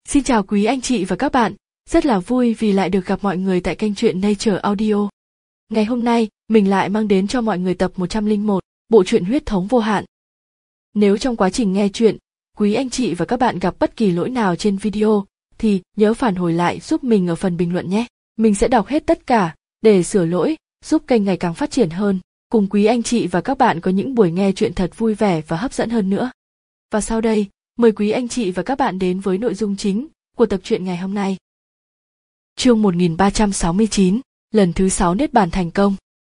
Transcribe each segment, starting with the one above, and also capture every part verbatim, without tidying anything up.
Xin chào quý anh chị và các bạn, rất là vui vì lại được gặp mọi người tại kênh truyện Nature Audio. Ngày hôm nay, mình lại mang đến cho mọi người tập một trăm lẻ một, bộ truyện Huyết thống vô hạn. Nếu trong quá trình nghe truyện, quý anh chị và các bạn gặp bất kỳ lỗi nào trên video, thì nhớ phản hồi lại giúp mình ở phần bình luận nhé. Mình sẽ đọc hết tất cả, để sửa lỗi, giúp kênh ngày càng phát triển hơn, cùng quý anh chị và các bạn có những buổi nghe truyện thật vui vẻ và hấp dẫn hơn nữa. Và sau đây, mời quý anh chị và các bạn đến với nội dung chính của tập truyện ngày hôm nay. Chương một nghìn ba trăm sáu mươi chín, lần thứ sáu niết bàn thành công.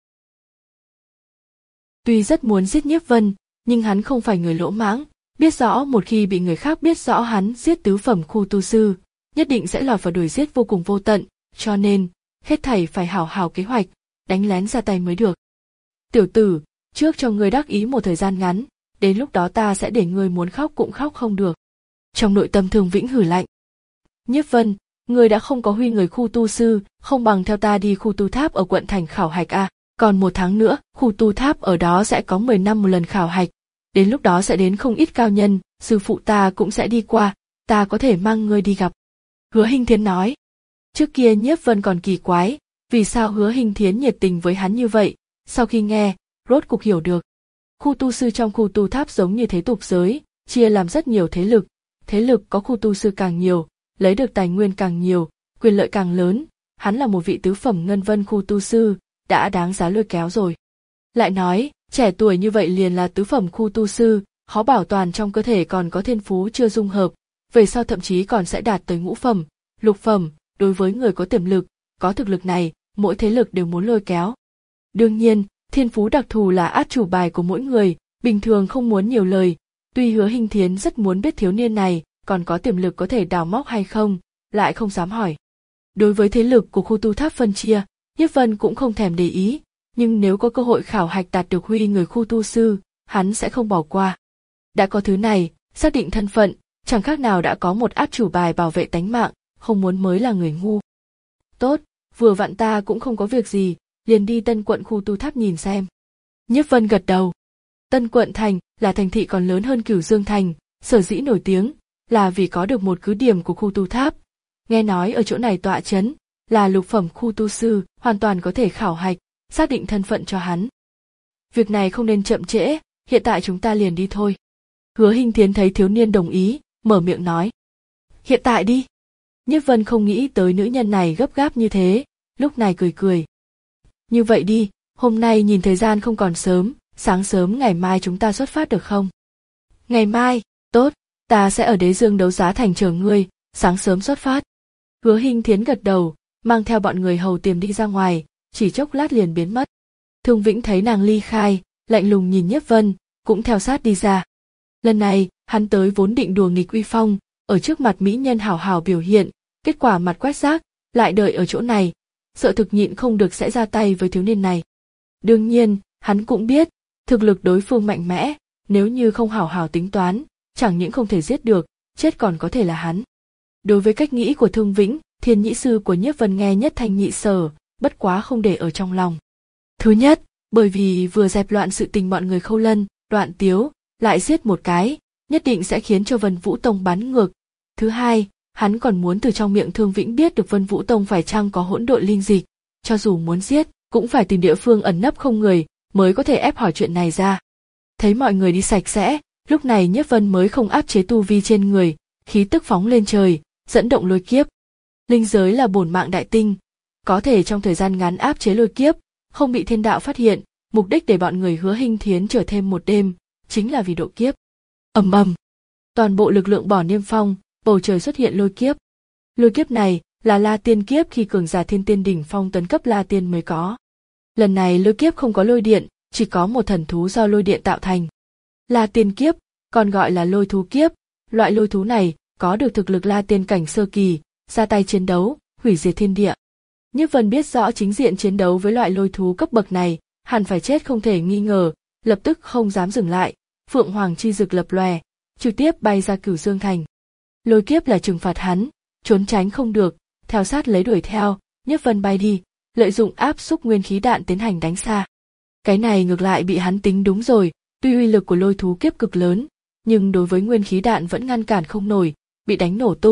Tuy rất muốn giết Nhiếp Vân, nhưng hắn không phải người lỗ mãng, biết rõ một khi bị người khác biết rõ hắn giết tứ phẩm khu tu sư, nhất định sẽ lọt vào đuổi giết vô cùng vô tận, cho nên, hết thảy phải hảo hảo kế hoạch, đánh lén ra tay mới được. Tiểu tử, trước cho ngươi đắc ý một thời gian ngắn, đến lúc đó ta sẽ để ngươi muốn khóc cũng khóc không được. Trong nội tâm Thương Vĩnh hử lạnh. Nhiếp Vân, ngươi đã không có huy người khu tu sư, không bằng theo ta đi khu tu tháp ở quận thành khảo hạch a. Còn một tháng nữa, khu tu tháp ở đó sẽ có mười năm một lần khảo hạch. Đến lúc đó sẽ đến không ít cao nhân, sư phụ ta cũng sẽ đi qua, ta có thể mang ngươi đi gặp. Hứa Hinh Thiến nói. Trước kia Nhiếp Vân còn kỳ quái, vì sao Hứa Hinh Thiến nhiệt tình với hắn như vậy, sau khi nghe, rốt cục hiểu được. Khu tu sư trong khu tu tháp giống như thế tục giới, chia làm rất nhiều thế lực, thế lực có khu tu sư càng nhiều, lấy được tài nguyên càng nhiều, quyền lợi càng lớn, hắn là một vị tứ phẩm ngân vân khu tu sư, đã đáng giá lôi kéo rồi. Lại nói, trẻ tuổi như vậy liền là tứ phẩm khu tu sư, khó bảo toàn trong cơ thể còn có thiên phú chưa dung hợp, về sau thậm chí còn sẽ đạt tới ngũ phẩm, lục phẩm, đối với người có tiềm lực, có thực lực này, mỗi thế lực đều muốn lôi kéo. Đương nhiên, thiên phú đặc thù là át chủ bài của mỗi người, bình thường không muốn nhiều lời, tuy Hứa Hinh Thiến rất muốn biết thiếu niên này còn có tiềm lực có thể đào móc hay không, lại không dám hỏi. Đối với thế lực của khu tu tháp phân chia, Nhiếp Vân cũng không thèm để ý, nhưng nếu có cơ hội khảo hạch đạt được huy người khu tu sư, hắn sẽ không bỏ qua. Đã có thứ này, xác định thân phận, chẳng khác nào đã có một át chủ bài bảo vệ tánh mạng, không muốn mới là người ngu. Tốt, vừa vặn ta cũng không có việc gì, liền đi Tân quận khu tu tháp nhìn xem. Nhiếp Vân gật đầu. Tân quận thành là thành thị còn lớn hơn Cửu Dương thành, sở dĩ nổi tiếng là vì có được một cứ điểm của khu tu tháp. Nghe nói ở chỗ này tọa chấn là lục phẩm khu tu sư, hoàn toàn có thể khảo hạch, xác định thân phận cho hắn. Việc này không nên chậm trễ, hiện tại chúng ta liền đi thôi. Hứa Hinh Thiến thấy thiếu niên đồng ý, mở miệng nói. Hiện tại đi. Nhiếp Vân không nghĩ tới nữ nhân này gấp gáp như thế, lúc này cười cười. Như vậy đi, hôm nay nhìn thời gian không còn sớm, sáng sớm ngày mai chúng ta xuất phát được không? Ngày mai, tốt, ta sẽ ở Đế Dương đấu giá thành chờ ngươi, sáng sớm xuất phát. Hứa Hinh Thiến gật đầu, mang theo bọn người hầu tiềm đi ra ngoài, chỉ chốc lát liền biến mất. Thương Vĩnh thấy nàng ly khai, lạnh lùng nhìn Nhiếp Vân, cũng theo sát đi ra. Lần này, hắn tới vốn định đùa nghịch uy phong, ở trước mặt mỹ nhân hảo hảo biểu hiện, kết quả mặt quét rác, lại đợi ở chỗ này, sợ thực nhịn không được sẽ ra tay với thiếu niên này. Đương nhiên, hắn cũng biết, thực lực đối phương mạnh mẽ, nếu như không hảo hảo tính toán, chẳng những không thể giết được, chết còn có thể là hắn. Đối với cách nghĩ của Thương Vĩnh, Thiên Nhĩ sư của Nhiếp Vân nghe nhất thanh nhị sở, bất quá không để ở trong lòng. Thứ nhất, bởi vì vừa dẹp loạn sự tình bọn người Khâu Lân, Đoạn Tiếu, lại giết một cái, nhất định sẽ khiến cho Vân Vũ Tông bắn ngược. Thứ hai, hắn còn muốn từ trong miệng Thương Vĩnh biết được Vân Vũ Tông phải chăng có hỗn độn linh dịch, cho dù muốn giết, cũng phải tìm địa phương ẩn nấp không người, mới có thể ép hỏi chuyện này ra. Thấy mọi người đi sạch sẽ, lúc này Nhiếp Vân mới không áp chế tu vi trên người, khí tức phóng lên trời, dẫn động lôi kiếp. Linh giới là bổn mạng đại tinh, có thể trong thời gian ngắn áp chế lôi kiếp, không bị thiên đạo phát hiện, mục đích để bọn người Hứa Hinh Thiến chờ thêm một đêm, chính là vì độ kiếp. Ầm ầm, toàn bộ lực lượng bỏ niêm phong, bầu trời xuất hiện lôi kiếp. Lôi kiếp này là La Tiên kiếp khi cường giả thiên tiên đỉnh phong tấn cấp La Tiên mới có. Lần này lôi kiếp không có lôi điện, chỉ có một thần thú do lôi điện tạo thành. La Tiên kiếp, còn gọi là lôi thú kiếp, loại lôi thú này có được thực lực La Tiên cảnh sơ kỳ, ra tay chiến đấu, hủy diệt thiên địa. Nhiếp Vân biết rõ chính diện chiến đấu với loại lôi thú cấp bậc này, hẳn phải chết không thể nghi ngờ, lập tức không dám dừng lại, Phượng Hoàng chi dực lập lòe, trực tiếp bay ra Cửu Dương thành. Lôi kiếp là trừng phạt hắn, trốn tránh không được, theo sát lấy đuổi theo, Nhiếp Vân bay đi, lợi dụng áp xúc nguyên khí đạn tiến hành đánh xa. Cái này ngược lại bị hắn tính đúng rồi, tuy uy lực của lôi thú kiếp cực lớn, nhưng đối với nguyên khí đạn vẫn ngăn cản không nổi, bị đánh nổ tung,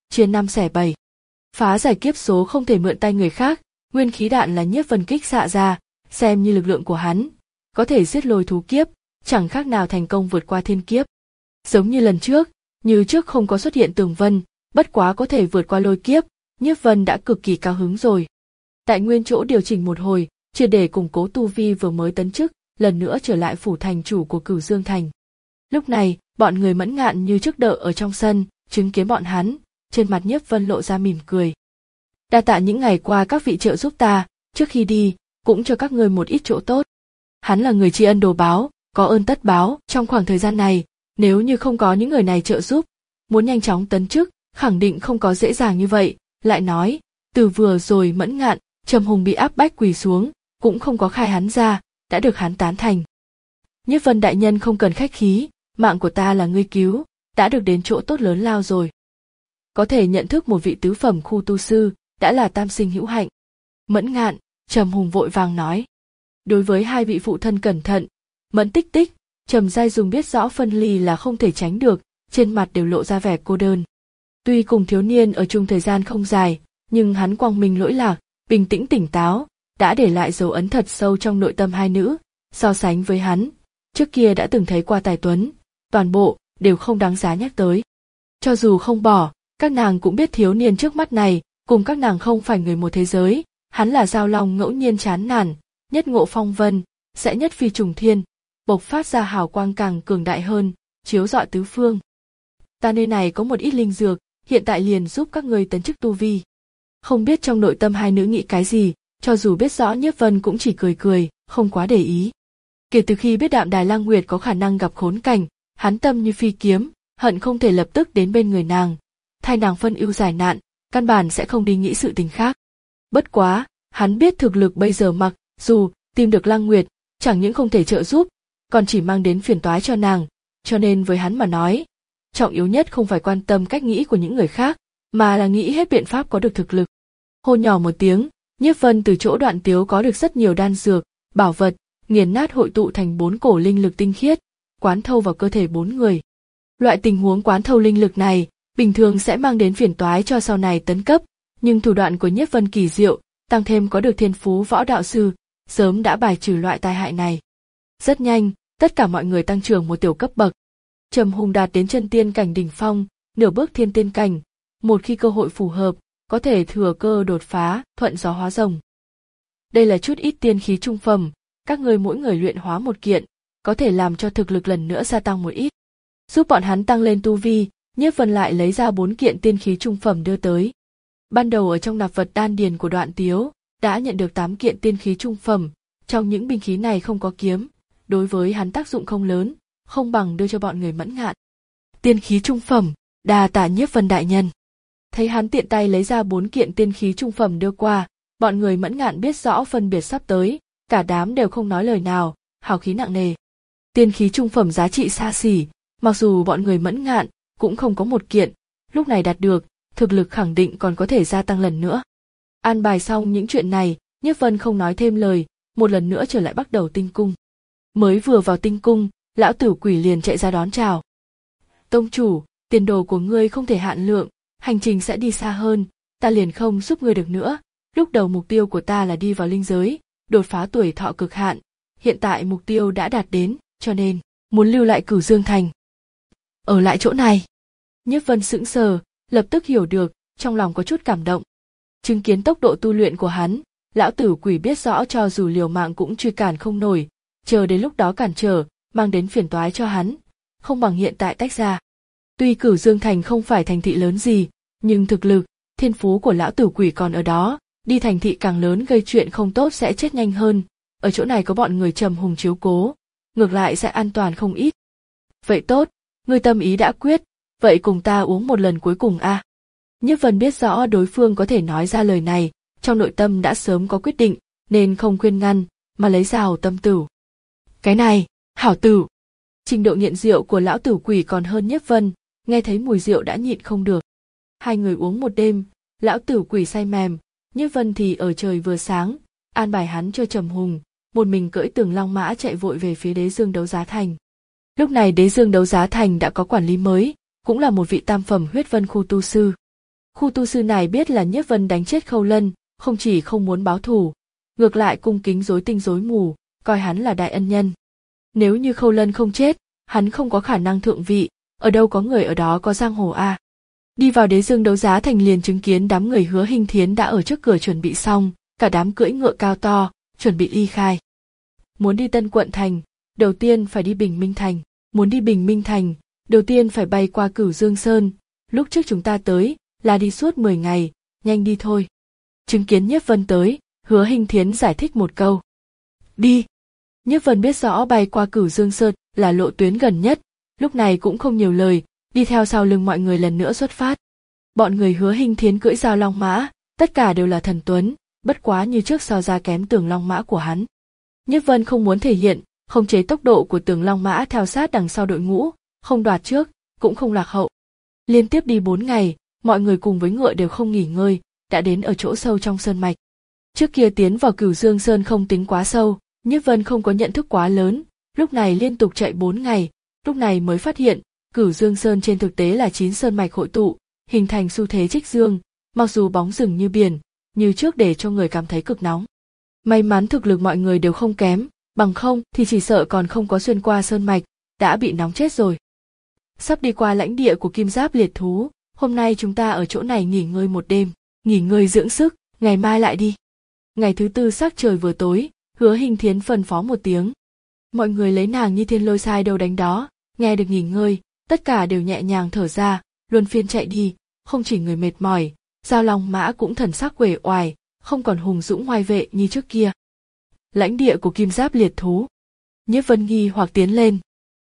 chia năm xẻ bảy. Phá giải kiếp số không thể mượn tay người khác, nguyên khí đạn là Nhiếp Vân kích xạ ra, xem như lực lượng của hắn, có thể giết lôi thú kiếp, chẳng khác nào thành công vượt qua thiên kiếp. Giống như lần trước, như trước không có xuất hiện tường vân, bất quá có thể vượt qua lôi kiếp, Nhiếp Vân đã cực kỳ cao hứng rồi. Tại nguyên chỗ điều chỉnh một hồi, triệt để củng cố tu vi vừa mới tấn chức, lần nữa trở lại phủ thành chủ của Cửu Dương Thành. Lúc này, bọn người Mẫn Ngạn như trước đợi ở trong sân, chứng kiến bọn hắn, trên mặt Nhiếp Vân lộ ra mỉm cười. Đa tạ những ngày qua các vị trợ giúp ta, trước khi đi, cũng cho các ngươi một ít chỗ tốt. Hắn là người tri ân đồ báo, có ơn tất báo. Trong khoảng thời gian này, nếu như không có những người này trợ giúp, muốn nhanh chóng tấn chức, khẳng định không có dễ dàng như vậy. Lại nói, từ vừa rồi Mẫn Ngạn, Trầm Hùng bị áp bách quỳ xuống, cũng không có khai hắn ra, đã được hắn tán thành. Nhiếp Vân đại nhân không cần khách khí, mạng của ta là ngươi cứu, đã được đến chỗ tốt lớn lao rồi. Có thể nhận thức một vị tứ phẩm khu tu sư, đã là tam sinh hữu hạnh. Mẫn Ngạn, Trầm Hùng vội vàng nói. Đối với hai vị phụ thân cẩn thận, Mẫn Tích Tích, Trầm Giai Dung biết rõ phân ly là không thể tránh được, trên mặt đều lộ ra vẻ cô đơn. Tuy cùng thiếu niên ở chung thời gian không dài, nhưng hắn quang minh lỗi lạc, bình tĩnh tỉnh táo, đã để lại dấu ấn thật sâu trong nội tâm hai nữ. So sánh với hắn, trước kia đã từng thấy qua tài tuấn, toàn bộ đều không đáng giá nhắc tới. Cho dù không bỏ, các nàng cũng biết thiếu niên trước mắt này, cùng các nàng không phải người một thế giới, hắn là giao long ngẫu nhiên chán nản, nhất ngộ phong vân, sẽ nhất phi trùng thiên, bộc phát ra hào quang càng cường đại hơn, chiếu rọi tứ phương. Ta nơi này có một ít linh dược, hiện tại liền giúp các ngươi tấn chức tu vi. Không biết trong nội tâm hai nữ nghĩ cái gì, cho dù biết rõ Nhiếp Vân cũng chỉ cười cười, không quá để ý. Kể từ khi biết Đạm Đài Lang Nguyệt có khả năng gặp khốn cảnh, hắn tâm như phi kiếm, hận không thể lập tức đến bên người nàng, thay nàng phân ưu giải nạn, căn bản sẽ không đi nghĩ sự tình khác. Bất quá, hắn biết thực lực bây giờ mặc dù tìm được Lang Nguyệt, chẳng những không thể trợ giúp, còn chỉ mang đến phiền toái cho nàng, cho nên với hắn mà nói, trọng yếu nhất không phải quan tâm cách nghĩ của những người khác, mà là nghĩ hết biện pháp có được thực lực. Hô nhỏ một tiếng, Nhiếp Vân từ chỗ Đoạn Tiếu có được rất nhiều đan dược, bảo vật, nghiền nát hội tụ thành bốn cổ linh lực tinh khiết, quán thâu vào cơ thể bốn người. Loại tình huống quán thâu linh lực này, bình thường sẽ mang đến phiền toái cho sau này tấn cấp, nhưng thủ đoạn của Nhiếp Vân kỳ diệu, tăng thêm có được thiên phú võ đạo sư, sớm đã bài trừ loại tai hại này. Rất nhanh, tất cả mọi người tăng trưởng một tiểu cấp bậc. Trầm Hùng đạt đến chân tiên cảnh đỉnh phong, nửa bước thiên tiên cảnh, một khi cơ hội phù hợp, có thể thừa cơ đột phá, thuận gió hóa rồng. Đây là chút ít tiên khí trung phẩm, các ngươi mỗi người luyện hóa một kiện, có thể làm cho thực lực lần nữa gia tăng một ít. Giúp bọn hắn tăng lên tu vi, Nhiếp Vân lại lấy ra bốn kiện tiên khí trung phẩm đưa tới. Ban đầu ở trong nạp vật đan điền của Đoạn Tiếu, đã nhận được tám kiện tiên khí trung phẩm, trong những binh khí này không có kiếm, đối với hắn tác dụng không lớn, không bằng đưa cho bọn người Mẫn Ngạn. Tiên khí trung phẩm, đa tạ Nhiếp Vân đại nhân. Thấy hắn tiện tay lấy ra bốn kiện tiên khí trung phẩm đưa qua, bọn người Mẫn Ngạn biết rõ phân biệt sắp tới, cả đám đều không nói lời nào, hào khí nặng nề. Tiên khí trung phẩm giá trị xa xỉ, mặc dù bọn người Mẫn Ngạn cũng không có một kiện, lúc này đạt được, thực lực khẳng định còn có thể gia tăng lần nữa. An bài xong những chuyện này, Nhiếp Vân không nói thêm lời, một lần nữa trở lại bắt đầu tinh cung. Mới vừa vào tinh cung, lão tử quỷ liền chạy ra đón chào. Tông chủ, tiền đồ của ngươi không thể hạn lượng, hành trình sẽ đi xa hơn, ta liền không giúp ngươi được nữa. Lúc đầu mục tiêu của ta là đi vào linh giới, đột phá tuổi thọ cực hạn, hiện tại mục tiêu đã đạt đến, cho nên muốn lưu lại Cửu Dương Thành. Ở lại chỗ này. Nhiếp Vân sững sờ, lập tức hiểu được, trong lòng có chút cảm động. Chứng kiến tốc độ tu luyện của hắn, lão tử quỷ biết rõ cho dù liều mạng cũng truy cản không nổi, chờ đến lúc đó cản trở, mang đến phiền toái cho hắn, không bằng hiện tại tách ra. Tuy Cửu Dương Thành không phải thành thị lớn gì, nhưng thực lực, thiên phú của lão tử quỷ còn ở đó, đi thành thị càng lớn gây chuyện không tốt sẽ chết nhanh hơn, ở chỗ này có bọn người Trầm Hùng chiếu cố, ngược lại sẽ an toàn không ít. Vậy tốt, ngươi tâm ý đã quyết, vậy cùng ta uống một lần cuối cùng a. À. Nhiếp Vân biết rõ đối phương có thể nói ra lời này, trong nội tâm đã sớm có quyết định, nên không khuyên ngăn, mà lấy ra hào tâm tử. Cái này, hảo tử. Trình độ nghiện rượu của lão tử quỷ còn hơn Nhiếp Vân, nghe thấy mùi rượu đã nhịn không được. Hai người uống một đêm, lão tử quỷ say mềm, Nhiếp Vân thì ở trời vừa sáng, an bài hắn cho Trầm Hùng, một mình cưỡi Tường Long mã chạy vội về phía Đế Dương Đấu Giá Thành. Lúc này Đế Dương Đấu Giá Thành đã có quản lý mới, cũng là một vị tam phẩm huyết vân khu tu sư. Khu tu sư này biết là Nhiếp Vân đánh chết Khâu Lân, không chỉ không muốn báo thù, ngược lại cung kính rối tinh rối mù, coi hắn là đại ân nhân. Nếu như Khâu Lân không chết, hắn không có khả năng thượng vị, ở đâu có người ở đó có giang hồ a. À. Đi vào đế dương đấu giá thành liền chứng kiến đám người Hứa Hinh Thiến đã ở trước cửa chuẩn bị xong, cả đám cưỡi ngựa cao to, chuẩn bị ly khai. Muốn đi Tân Quận thành, đầu tiên phải đi Bình Minh thành, muốn đi Bình Minh thành, đầu tiên phải bay qua Cửu Dương Sơn, lúc trước chúng ta tới là đi suốt mười ngày, nhanh đi thôi. Chứng kiến Nhiếp Vân tới, Hứa Hinh Thiến giải thích một câu. Đi. Nhiếp Vân biết rõ bay qua Cửu Dương Sơn là lộ tuyến gần nhất, lúc này cũng không nhiều lời, đi theo sau lưng mọi người lần nữa xuất phát. Bọn người Hứa Hinh Thiến cưỡi Giao Long mã, tất cả đều là thần tuấn, bất quá như trước so ra kém Tường Long mã của hắn. Nhiếp Vân không muốn thể hiện, khống chế tốc độ của Tường Long mã theo sát đằng sau đội ngũ, không đoạt trước, cũng không lạc hậu. Liên tiếp đi bốn ngày, mọi người cùng với ngựa đều không nghỉ ngơi, đã đến ở chỗ sâu trong sơn mạch. Trước kia tiến vào Cửu Dương Sơn không tính quá sâu, Nhiếp Vân không có nhận thức quá lớn, lúc này liên tục chạy bốn ngày, lúc này mới phát hiện, Cửu Dương Sơn trên thực tế là chín sơn mạch hội tụ, hình thành xu thế trích dương, mặc dù bóng rừng như biển, như trước để cho người cảm thấy cực nóng. May mắn thực lực mọi người đều không kém, bằng không thì chỉ sợ còn không có xuyên qua sơn mạch, đã bị nóng chết rồi. Sắp đi qua lãnh địa của Kim Giáp liệt thú, hôm nay chúng ta ở chỗ này nghỉ ngơi một đêm, nghỉ ngơi dưỡng sức, ngày mai lại đi. Ngày thứ tư sắc trời vừa tối, Hứa Hinh Thiến phân phó một tiếng. Mọi người lấy nàng như thiên lôi sai đâu đánh đó, nghe được nghỉ ngơi, tất cả đều nhẹ nhàng thở ra, luân phiên chạy đi, không chỉ người mệt mỏi, Giao Long mã cũng thần sắc uể oải, không còn hùng dũng oai vệ như trước kia. Lãnh địa của Kim Giáp liệt thú. Nhiếp Vân nghi hoặc tiến lên.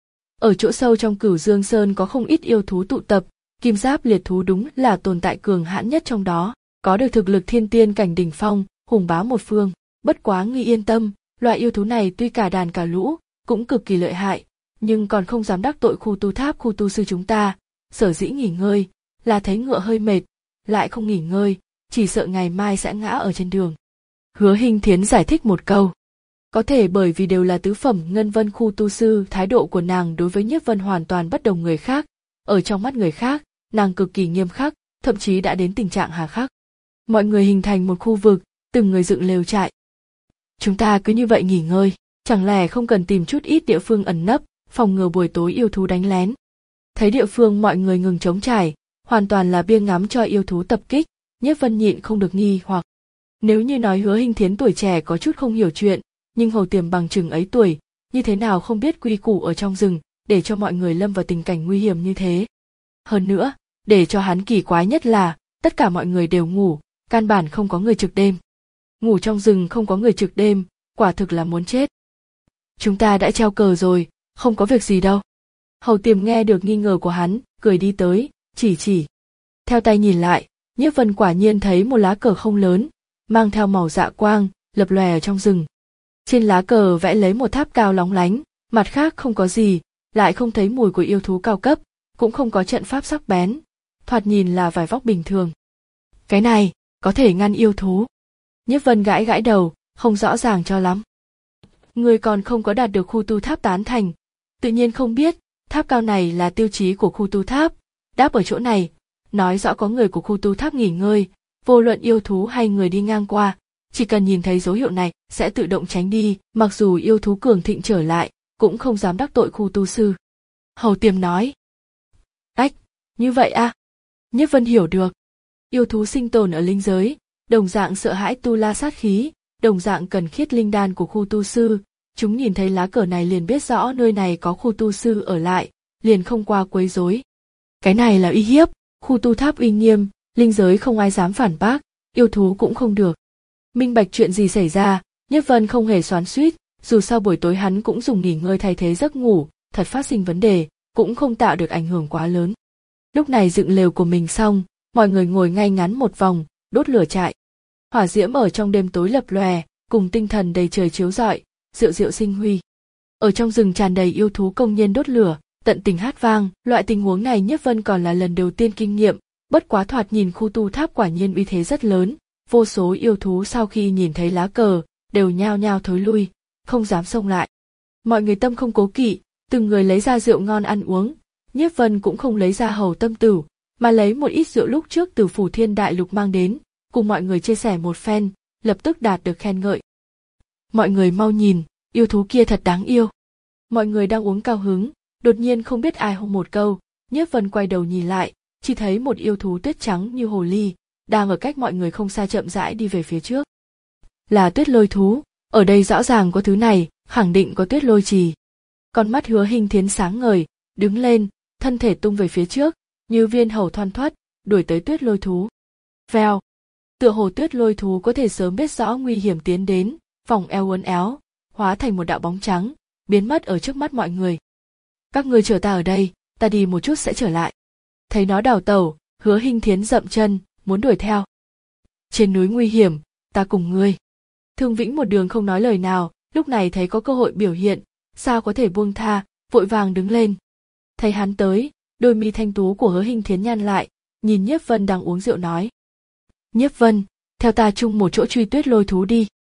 Ở chỗ sâu trong Cửu Dương Sơn có không ít yêu thú tụ tập, Kim Giáp liệt thú đúng là tồn tại cường hãn nhất trong đó, có được thực lực thiên tiên cảnh đỉnh phong, hùng bá một phương. Bất quá ngươi yên tâm, loại yêu thú này tuy cả đàn cả lũ, cũng cực kỳ lợi hại, nhưng còn không dám đắc tội khu tu tháp khu tu sư chúng ta, sở dĩ nghỉ ngơi, là thấy ngựa hơi mệt, lại không nghỉ ngơi, chỉ sợ ngày mai sẽ ngã ở trên đường. Hứa Hinh Thiến giải thích một câu. Có thể bởi vì đều là tứ phẩm ngân vân khu tu sư, thái độ của nàng đối với Nhiếp Vân hoàn toàn bất đồng người khác, ở trong mắt người khác, nàng cực kỳ nghiêm khắc, thậm chí đã đến tình trạng hà khắc. Mọi người hình thành một khu vực, từng người dựng lều trại. Chúng ta cứ như vậy nghỉ ngơi, chẳng lẽ không cần tìm chút ít địa phương ẩn nấp, phòng ngừa buổi tối yêu thú đánh lén. Thấy địa phương mọi người ngừng trống trải, hoàn toàn là bia ngắm cho yêu thú tập kích, Nhiếp Vân nhịn không được nghi hoặc. Nếu như nói Hứa Hinh Thiến tuổi trẻ có chút không hiểu chuyện, nhưng Hầu Tiềm bằng chừng ấy tuổi, như thế nào không biết quy củ ở trong rừng, để cho mọi người lâm vào tình cảnh nguy hiểm như thế. Hơn nữa, để cho hắn kỳ quái nhất là, tất cả mọi người đều ngủ, căn bản không có người trực đêm. Ngủ trong rừng không có người trực đêm, quả thực là muốn chết. Chúng ta đã treo cờ rồi, không có việc gì đâu. Hầu Tiềm nghe được nghi ngờ của hắn, cười đi tới, chỉ chỉ. Theo tay nhìn lại, Nhiếp Vân quả nhiên thấy một lá cờ không lớn, mang theo màu dạ quang, lập lòe ở trong rừng. Trên lá cờ vẽ lấy một tháp cao lóng lánh, mặt khác không có gì, lại không thấy mùi của yêu thú cao cấp, cũng không có trận pháp sắc bén, thoạt nhìn là vải vóc bình thường. Cái này, có thể ngăn yêu thú. Nhiếp Vân gãi gãi đầu, không rõ ràng cho lắm. Người còn không có đạt được khu tu tháp tán thành, tự nhiên không biết, tháp cao này là tiêu chí của khu tu tháp, đáp ở chỗ này, nói rõ có người của khu tu tháp nghỉ ngơi, vô luận yêu thú hay người đi ngang qua, chỉ cần nhìn thấy dấu hiệu này sẽ tự động tránh đi, mặc dù yêu thú cường thịnh trở lại, cũng không dám đắc tội khu tu sư. Hầu Tiềm nói. Ách, như vậy à? Nhiếp Vân hiểu được. Yêu thú sinh tồn ở linh giới, đồng dạng sợ hãi tu la sát khí, đồng dạng cần khiết linh đan của khu tu sư, chúng nhìn thấy lá cờ này liền biết rõ nơi này có khu tu sư ở lại, liền không qua quấy rối. Cái này là uy hiếp, khu tu tháp uy nghiêm, linh giới không ai dám phản bác, yêu thú cũng không được. Minh bạch chuyện gì xảy ra, Nhiếp Vân không hề xoắn xuýt, dù sao buổi tối hắn cũng dùng nghỉ ngơi thay thế giấc ngủ, thật phát sinh vấn đề, cũng không tạo được ảnh hưởng quá lớn. Lúc này dựng lều của mình xong, mọi người ngồi ngay ngắn một vòng, đốt lửa trại. Hỏa diễm ở trong đêm tối lập lòe, cùng tinh thần đầy trời chiếu rọi, rượu rượu sinh huy. Ở trong rừng tràn đầy yêu thú công nhiên đốt lửa, tận tình hát vang, loại tình huống này Nhiếp Vân còn là lần đầu tiên kinh nghiệm, bất quá thoạt nhìn khu tu tháp quả nhiên uy thế rất lớn, vô số yêu thú sau khi nhìn thấy lá cờ, đều nhao nhao thối lui, không dám xông lại. Mọi người tâm không cố kỵ, từng người lấy ra rượu ngon ăn uống, Nhiếp Vân cũng không lấy ra hầu tâm tử, mà lấy một ít rượu lúc trước từ Phủ Thiên Đại Lục mang đến, cùng mọi người chia sẻ một phen, lập tức đạt được khen ngợi. Mọi người mau nhìn, yêu thú kia thật đáng yêu. Mọi người đang uống cao hứng, đột nhiên không biết ai hô một câu, Nhiếp Vân quay đầu nhìn lại, chỉ thấy một yêu thú tuyết trắng như hồ ly, đang ở cách mọi người không xa chậm rãi đi về phía trước. Là tuyết lôi thú, ở đây rõ ràng có thứ này, khẳng định có tuyết lôi trì. Con mắt Hứa Hinh Thiến sáng ngời, đứng lên, thân thể tung về phía trước, như viên hầu thoăn thoắt, đuổi tới tuyết lôi thú. Vèo, tựa hồ tuyết lôi thú có thể sớm biết rõ nguy hiểm tiến đến, vòng eo uốn éo, hóa thành một đạo bóng trắng, biến mất ở trước mắt mọi người. Các ngươi chờ ta ở đây, ta đi một chút sẽ trở lại. Thấy nó đào tẩu, Hứa Hinh Thiến dậm chân, muốn đuổi theo. Trên núi nguy hiểm, ta cùng ngươi. Thương Vĩnh một đường không nói lời nào, lúc này thấy có cơ hội biểu hiện, sao có thể buông tha, vội vàng đứng lên. Thấy hắn tới, đôi mi thanh tú của Hứa Hinh Thiến nhăn lại, nhìn Nhiếp Vân đang uống rượu nói. Nhiếp Vân, theo ta chung một chỗ truy tuyết lôi thú đi.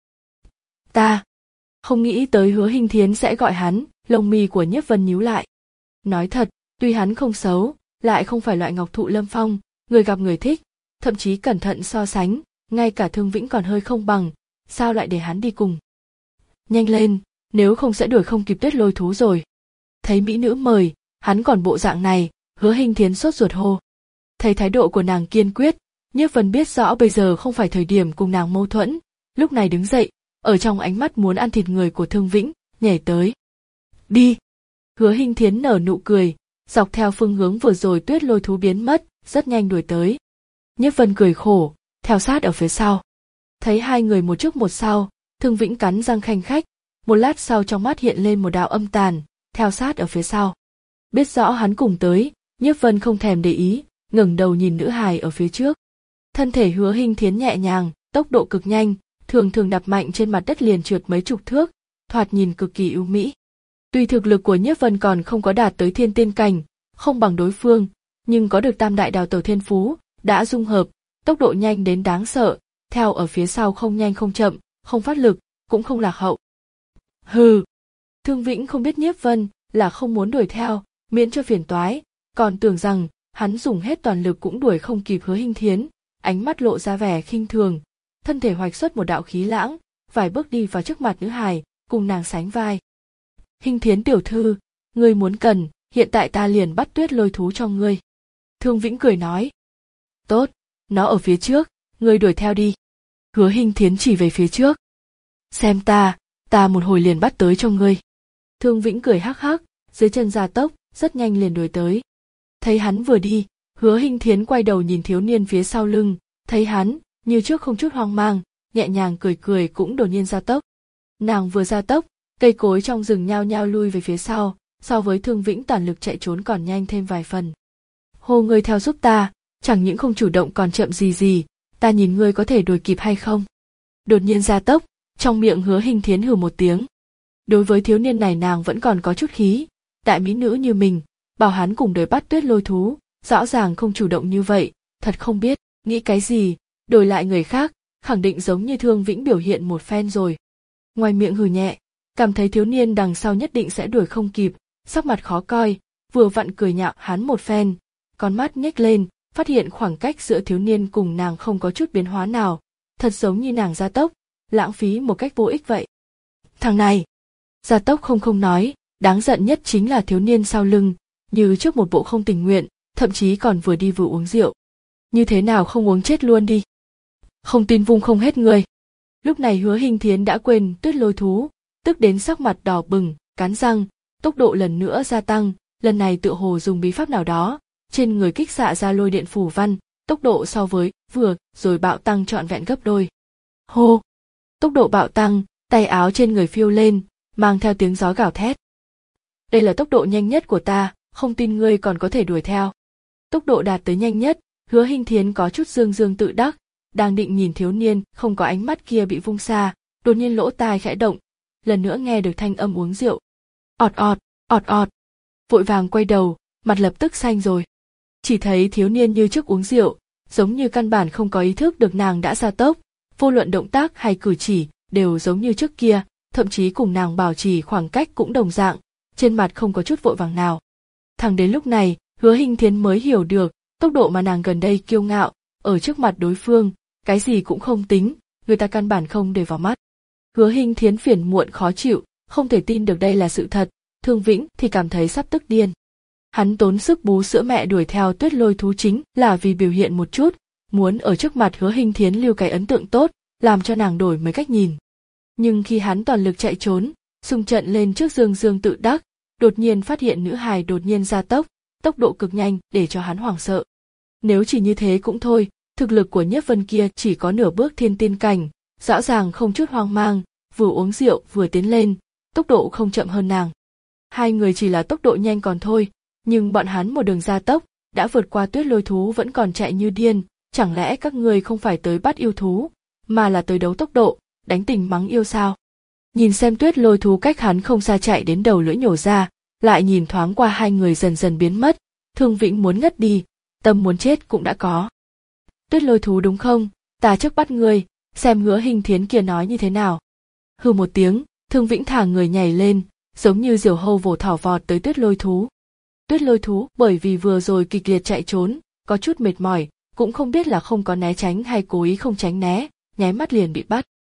Ta, không nghĩ tới Hứa Hinh Thiến sẽ gọi hắn, lông mi của Nhiếp Vân nhíu lại. Nói thật, tuy hắn không xấu, lại không phải loại ngọc thụ lâm phong, người gặp người thích, thậm chí cẩn thận so sánh, ngay cả Thương Vĩnh còn hơi không bằng, sao lại để hắn đi cùng. Nhanh lên, nếu không sẽ đuổi không kịp tuyết lôi thú rồi. Thấy mỹ nữ mời, hắn còn bộ dạng này, Hứa Hinh Thiến sốt ruột hô. Thấy thái độ của nàng kiên quyết, Nhiếp Vân biết rõ bây giờ không phải thời điểm cùng nàng mâu thuẫn, lúc này đứng dậy, ở trong ánh mắt muốn ăn thịt người của Thương Vĩnh, nhảy tới. Đi! Hứa Hinh Thiến nở nụ cười, dọc theo phương hướng vừa rồi tuyết lôi thú biến mất, rất nhanh đuổi tới. Nhiếp Vân cười khổ, theo sát ở phía sau. Thấy hai người một trước một sau, Thương Vĩnh cắn răng khanh khách, một lát sau trong mắt hiện lên một đạo âm tàn, theo sát ở phía sau. Biết rõ hắn cùng tới, Nhiếp Vân không thèm để ý, ngẩng đầu nhìn nữ hài ở phía trước. Thân thể Hứa Hinh Thiến nhẹ nhàng, tốc độ cực nhanh, thường thường đạp mạnh trên mặt đất liền trượt mấy chục thước, thoạt nhìn cực kỳ ưu mỹ. Tuy thực lực của Nhiếp Vân còn không có đạt tới thiên tiên cảnh, không bằng đối phương, nhưng có được tam đại đào tẩu thiên phú, đã dung hợp, tốc độ nhanh đến đáng sợ, theo ở phía sau không nhanh không chậm, không phát lực, cũng không lạc hậu. Hừ! Thương Vĩnh không biết Nhiếp Vân là không muốn đuổi theo, miễn cho phiền toái, còn tưởng rằng hắn dùng hết toàn lực cũng đuổi không kịp Hứa Hinh Thiến, ánh mắt lộ ra vẻ khinh thường, thân thể hoạch xuất một đạo khí lãng, vài bước đi vào trước mặt nữ hài, cùng nàng sánh vai. Hinh Thiến tiểu thư, ngươi muốn cần, hiện tại ta liền bắt tuyết lôi thú cho ngươi. Thương Vĩnh cười nói. Tốt, nó ở phía trước, ngươi đuổi theo đi. Hứa Hinh Thiến chỉ về phía trước. Xem ta, ta một hồi liền bắt tới cho ngươi. Thương Vĩnh cười hắc hắc, dưới chân gia tốc, rất nhanh liền đuổi tới. Thấy hắn vừa đi, Hứa Hinh Thiến quay đầu nhìn thiếu niên phía sau lưng, thấy hắn, như trước không chút hoang mang, nhẹ nhàng cười cười cũng đột nhiên gia tốc. Nàng vừa gia tốc, cây cối trong rừng nhao nhao lui về phía sau, so với Thương Vĩnh toàn lực chạy trốn còn nhanh thêm vài phần. Hô ngươi theo giúp ta, chẳng những không chủ động còn chậm gì gì, ta nhìn ngươi có thể đuổi kịp hay không. Đột nhiên gia tốc, trong miệng Hứa Hinh Thiến hừ một tiếng. Đối với thiếu niên này nàng vẫn còn có chút khí, đại mỹ nữ như mình, bảo hắn cùng đuổi bắt tuyết lôi thú, rõ ràng không chủ động như vậy, thật không biết, nghĩ cái gì, đổi lại người khác, khẳng định giống như Thương Vĩnh biểu hiện một phen rồi. Ngoài miệng hừ nhẹ, cảm thấy thiếu niên đằng sau nhất định sẽ đuổi không kịp, sắc mặt khó coi, vừa vặn cười nhạo hắn một phen, con mắt nhếch lên, phát hiện khoảng cách giữa thiếu niên cùng nàng không có chút biến hóa nào, thật giống như nàng gia tốc, lãng phí một cách vô ích vậy. Thằng này, gia tốc không không nói, đáng giận nhất chính là thiếu niên sau lưng, như trước một bộ không tình nguyện, thậm chí còn vừa đi vừa uống rượu. Như thế nào không uống chết luôn đi. Không tin vung không hết người. Lúc này Hứa Hinh Thiến đã quên tuyết lôi thú, tức đến sắc mặt đỏ bừng, cắn răng, tốc độ lần nữa gia tăng, lần này tựa hồ dùng bí pháp nào đó, trên người kích xạ ra lôi điện phủ văn, tốc độ so với vừa rồi bạo tăng trọn vẹn gấp đôi. Hô! Tốc độ bạo tăng, tay áo trên người phiêu lên, mang theo tiếng gió gào thét. Đây là tốc độ nhanh nhất của ta, không tin ngươi còn có thể đuổi theo. Tốc độ đạt tới nhanh nhất, Hứa Hinh Thiến có chút dương dương tự đắc, đang định nhìn thiếu niên không có ánh mắt kia bị vung xa, đột nhiên lỗ tai khẽ động, lần nữa nghe được thanh âm uống rượu. Ọt ọt, ọt ọt. Vội vàng quay đầu, mặt lập tức xanh rồi. Chỉ thấy thiếu niên như trước uống rượu, giống như căn bản không có ý thức được nàng đã gia tốc, vô luận động tác hay cử chỉ đều giống như trước kia, thậm chí cùng nàng bảo trì khoảng cách cũng đồng dạng, trên mặt không có chút vội vàng nào. Thẳng đến lúc này, Hứa Hinh Thiến mới hiểu được, Tốc độ mà nàng gần đây kiêu ngạo, ở trước mặt đối phương, cái gì cũng không tính, người ta căn bản không để vào mắt. Hứa Hinh Thiến phiền muộn khó chịu, không thể tin được đây là sự thật, Thương Vĩnh thì cảm thấy sắp tức điên. Hắn tốn sức bú sữa mẹ đuổi theo Tuyết Lôi Thú chính là vì biểu hiện một chút, muốn ở trước mặt Hứa Hinh Thiến lưu cái ấn tượng tốt, làm cho nàng đổi mấy cách nhìn. Nhưng khi hắn toàn lực chạy trốn, xung trận lên trước Dương Dương tự đắc, đột nhiên phát hiện nữ hài đột nhiên gia tốc, tốc độ cực nhanh để cho hắn hoảng sợ. Nếu chỉ như thế cũng thôi, thực lực của Nhiếp Vân kia chỉ có nửa bước thiên tiên cảnh, rõ ràng không chút hoang mang, vừa uống rượu vừa tiến lên, tốc độ không chậm hơn nàng. Hai người chỉ là tốc độ nhanh còn thôi, nhưng bọn hắn một đường gia tốc, đã vượt qua Tuyết Lôi Thú vẫn còn chạy như điên, chẳng lẽ các ngươi không phải tới bắt yêu thú, mà là tới đấu tốc độ, đánh tình mắng yêu sao? Nhìn xem Tuyết Lôi Thú cách hắn không xa chạy đến đầu lưỡi nhổ ra, lại nhìn thoáng qua hai người dần dần biến mất, Thương Vĩnh muốn ngất đi, tâm muốn chết cũng đã có. Tuyết Lôi Thú đúng không? Ta trước bắt ngươi, xem Hứa Hinh Thiến kia nói như thế nào. Hừ một tiếng, Thương Vĩnh thả người nhảy lên, giống như diều hâu vồ thỏ vọt tới Tuyết Lôi Thú. Tuyết Lôi Thú bởi vì vừa rồi kịch liệt chạy trốn, có chút mệt mỏi, cũng không biết là không có né tránh hay cố ý không tránh né, nháy mắt liền bị bắt.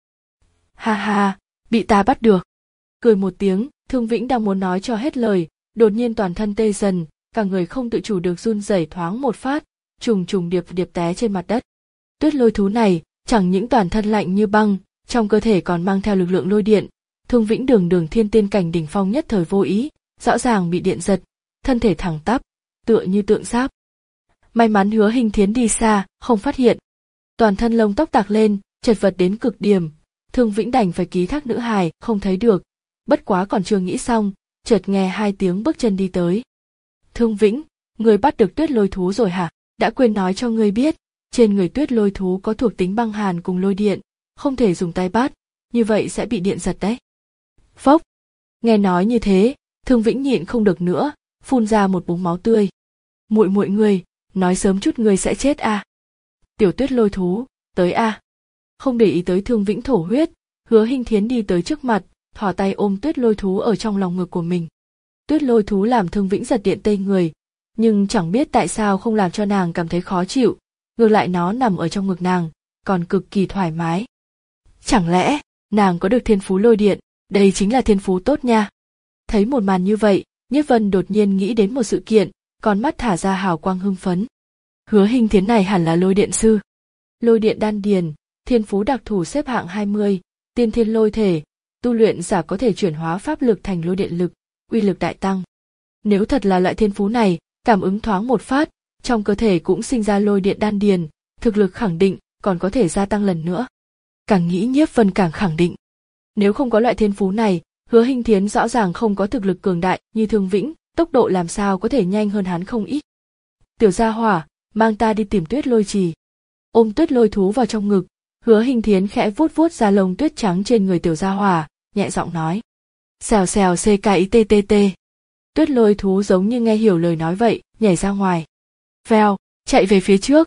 Ha ha, bị ta bắt được. Cười một tiếng, Thương Vĩnh đang muốn nói cho hết lời, đột nhiên toàn thân tê dần, cả người không tự chủ được run rẩy thoáng một phát, trùng trùng điệp điệp té trên mặt đất. Tuyết Lôi Thú này, chẳng những toàn thân lạnh như băng, trong cơ thể còn mang theo lực lượng lôi điện. Thương Vĩnh đường đường thiên tiên cảnh đỉnh phong nhất thời vô ý, rõ ràng bị điện giật, thân thể thẳng tắp, tựa như tượng sáp. May mắn Hứa Hinh Thiến đi xa, không phát hiện. Toàn thân lông tóc tạc lên, chật vật đến cực điểm. Thương Vĩnh đành phải ký thác nữ hài, không thấy được. Bất quá còn chưa nghĩ xong, chợt nghe hai tiếng bước chân đi tới. Thương Vĩnh, ngươi bắt được Tuyết Lôi Thú rồi hả? Đã quên nói cho ngươi biết, trên người Tuyết Lôi Thú có thuộc tính băng hàn cùng lôi điện, không thể dùng tay bắt, như vậy sẽ bị điện giật đấy. Phốc. Nghe nói như thế, Thương Vĩnh nhịn không được nữa, phun ra một búng máu tươi. Muội muội ngươi, nói sớm chút ngươi sẽ chết à? Tiểu Tuyết Lôi Thú, tới à? Không để ý tới Thương Vĩnh thổ huyết, Hứa Hinh Thiến đi tới trước mặt, thò tay ôm Tuyết Lôi Thú ở trong lòng ngực của mình. Tuyết Lôi Thú làm Thương Vĩnh giật điện tê người, nhưng chẳng biết tại sao không làm cho nàng cảm thấy khó chịu, ngược lại nó nằm ở trong ngực nàng, còn cực kỳ thoải mái. Chẳng lẽ nàng có được thiên phú lôi điện, đây chính là thiên phú tốt nha. Thấy một màn như vậy, Nhiếp Vân đột nhiên nghĩ đến một sự kiện, con mắt thả ra hào quang hưng phấn. Hứa Hinh Thiến này hẳn là lôi điện sư. Lôi điện đan điền, thiên phú đặc thù xếp hạng hai mươi, tiên thiên lôi thể, tu luyện giả có thể chuyển hóa pháp lực thành lôi điện lực, uy lực đại tăng. Nếu thật là loại thiên phú này, cảm ứng thoáng một phát, trong cơ thể cũng sinh ra lôi điện đan điền, thực lực khẳng định, còn có thể gia tăng lần nữa. Càng nghĩ Nhiếp Vân càng khẳng định. Nếu không có loại thiên phú này, Hứa Hinh Thiến rõ ràng không có thực lực cường đại như Thương Vĩnh, tốc độ làm sao có thể nhanh hơn hắn không ít. Tiểu gia hỏa, mang ta đi tìm Tuyết Lôi Trì. Ôm Tuyết Lôi Thú vào trong ngực, Hứa Hinh Thiến khẽ vuốt vuốt da lông tuyết trắng trên người tiểu gia hỏa, nhẹ giọng nói. Xèo xèo c k i t t t. Tuyết Lôi Thú giống như nghe hiểu lời nói vậy, nhảy ra ngoài. Vèo, chạy về phía trước.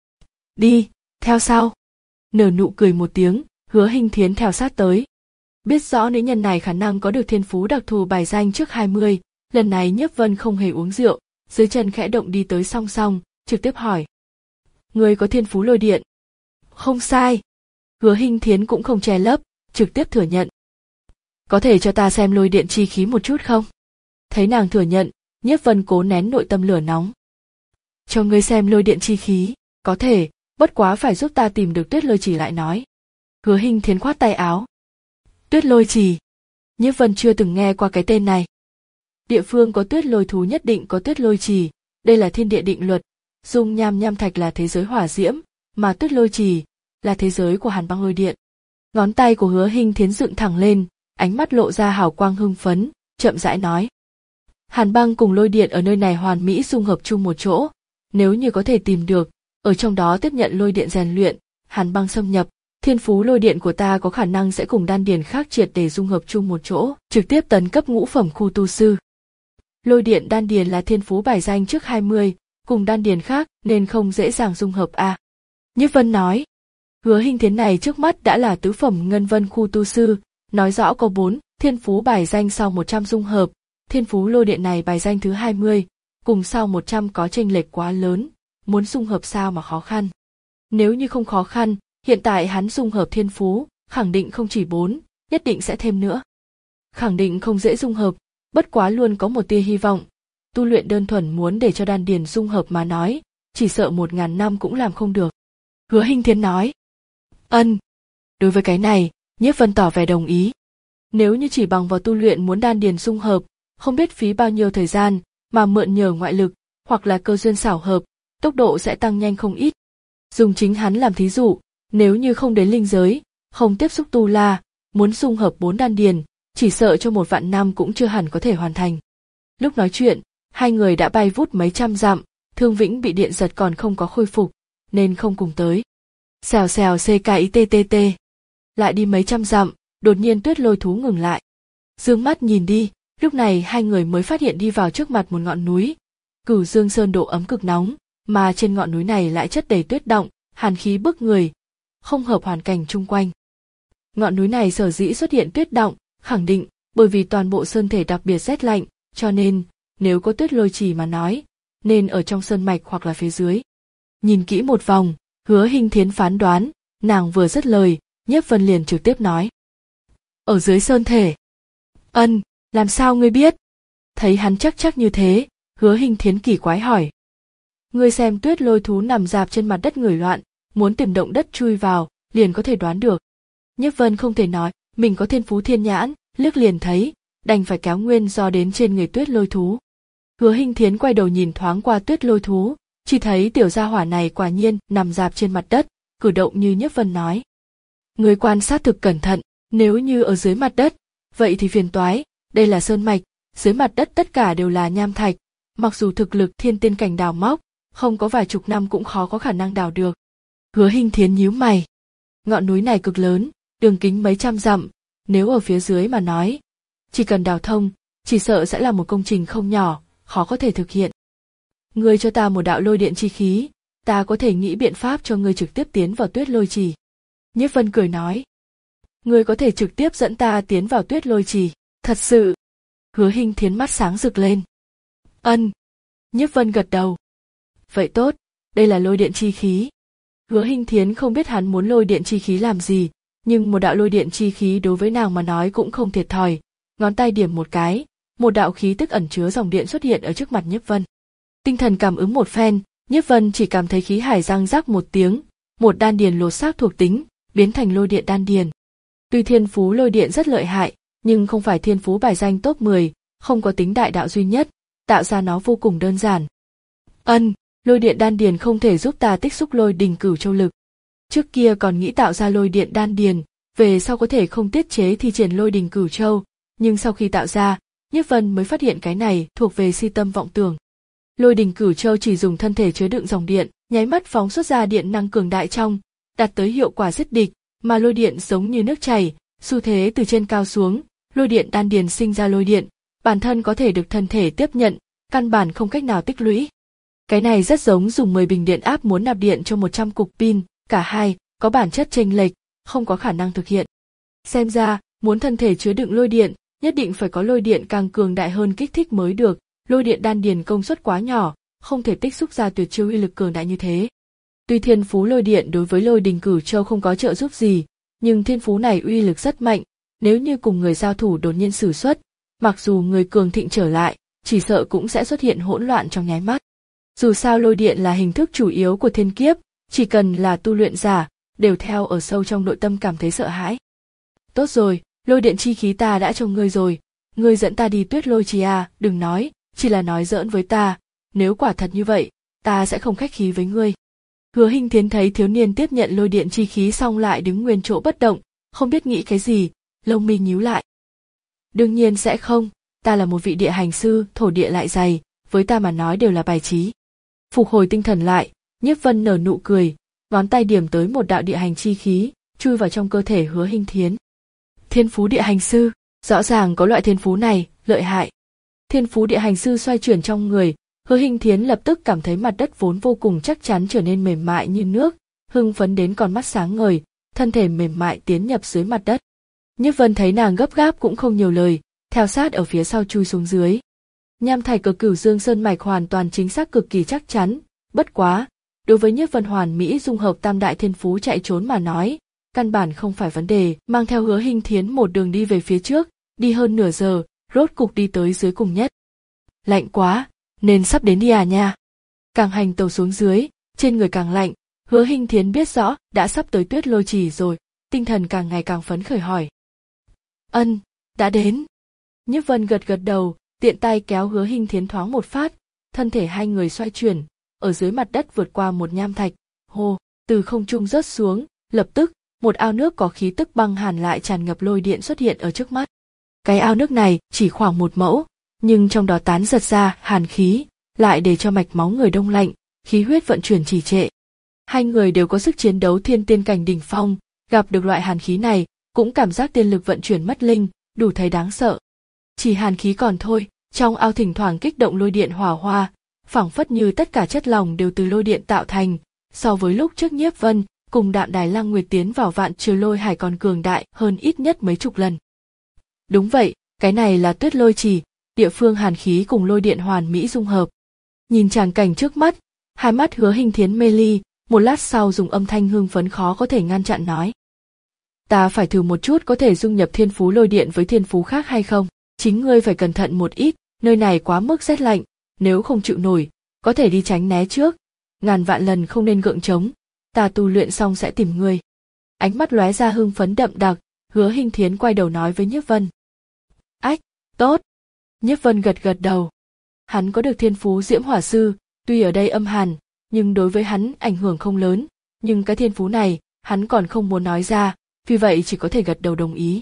Đi, theo sau. Nở nụ cười một tiếng, Hứa Hinh Thiến theo sát tới. Biết rõ nữ nhân này khả năng có được thiên phú đặc thù bài danh trước hai mươi, lần này Nhiếp Vân không hề uống rượu, dưới chân khẽ động đi tới song song, trực tiếp hỏi. Ngươi có thiên phú lôi điện? Không sai. Hứa Hinh Thiến cũng không che lấp, trực tiếp thừa nhận. Có thể cho ta xem lôi điện chi khí một chút không? Thấy nàng thừa nhận, Nhiếp Vân cố nén nội tâm lửa nóng. Cho ngươi xem lôi điện chi khí, có thể, bất quá phải giúp ta tìm được Tuyết Lôi Trì lại nói. Hứa Hinh Thiến khoát tay áo. Tuyết Lôi Trì. Nhiếp Vân chưa từng nghe qua cái tên này. Địa phương có Tuyết Lôi Thú nhất định có Tuyết Lôi Trì, đây là thiên địa định luật. Dung nham nham thạch là thế giới hỏa diễm, mà Tuyết Lôi Trì là thế giới của hàn băng lôi điện. Ngón tay của Hứa Hinh Thiến dựng thẳng lên, ánh mắt lộ ra hào quang hưng phấn, chậm rãi nói. Hàn băng cùng lôi điện ở nơi này hoàn mỹ dung hợp chung một chỗ, nếu như có thể tìm được, ở trong đó tiếp nhận lôi điện rèn luyện, hàn băng xâm nhập, thiên phú lôi điện của ta có khả năng sẽ cùng đan điền khác triệt để dung hợp chung một chỗ, trực tiếp tấn cấp ngũ phẩm khu tu sư. Lôi điện đan điền là thiên phú bài danh trước hai mươi, cùng đan điền khác nên không dễ dàng dung hợp a. À. Nhiếp Vân nói, Hứa Hinh Thiến này trước mắt đã là tứ phẩm ngân vân khu tu sư, nói rõ có bốn thiên phú bài danh sau một trăm dung hợp, thiên phú lôi điện này bài danh thứ hai mươi, cùng sau một trăm có chênh lệch quá lớn, muốn dung hợp sao mà khó khăn. Nếu như không khó khăn, hiện tại hắn dung hợp thiên phú, khẳng định không chỉ bốn, nhất định sẽ thêm nữa. Khẳng định không dễ dung hợp, bất quá luôn có một tia hy vọng. Tu luyện đơn thuần muốn để cho đan điền dung hợp mà nói, chỉ sợ một ngàn năm cũng làm không được. Hứa Hinh Thiến nói. Ân. Đối với cái này, Nhiếp Vân tỏ vẻ đồng ý. Nếu như chỉ bằng vào tu luyện muốn đan điền dung hợp, không biết phí bao nhiêu thời gian, mà mượn nhờ ngoại lực, hoặc là cơ duyên xảo hợp, tốc độ sẽ tăng nhanh không ít. Dùng chính hắn làm thí dụ, nếu như không đến linh giới, không tiếp xúc tu la, muốn dung hợp bốn đan điền, chỉ sợ cho một vạn năm cũng chưa hẳn có thể hoàn thành. Lúc nói chuyện, hai người đã bay vút mấy trăm dặm, Thương Vĩnh bị điện giật còn không có khôi phục, nên không cùng tới. Xèo xèo ckittt. Lại đi mấy trăm dặm, đột nhiên tuyết lôi thú ngừng lại. Dương mắt nhìn đi, lúc này hai người mới phát hiện đi vào trước mặt một ngọn núi. Cửu Dương Sơn độ ấm cực nóng, mà trên ngọn núi này lại chất đầy tuyết động, hàn khí bức người, không hợp hoàn cảnh chung quanh. Ngọn núi này sở dĩ xuất hiện tuyết động, khẳng định bởi vì toàn bộ sơn thể đặc biệt rét lạnh, cho nên nếu có tuyết lôi trì mà nói, nên ở trong sơn mạch hoặc là phía dưới. Nhìn kỹ một vòng, Hứa Hinh Thiến phán đoán, nàng vừa dứt lời, Nhiếp Vân liền trực tiếp nói. Ở dưới sơn thể. Ân, làm sao ngươi biết? Thấy hắn chắc chắc như thế, Hứa Hinh Thiến kỳ quái hỏi. Ngươi xem tuyết lôi thú nằm rạp trên mặt đất người loạn, muốn tìm động đất chui vào, liền có thể đoán được. Nhiếp Vân không thể nói, mình có thiên phú thiên nhãn, liếc liền thấy, đành phải kéo nguyên do đến trên người tuyết lôi thú. Hứa Hinh Thiến quay đầu nhìn thoáng qua tuyết lôi thú, chỉ thấy tiểu gia hỏa này quả nhiên nằm rạp trên mặt đất, cử động như Nhiếp Vân nói. Người quan sát thực cẩn thận, nếu như ở dưới mặt đất, vậy thì phiền toái, đây là sơn mạch, dưới mặt đất tất cả đều là nham thạch, mặc dù thực lực thiên tiên cảnh đào móc, không có vài chục năm cũng khó có khả năng đào được. Hứa Hinh Thiến nhíu mày. Ngọn núi này cực lớn, đường kính mấy trăm dặm, nếu ở phía dưới mà nói, chỉ cần đào thông, chỉ sợ sẽ là một công trình không nhỏ, khó có thể thực hiện. Ngươi cho ta một đạo lôi điện chi khí, ta có thể nghĩ biện pháp cho ngươi trực tiếp tiến vào tuyết lôi trì. Nhiếp Vân cười nói. Ngươi có thể trực tiếp dẫn ta tiến vào tuyết lôi trì, thật sự. Hứa Hinh Thiến mắt sáng rực lên. Ân. Nhiếp Vân gật đầu. Vậy tốt, đây là lôi điện chi khí. Hứa Hinh Thiến không biết hắn muốn lôi điện chi khí làm gì, nhưng một đạo lôi điện chi khí đối với nàng mà nói cũng không thiệt thòi. Ngón tay điểm một cái, một đạo khí tức ẩn chứa dòng điện xuất hiện ở trước mặt Nhiếp Vân. Tinh thần cảm ứng một phen, Nhiếp Vân chỉ cảm thấy khí hải răng rắc một tiếng, một đan điền lột xác thuộc tính, biến thành lôi điện đan điền. Tuy thiên phú lôi điện rất lợi hại, nhưng không phải thiên phú bài danh top mười, không có tính đại đạo duy nhất, tạo ra nó vô cùng đơn giản. Ân, lôi điện đan điền không thể giúp ta tích xúc lôi đình cửu châu lực. Trước kia còn nghĩ tạo ra lôi điện đan điền, về sau có thể không tiết chế thi triển lôi đình cửu châu, nhưng sau khi tạo ra, Nhiếp Vân mới phát hiện cái này thuộc về si tâm vọng tưởng. Lôi đình cửu châu chỉ dùng thân thể chứa đựng dòng điện, nháy mắt phóng xuất ra điện năng cường đại trong, đạt tới hiệu quả giết địch, mà lôi điện giống như nước chảy, xu thế từ trên cao xuống, lôi điện đan điền sinh ra lôi điện, bản thân có thể được thân thể tiếp nhận, căn bản không cách nào tích lũy. Cái này rất giống dùng mười bình điện áp muốn nạp điện cho một trăm cục pin, cả hai có bản chất chênh lệch, không có khả năng thực hiện. Xem ra, muốn thân thể chứa đựng lôi điện, nhất định phải có lôi điện càng cường đại hơn kích thích mới được, lôi điện đan điền công suất quá nhỏ, không thể tích xúc ra tuyệt chiêu uy lực cường đại như thế. Tuy thiên phú lôi điện đối với lôi đình cửu châu không có trợ giúp gì, nhưng thiên phú này uy lực rất mạnh, nếu như cùng người giao thủ đột nhiên sử xuất, mặc dù người cường thịnh trở lại, chỉ sợ cũng sẽ xuất hiện hỗn loạn trong nháy mắt. Dù sao lôi điện là hình thức chủ yếu của thiên kiếp, chỉ cần là tu luyện giả, đều theo ở sâu trong nội tâm cảm thấy sợ hãi. Tốt rồi, lôi điện chi khí ta đã cho ngươi rồi, ngươi dẫn ta đi tuyết lôi trì à, đừng nói, chỉ là nói giỡn với ta, nếu quả thật như vậy, ta sẽ không khách khí với ngươi. Hứa Hinh Thiến thấy thiếu niên tiếp nhận lôi điện chi khí xong lại đứng nguyên chỗ bất động, không biết nghĩ cái gì, lông mi nhíu lại. Đương nhiên sẽ không, ta là một vị địa hành sư, thổ địa lại dày, với ta mà nói đều là bài trí. Phục hồi tinh thần lại, Nhiếp Vân nở nụ cười, ngón tay điểm tới một đạo địa hành chi khí, chui vào trong cơ thể Hứa Hinh Thiến. Thiên phú địa hành sư, rõ ràng có loại thiên phú này, lợi hại. Thiên phú địa hành sư xoay chuyển trong người, Hứa Hinh Thiến lập tức cảm thấy mặt đất vốn vô cùng chắc chắn trở nên mềm mại như nước, hưng phấn đến con mắt sáng ngời, thân thể mềm mại tiến nhập dưới mặt đất. Nhiếp Vân thấy nàng gấp gáp cũng không nhiều lời, theo sát ở phía sau chui xuống dưới. Nham thạch ở Cửu Dương Sơn mạch hoàn toàn chính xác cực kỳ chắc chắn, bất quá, đối với Nhiếp Vân hoàn mỹ dung hợp tam đại thiên phú chạy trốn mà nói, căn bản không phải vấn đề. Mang theo Hứa Hinh Thiến một đường đi về phía trước, đi hơn nửa giờ, rốt cục đi tới dưới cùng nhất. Lạnh quá, nên sắp đến đi à nha. Càng hành tàu xuống dưới, trên người càng lạnh, Hứa Hinh Thiến biết rõ đã sắp tới Tuyết Lôi Trì rồi, tinh thần càng ngày càng phấn khởi hỏi. Ân, đã đến. Nhiếp Vân gật gật đầu, tiện tay kéo Hứa Hinh Thiến thoáng một phát, thân thể hai người xoay chuyển, ở dưới mặt đất vượt qua một nham thạch, hô, từ không trung rớt xuống, lập tức, một ao nước có khí tức băng hàn lại tràn ngập lôi điện xuất hiện ở trước mắt. Cái ao nước này chỉ khoảng một mẫu, nhưng trong đó tán giật ra hàn khí, lại để cho mạch máu người đông lạnh, khí huyết vận chuyển trì trệ. Hai người đều có sức chiến đấu thiên tiên cảnh đỉnh phong, gặp được loại hàn khí này, cũng cảm giác tiên lực vận chuyển mất linh, đủ thấy đáng sợ. Chỉ hàn khí còn thôi, trong ao thỉnh thoảng kích động lôi điện hỏa hoa, phảng phất như tất cả chất lỏng đều từ lôi điện tạo thành, so với lúc trước Nhiếp Vân cùng Đạm Đài Lăng Nguyệt tiến vào Vạn Trừ Lôi Hải còn cường đại hơn ít nhất mấy chục lần. Đúng vậy, cái này là Tuyết Lôi Trì, địa phương hàn khí cùng lôi điện hoàn mỹ dung hợp. Nhìn tràng cảnh trước mắt, hai mắt Hứa Hinh Thiến mê ly, một lát sau dùng âm thanh hưng phấn khó có thể ngăn chặn nói. Ta phải thử một chút có thể dung nhập thiên phú lôi điện với thiên phú khác hay không, chính ngươi phải cẩn thận một ít, nơi này quá mức rét lạnh, nếu không chịu nổi, có thể đi tránh né trước, ngàn vạn lần không nên gượng chống, ta tu luyện xong sẽ tìm ngươi. Ánh mắt lóe ra hưng phấn đậm đặc, Hứa Hinh Thiến quay đầu nói với Nhiếp Vân. Ách, tốt. Nhiếp Vân gật gật đầu. Hắn có được thiên phú Diễm Hỏa Sư, tuy ở đây âm hàn, nhưng đối với hắn ảnh hưởng không lớn, nhưng cái thiên phú này, hắn còn không muốn nói ra, vì vậy chỉ có thể gật đầu đồng ý.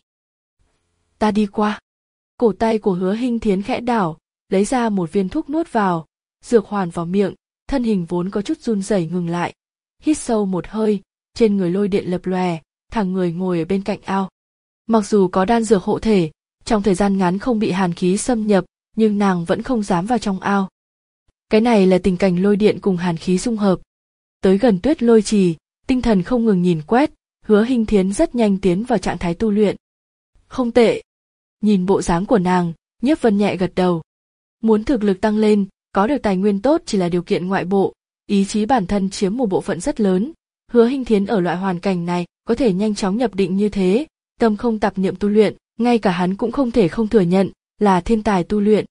Ta đi qua. Cổ tay của Hứa Hinh Thiến khẽ đảo, lấy ra một viên thuốc nuốt vào, dược hoàn vào miệng, thân hình vốn có chút run rẩy ngừng lại. Hít sâu một hơi, trên người lôi điện lập lòe, thẳng người ngồi ở bên cạnh ao. Mặc dù có đan dược hộ thể, trong thời gian ngắn không bị hàn khí xâm nhập, nhưng nàng vẫn không dám vào trong ao. Cái này là tình cảnh lôi điện cùng hàn khí dung hợp. Tới gần Tuyết Lôi Trì, tinh thần không ngừng nhìn quét, Hứa Hinh Thiến rất nhanh tiến vào trạng thái tu luyện. Không tệ. Nhìn bộ dáng của nàng, Nhiếp Vân nhẹ gật đầu. Muốn thực lực tăng lên, có được tài nguyên tốt chỉ là điều kiện ngoại bộ, ý chí bản thân chiếm một bộ phận rất lớn. Hứa Hinh Thiến ở loại hoàn cảnh này có thể nhanh chóng nhập định như thế, tâm không tạp niệm tu luyện, ngay cả hắn cũng không thể không thừa nhận là thiên tài tu luyện.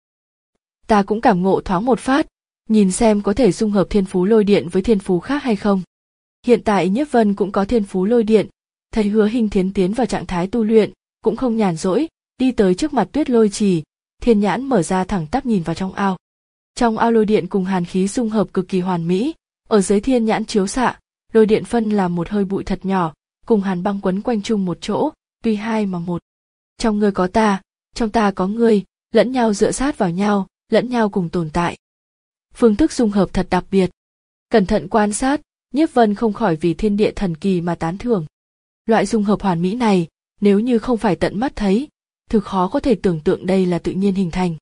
Ta cũng cảm ngộ thoáng một phát, nhìn xem có thể dung hợp thiên phú lôi điện với thiên phú khác hay không. Hiện tại Nhiếp Vân cũng có thiên phú lôi điện, thấy Hứa Hinh Thiến tiến vào trạng thái tu luyện, cũng không nhàn rỗi, đi tới trước mặt Tuyết Lôi Trì, thiên nhãn mở ra thẳng tắp nhìn vào trong ao. Trong ao lôi điện cùng hàn khí dung hợp cực kỳ hoàn mỹ, ở dưới thiên nhãn chiếu xạ, lôi điện phân làm một hơi bụi thật nhỏ, cùng hàn băng quấn quanh chung một chỗ, tuy hai mà một. Trong ngươi có ta, trong ta có ngươi, lẫn nhau dựa sát vào nhau, lẫn nhau cùng tồn tại. Phương thức dung hợp thật đặc biệt. Cẩn thận quan sát, Nhiếp Vân không khỏi vì thiên địa thần kỳ mà tán thưởng. Loại dung hợp hoàn mỹ này, nếu như không phải tận mắt thấy, thực khó có thể tưởng tượng đây là tự nhiên hình thành.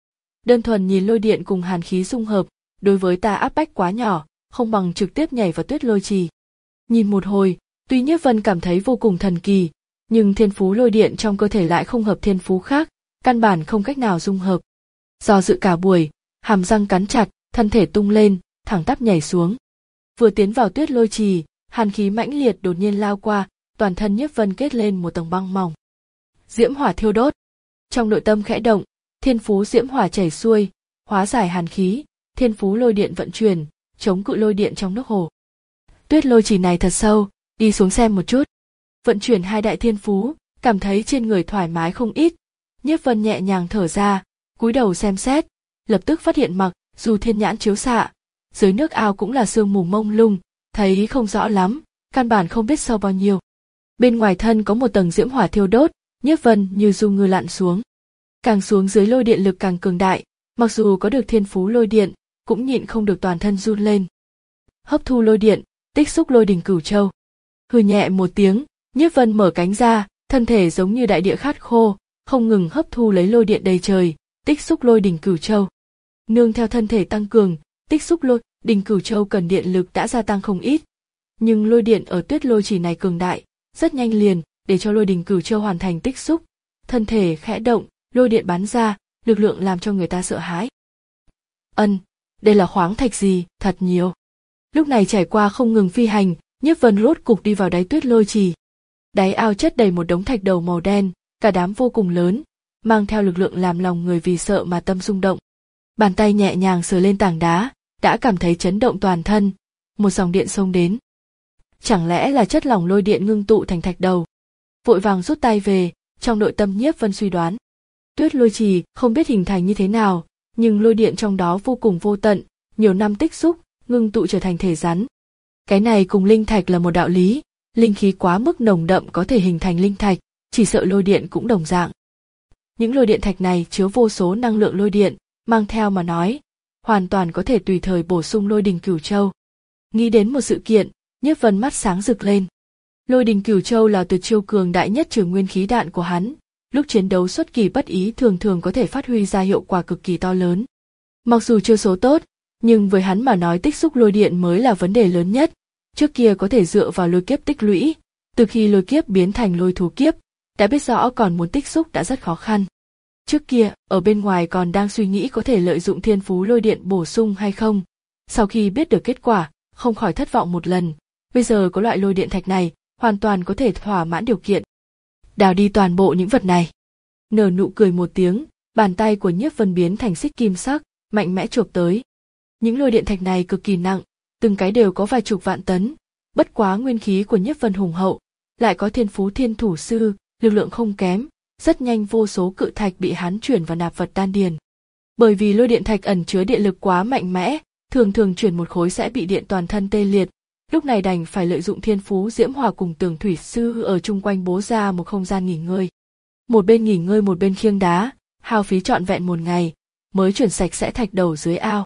Đơn thuần nhìn lôi điện cùng hàn khí dung hợp, đối với ta áp bách quá nhỏ, không bằng trực tiếp nhảy vào Tuyết Lôi Trì. Nhìn một hồi, tuy Nhiếp Vân cảm thấy vô cùng thần kỳ, nhưng thiên phú lôi điện trong cơ thể lại không hợp thiên phú khác, căn bản không cách nào dung hợp. Do dự cả buổi, hàm răng cắn chặt, thân thể tung lên, thẳng tắp nhảy xuống. Vừa tiến vào Tuyết Lôi Trì, hàn khí mãnh liệt đột nhiên lao qua, toàn thân Nhiếp Vân kết lên một tầng băng mỏng. Diễm hỏa thiêu đốt. Trong nội tâm khẽ động, thiên phú diễm hỏa chảy xuôi, hóa giải hàn khí, thiên phú lôi điện vận chuyển, chống cự lôi điện trong nước hồ. Tuyết Lôi Trì này thật sâu, đi xuống xem một chút. Vận chuyển hai đại thiên phú, cảm thấy trên người thoải mái không ít. Nhiếp Vân nhẹ nhàng thở ra, cúi đầu xem xét, lập tức phát hiện mặc dù thiên nhãn chiếu xạ, dưới nước ao cũng là sương mù mông lung, thấy không rõ lắm, căn bản không biết sâu bao nhiêu. Bên ngoài thân có một tầng diễm hỏa thiêu đốt, Nhiếp Vân như du ngư lặn xuống. Càng xuống dưới lôi điện lực càng cường đại, mặc dù có được thiên phú lôi điện, cũng nhịn không được toàn thân run lên. Hấp thu lôi điện, tích xúc lôi đỉnh cửu châu. Hừ nhẹ một tiếng, Nhiếp Vân mở cánh ra, thân thể giống như đại địa khát khô, không ngừng hấp thu lấy lôi điện đầy trời, tích xúc lôi đỉnh cửu châu. Nương theo thân thể tăng cường, tích xúc lôi đỉnh cửu châu cần điện lực đã gia tăng không ít. Nhưng lôi điện ở Tuyết Lôi Trì này cường đại, rất nhanh liền, để cho lôi đỉnh cửu châu hoàn thành tích xúc. Thân thể khẽ động, lôi điện bắn ra, lực lượng làm cho người ta sợ hãi. Ân, đây là khoáng thạch gì, thật nhiều. Lúc này trải qua không ngừng phi hành, Nhiếp Vân rốt cục đi vào đáy tuyết lôi trì. Đáy ao chất đầy một đống thạch đầu màu đen, cả đám vô cùng lớn, mang theo lực lượng làm lòng người vì sợ mà tâm rung động. Bàn tay nhẹ nhàng sờ lên tảng đá, đã cảm thấy chấn động toàn thân, một dòng điện xông đến. Chẳng lẽ là chất lỏng lôi điện ngưng tụ thành thạch đầu? Vội vàng rút tay về, trong nội tâm Nhiếp Vân suy đoán. Tuyết lôi trì không biết hình thành như thế nào, nhưng lôi điện trong đó vô cùng vô tận, nhiều năm tích xúc, ngưng tụ trở thành thể rắn. Cái này cùng linh thạch là một đạo lý, linh khí quá mức nồng đậm có thể hình thành linh thạch, chỉ sợ lôi điện cũng đồng dạng. Những lôi điện thạch này chứa vô số năng lượng lôi điện, mang theo mà nói, hoàn toàn có thể tùy thời bổ sung lôi đình Cửu Châu. Nghĩ đến một sự kiện, Nhiếp Vân mắt sáng rực lên. Lôi đình Cửu Châu là tuyệt chiêu cường đại nhất trừ nguyên khí đạn của hắn, lúc chiến đấu xuất kỳ bất ý thường thường có thể phát huy ra hiệu quả cực kỳ to lớn. Mặc dù chưa số tốt, nhưng với hắn mà nói tích xúc lôi điện mới là vấn đề lớn nhất. Trước kia có thể dựa vào lôi kiếp tích lũy, từ khi lôi kiếp biến thành lôi thú kiếp, đã biết rõ còn muốn tích xúc đã rất khó khăn. Trước kia, ở bên ngoài còn đang suy nghĩ có thể lợi dụng thiên phú lôi điện bổ sung hay không. Sau khi biết được kết quả, không khỏi thất vọng một lần. Bây giờ có loại lôi điện thạch này, hoàn toàn có thể thỏa mãn điều kiện. Đào đi toàn bộ những vật này. Nở nụ cười một tiếng, bàn tay của Nhiếp Vân biến thành xích kim sắc, mạnh mẽ chộp tới. Những lôi điện thạch này cực kỳ nặng, từng cái đều có vài chục vạn tấn. Bất quá nguyên khí của Nhiếp Vân hùng hậu, lại có thiên phú thiên thủ sư, lực lượng không kém, rất nhanh vô số cự thạch bị hắn chuyển vào nạp vật đan điền. Bởi vì lôi điện thạch ẩn chứa điện lực quá mạnh mẽ, thường thường chuyển một khối sẽ bị điện toàn thân tê liệt. Lúc này đành phải lợi dụng thiên phú diễm hòa cùng tường thủy sư ở chung quanh bố ra một không gian nghỉ ngơi. Một bên nghỉ ngơi một bên khiêng đá, hao phí trọn vẹn một ngày, mới chuyển sạch sẽ thạch đầu dưới ao.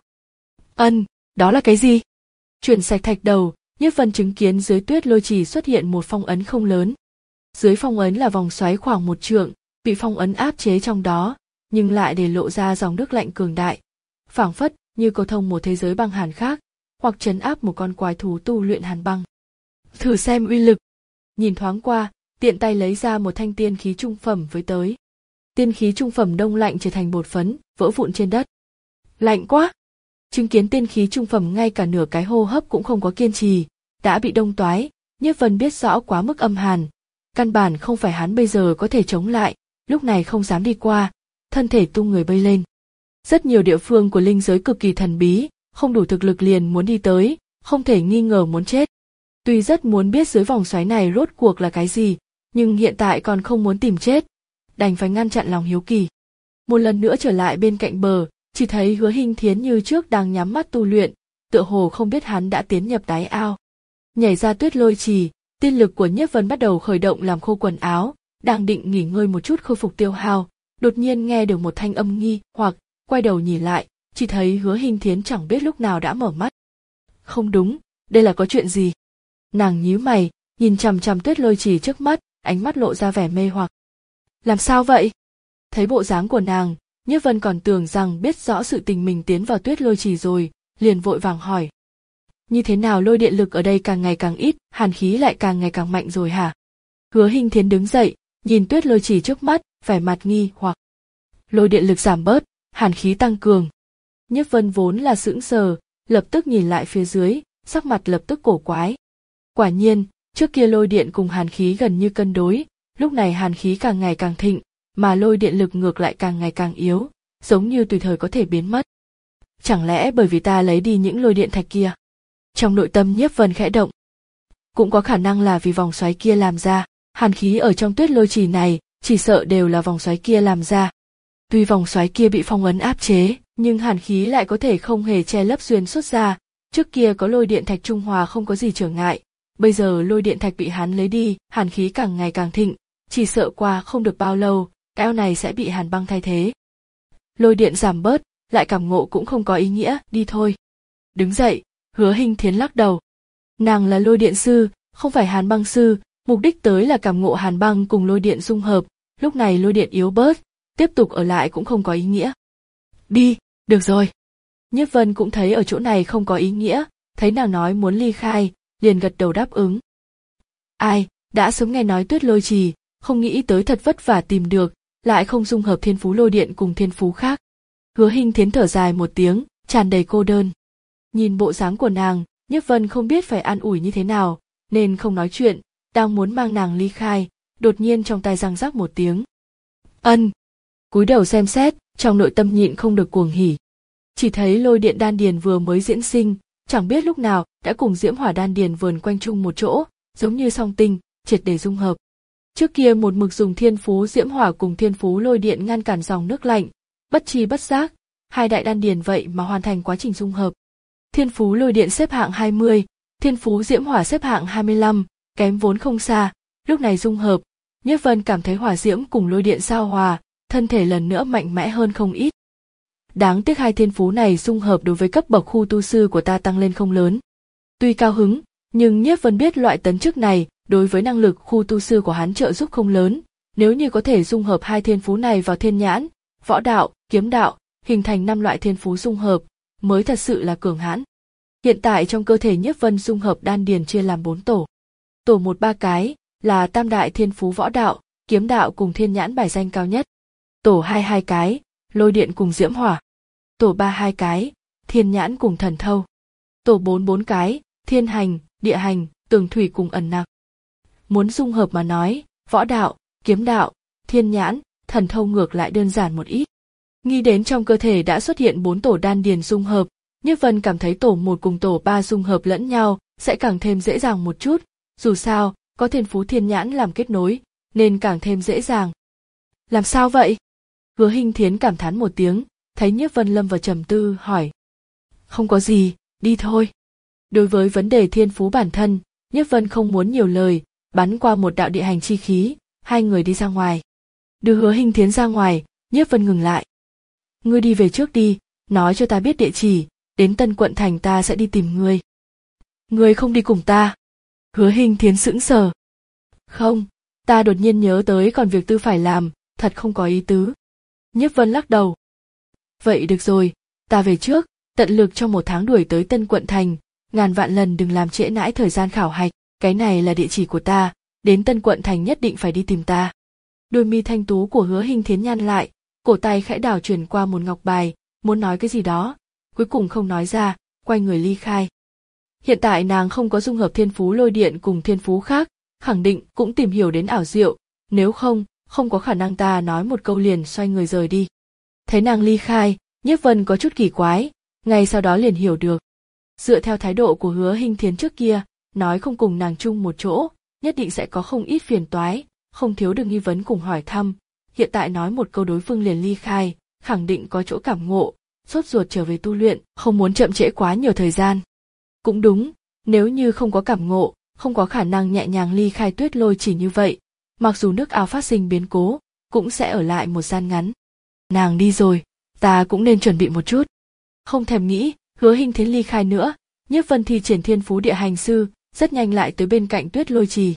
Ân, đó là cái gì? Chuyển sạch thạch đầu, Nhiếp Vân chứng kiến dưới tuyết lôi trì xuất hiện một phong ấn không lớn. Dưới phong ấn là vòng xoáy khoảng một trượng, bị phong ấn áp chế trong đó, nhưng lại để lộ ra dòng nước lạnh cường đại, phảng phất như cầu thông một thế giới băng hàn khác, hoặc trấn áp một con quái thú tu luyện hàn băng. Thử xem uy lực. Nhìn thoáng qua, tiện tay lấy ra một thanh tiên khí trung phẩm với tới. Tiên khí trung phẩm đông lạnh trở thành bột phấn, vỡ vụn trên đất. Lạnh quá! Chứng kiến tiên khí trung phẩm ngay cả nửa cái hô hấp cũng không có kiên trì, đã bị đông toái, Nhiếp Vân biết rõ quá mức âm hàn. Căn bản không phải hắn bây giờ có thể chống lại, lúc này không dám đi qua, thân thể tung người bay lên. Rất nhiều địa phương của linh giới cực kỳ thần bí, không đủ thực lực liền muốn đi tới, không thể nghi ngờ muốn chết. Tuy rất muốn biết dưới vòng xoáy này rốt cuộc là cái gì, nhưng hiện tại còn không muốn tìm chết, đành phải ngăn chặn lòng hiếu kỳ. Một lần nữa trở lại bên cạnh bờ, chỉ thấy Hứa Hinh Thiến như trước đang nhắm mắt tu luyện, tựa hồ không biết hắn đã tiến nhập đáy ao. Nhảy ra tuyết lôi trì, tiên lực của Nhiếp Vân bắt đầu khởi động làm khô quần áo, đang định nghỉ ngơi một chút khôi phục tiêu hao, đột nhiên nghe được một thanh âm nghi hoặc, quay đầu nhìn lại, chỉ thấy Hứa Hinh Thiến chẳng biết lúc nào đã mở mắt. Không đúng, đây là có chuyện gì? Nàng nhíu mày, nhìn chằm chằm tuyết lôi trì trước mắt, ánh mắt lộ ra vẻ mê hoặc. Làm sao vậy? Thấy bộ dáng của nàng, Nhiếp Vân còn tưởng rằng biết rõ sự tình mình tiến vào tuyết lôi trì rồi, liền vội vàng hỏi. Như thế nào lôi điện lực ở đây càng ngày càng ít, hàn khí lại càng ngày càng mạnh rồi hả? Hứa Hinh Thiến đứng dậy, nhìn tuyết lôi trì trước mắt, vẻ mặt nghi hoặc. Lôi điện lực giảm bớt, hàn khí tăng cường. Nhiếp Vân vốn là sững sờ, lập tức nhìn lại phía dưới, sắc mặt lập tức cổ quái. Quả nhiên, trước kia lôi điện cùng hàn khí gần như cân đối, lúc này hàn khí càng ngày càng thịnh, mà lôi điện lực ngược lại càng ngày càng yếu, giống như tùy thời có thể biến mất. Chẳng lẽ bởi vì ta lấy đi những lôi điện thạch kia? Trong nội tâm Nhiếp Vân khẽ động. Cũng có khả năng là vì vòng xoáy kia làm ra, hàn khí ở trong tuyết lôi trì này, chỉ sợ đều là vòng xoáy kia làm ra. Tuy vòng xoáy kia bị phong ấn áp chế, nhưng hàn khí lại có thể không hề che lấp xuyên xuất ra, trước kia có lôi điện thạch trung hòa không có gì trở ngại, bây giờ lôi điện thạch bị hắn lấy đi, hàn khí càng ngày càng thịnh, chỉ sợ qua không được bao lâu, cái ao này sẽ bị hàn băng thay thế. Lôi điện giảm bớt, lại cảm ngộ cũng không có ý nghĩa, đi thôi. Đứng dậy, Hứa Hinh Thiến lắc đầu. Nàng là lôi điện sư, không phải hàn băng sư, mục đích tới là cảm ngộ hàn băng cùng lôi điện dung hợp, lúc này lôi điện yếu bớt, tiếp tục ở lại cũng không có ý nghĩa. Đi, được rồi. Nhiếp Vân cũng thấy ở chỗ này không có ý nghĩa, thấy nàng nói muốn ly khai, liền gật đầu đáp ứng. Ai, đã sớm nghe nói tuyết lôi trì, không nghĩ tới thật vất vả tìm được, lại không dung hợp thiên phú lôi điện cùng thiên phú khác. Hứa Hinh Thiến thở dài một tiếng, tràn đầy cô đơn. Nhìn bộ dáng của nàng, Nhiếp Vân không biết phải an ủi như thế nào, nên không nói chuyện, đang muốn mang nàng ly khai, đột nhiên trong tai răng rắc một tiếng. Ân. Cúi đầu xem xét, trong nội tâm nhịn không được cuồng hỉ. Chỉ thấy lôi điện đan điền vừa mới diễn sinh, chẳng biết lúc nào đã cùng diễm hỏa đan điền vờn quanh chung một chỗ, giống như song tinh, triệt để dung hợp. Trước kia một mực dùng thiên phú diễm hỏa cùng thiên phú lôi điện ngăn cản dòng nước lạnh, bất chi bất giác, hai đại đan điền vậy mà hoàn thành quá trình dung hợp. Thiên phú lôi điện xếp hạng hai mươi, thiên phú diễm hỏa xếp hạng hai mươi lăm, kém vốn không xa, lúc này dung hợp, Nhiếp Vân cảm thấy hỏa diễm cùng lôi điện giao hòa, thân thể lần nữa mạnh mẽ hơn không ít. Đáng tiếc hai thiên phú này dung hợp đối với cấp bậc khu tu sư của ta tăng lên không lớn. Tuy cao hứng, nhưng Nhiếp Vân biết loại tấn chức này đối với năng lực khu tu sư của hắn trợ giúp không lớn, nếu như có thể dung hợp hai thiên phú này vào thiên nhãn, võ đạo, kiếm đạo, hình thành năm loại thiên phú dung hợp, mới thật sự là cường hãn. Hiện tại trong cơ thể Nhiếp Vân dung hợp đan điền chia làm bốn tổ. Tổ một ba cái là tam đại thiên phú võ đạo, kiếm đạo cùng thiên nhãn bài danh cao nhất. Tổ hai hai cái, lôi điện cùng diễm hỏa. Tổ ba hai cái, thiên nhãn cùng thần thâu. Tổ bốn bốn cái, thiên hành, địa hành, tường thủy cùng ẩn nặc. Muốn dung hợp mà nói, võ đạo, kiếm đạo, thiên nhãn, thần thâu ngược lại đơn giản một ít. Nghĩ đến trong cơ thể đã xuất hiện bốn tổ đan điền dung hợp, Nhiếp Vân cảm thấy tổ một cùng tổ ba dung hợp lẫn nhau sẽ càng thêm dễ dàng một chút, dù sao, có thiên phú thiên nhãn làm kết nối, nên càng thêm dễ dàng. Làm sao vậy? Hứa Hinh Thiến cảm thán một tiếng, thấy Nhiếp Vân lâm vào trầm tư, hỏi. Không có gì, đi thôi. Đối với vấn đề thiên phú bản thân, Nhiếp Vân không muốn nhiều lời, bắn qua một đạo địa hành chi khí, hai người đi ra ngoài. Đưa Hứa Hinh Thiến ra ngoài, Nhiếp Vân ngừng lại. Ngươi đi về trước đi, nói cho ta biết địa chỉ, đến Tân Quận Thành ta sẽ đi tìm ngươi. Ngươi không đi cùng ta? Hứa Hinh Thiến sững sờ. Không, ta đột nhiên nhớ tới còn việc tư phải làm, thật không có ý tứ. Nhiếp Vân lắc đầu. Vậy được rồi, ta về trước, tận lực trong một tháng đuổi tới Tân Quận Thành, ngàn vạn lần đừng làm trễ nãi thời gian khảo hạch, cái này là địa chỉ của ta, đến Tân Quận Thành nhất định phải đi tìm ta. Đôi mi thanh tú của Hứa Hinh Thiến nhăn lại, cổ tay khẽ đảo chuyển qua một ngọc bài, muốn nói cái gì đó, cuối cùng không nói ra, quay người ly khai. Hiện tại nàng không có dung hợp thiên phú lôi điện cùng thiên phú khác, khẳng định cũng tìm hiểu đến ảo diệu, nếu không, không có khả năng ta nói một câu liền xoay người rời đi. Thấy nàng ly khai, Nhiếp Vân có chút kỳ quái, ngay sau đó liền hiểu được. Dựa theo thái độ của Hứa Hinh Thiến trước kia, nói không cùng nàng chung một chỗ, nhất định sẽ có không ít phiền toái, không thiếu được nghi vấn cùng hỏi thăm. Hiện tại nói một câu đối phương liền ly khai, khẳng định có chỗ cảm ngộ, sốt ruột trở về tu luyện, không muốn chậm trễ quá nhiều thời gian. Cũng đúng, nếu như không có cảm ngộ, không có khả năng nhẹ nhàng ly khai Tuyết Lôi chỉ như vậy, mặc dù nước ao phát sinh biến cố, cũng sẽ ở lại một gian ngắn. Nàng đi rồi, ta cũng nên chuẩn bị một chút. Không thèm nghĩ, Hứa Hinh Thiến ly khai nữa, Nhiếp Vân thi triển thiên phú địa hành sư, rất nhanh lại tới bên cạnh Tuyết Lôi trì.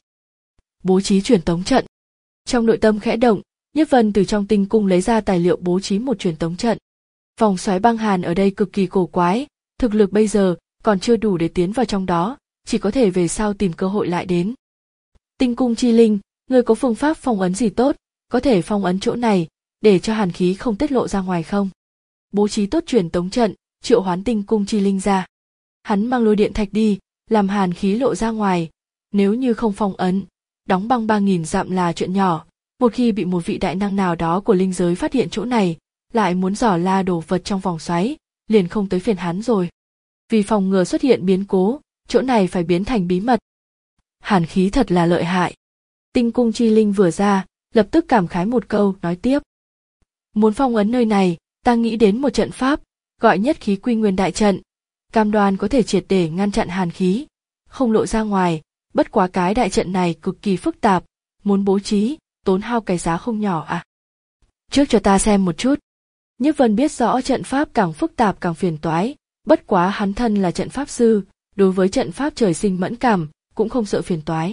Bố trí truyền tống trận. Trong nội tâm khẽ động, Nhiếp Vân từ trong tinh cung lấy ra tài liệu bố trí một truyền tống trận. Vòng xoáy băng hàn ở đây cực kỳ cổ quái, thực lực bây giờ còn chưa đủ để tiến vào trong đó, chỉ có thể về sau tìm cơ hội lại đến. Tinh cung chi linh, ngươi có phương pháp phong ấn gì tốt, có thể phong ấn chỗ này, để cho hàn khí không tiết lộ ra ngoài không? Bố trí tốt truyền tống trận, triệu hoán tinh cung chi linh ra. Hắn mang lôi điện thạch đi, làm hàn khí lộ ra ngoài, nếu như không phong ấn, đóng băng ba nghìn dặm là chuyện nhỏ, một khi bị một vị đại năng nào đó của linh giới phát hiện chỗ này, lại muốn dò la đồ vật trong vòng xoáy, liền không tới phiền hắn rồi. Vì phòng ngừa xuất hiện biến cố, chỗ này phải biến thành bí mật. Hàn khí thật là lợi hại. Tinh cung chi linh vừa ra, lập tức cảm khái một câu, nói tiếp. Muốn phong ấn nơi này, ta nghĩ đến một trận pháp, gọi nhất khí quy nguyên đại trận, cam đoan có thể triệt để ngăn chặn hàn khí, không lộ ra ngoài, bất quá cái đại trận này cực kỳ phức tạp, muốn bố trí, tốn hao cái giá không nhỏ à. Trước cho ta xem một chút. Nhiếp Vân biết rõ trận pháp càng phức tạp càng phiền toái, bất quá hắn thân là trận pháp sư, đối với trận pháp trời sinh mẫn cảm, cũng không sợ phiền toái.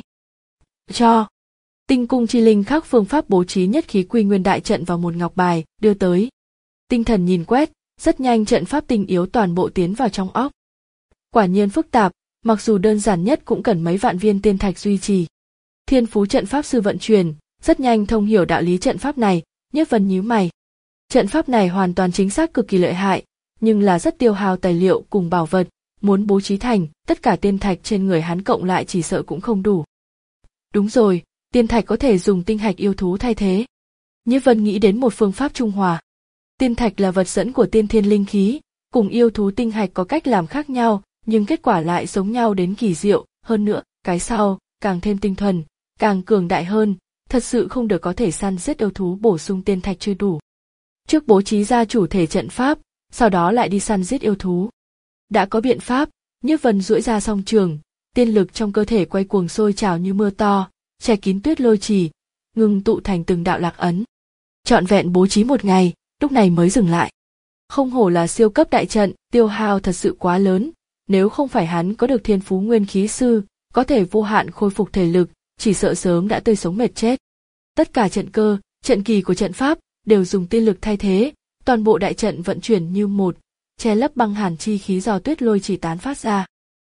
Cho. Tinh cung chi linh khắc phương pháp bố trí nhất khí quy nguyên đại trận vào một ngọc bài, đưa tới. Tinh thần nhìn quét, rất nhanh trận pháp tinh yếu toàn bộ tiến vào trong óc. Quả nhiên phức tạp, mặc dù đơn giản nhất cũng cần mấy vạn viên tiên thạch duy trì. Thiên phú trận pháp sư vận chuyển, rất nhanh thông hiểu đạo lý trận pháp này, Nhiếp Vân nhíu mày. Trận pháp này hoàn toàn chính xác cực kỳ lợi hại, nhưng là rất tiêu hao tài liệu cùng bảo vật, muốn bố trí thành tất cả tiên thạch trên người hắn cộng lại chỉ sợ cũng không đủ. Đúng rồi, tiên thạch có thể dùng tinh hạch yêu thú thay thế. Nhiếp Vân nghĩ đến một phương pháp trung hòa. Tiên thạch là vật dẫn của tiên thiên linh khí, cùng yêu thú tinh hạch có cách làm khác nhau, nhưng kết quả lại giống nhau đến kỳ diệu, hơn nữa, cái sau, càng thêm tinh thuần, càng cường đại hơn, thật sự không được có thể săn giết yêu thú bổ sung tiên thạch chưa đủ. Trước bố trí ra chủ thể trận pháp, sau đó lại đi săn giết yêu thú. Đã có biện pháp, Nhiếp Vân duỗi ra song trường, tiên lực trong cơ thể quay cuồng sôi trào như mưa to, che kín tuyết lôi trì, ngưng tụ thành từng đạo lạc ấn. Trọn vẹn bố trí một ngày, lúc này mới dừng lại. Không hổ là siêu cấp đại trận, tiêu hao thật sự quá lớn, nếu không phải hắn có được thiên phú nguyên khí sư, có thể vô hạn khôi phục thể lực, chỉ sợ sớm đã tươi sống mệt chết. Tất cả trận cơ, trận kỳ của trận pháp đều dùng tiên lực thay thế, toàn bộ đại trận vận chuyển như một, che lấp băng hàn chi khí do tuyết lôi chỉ tán phát ra.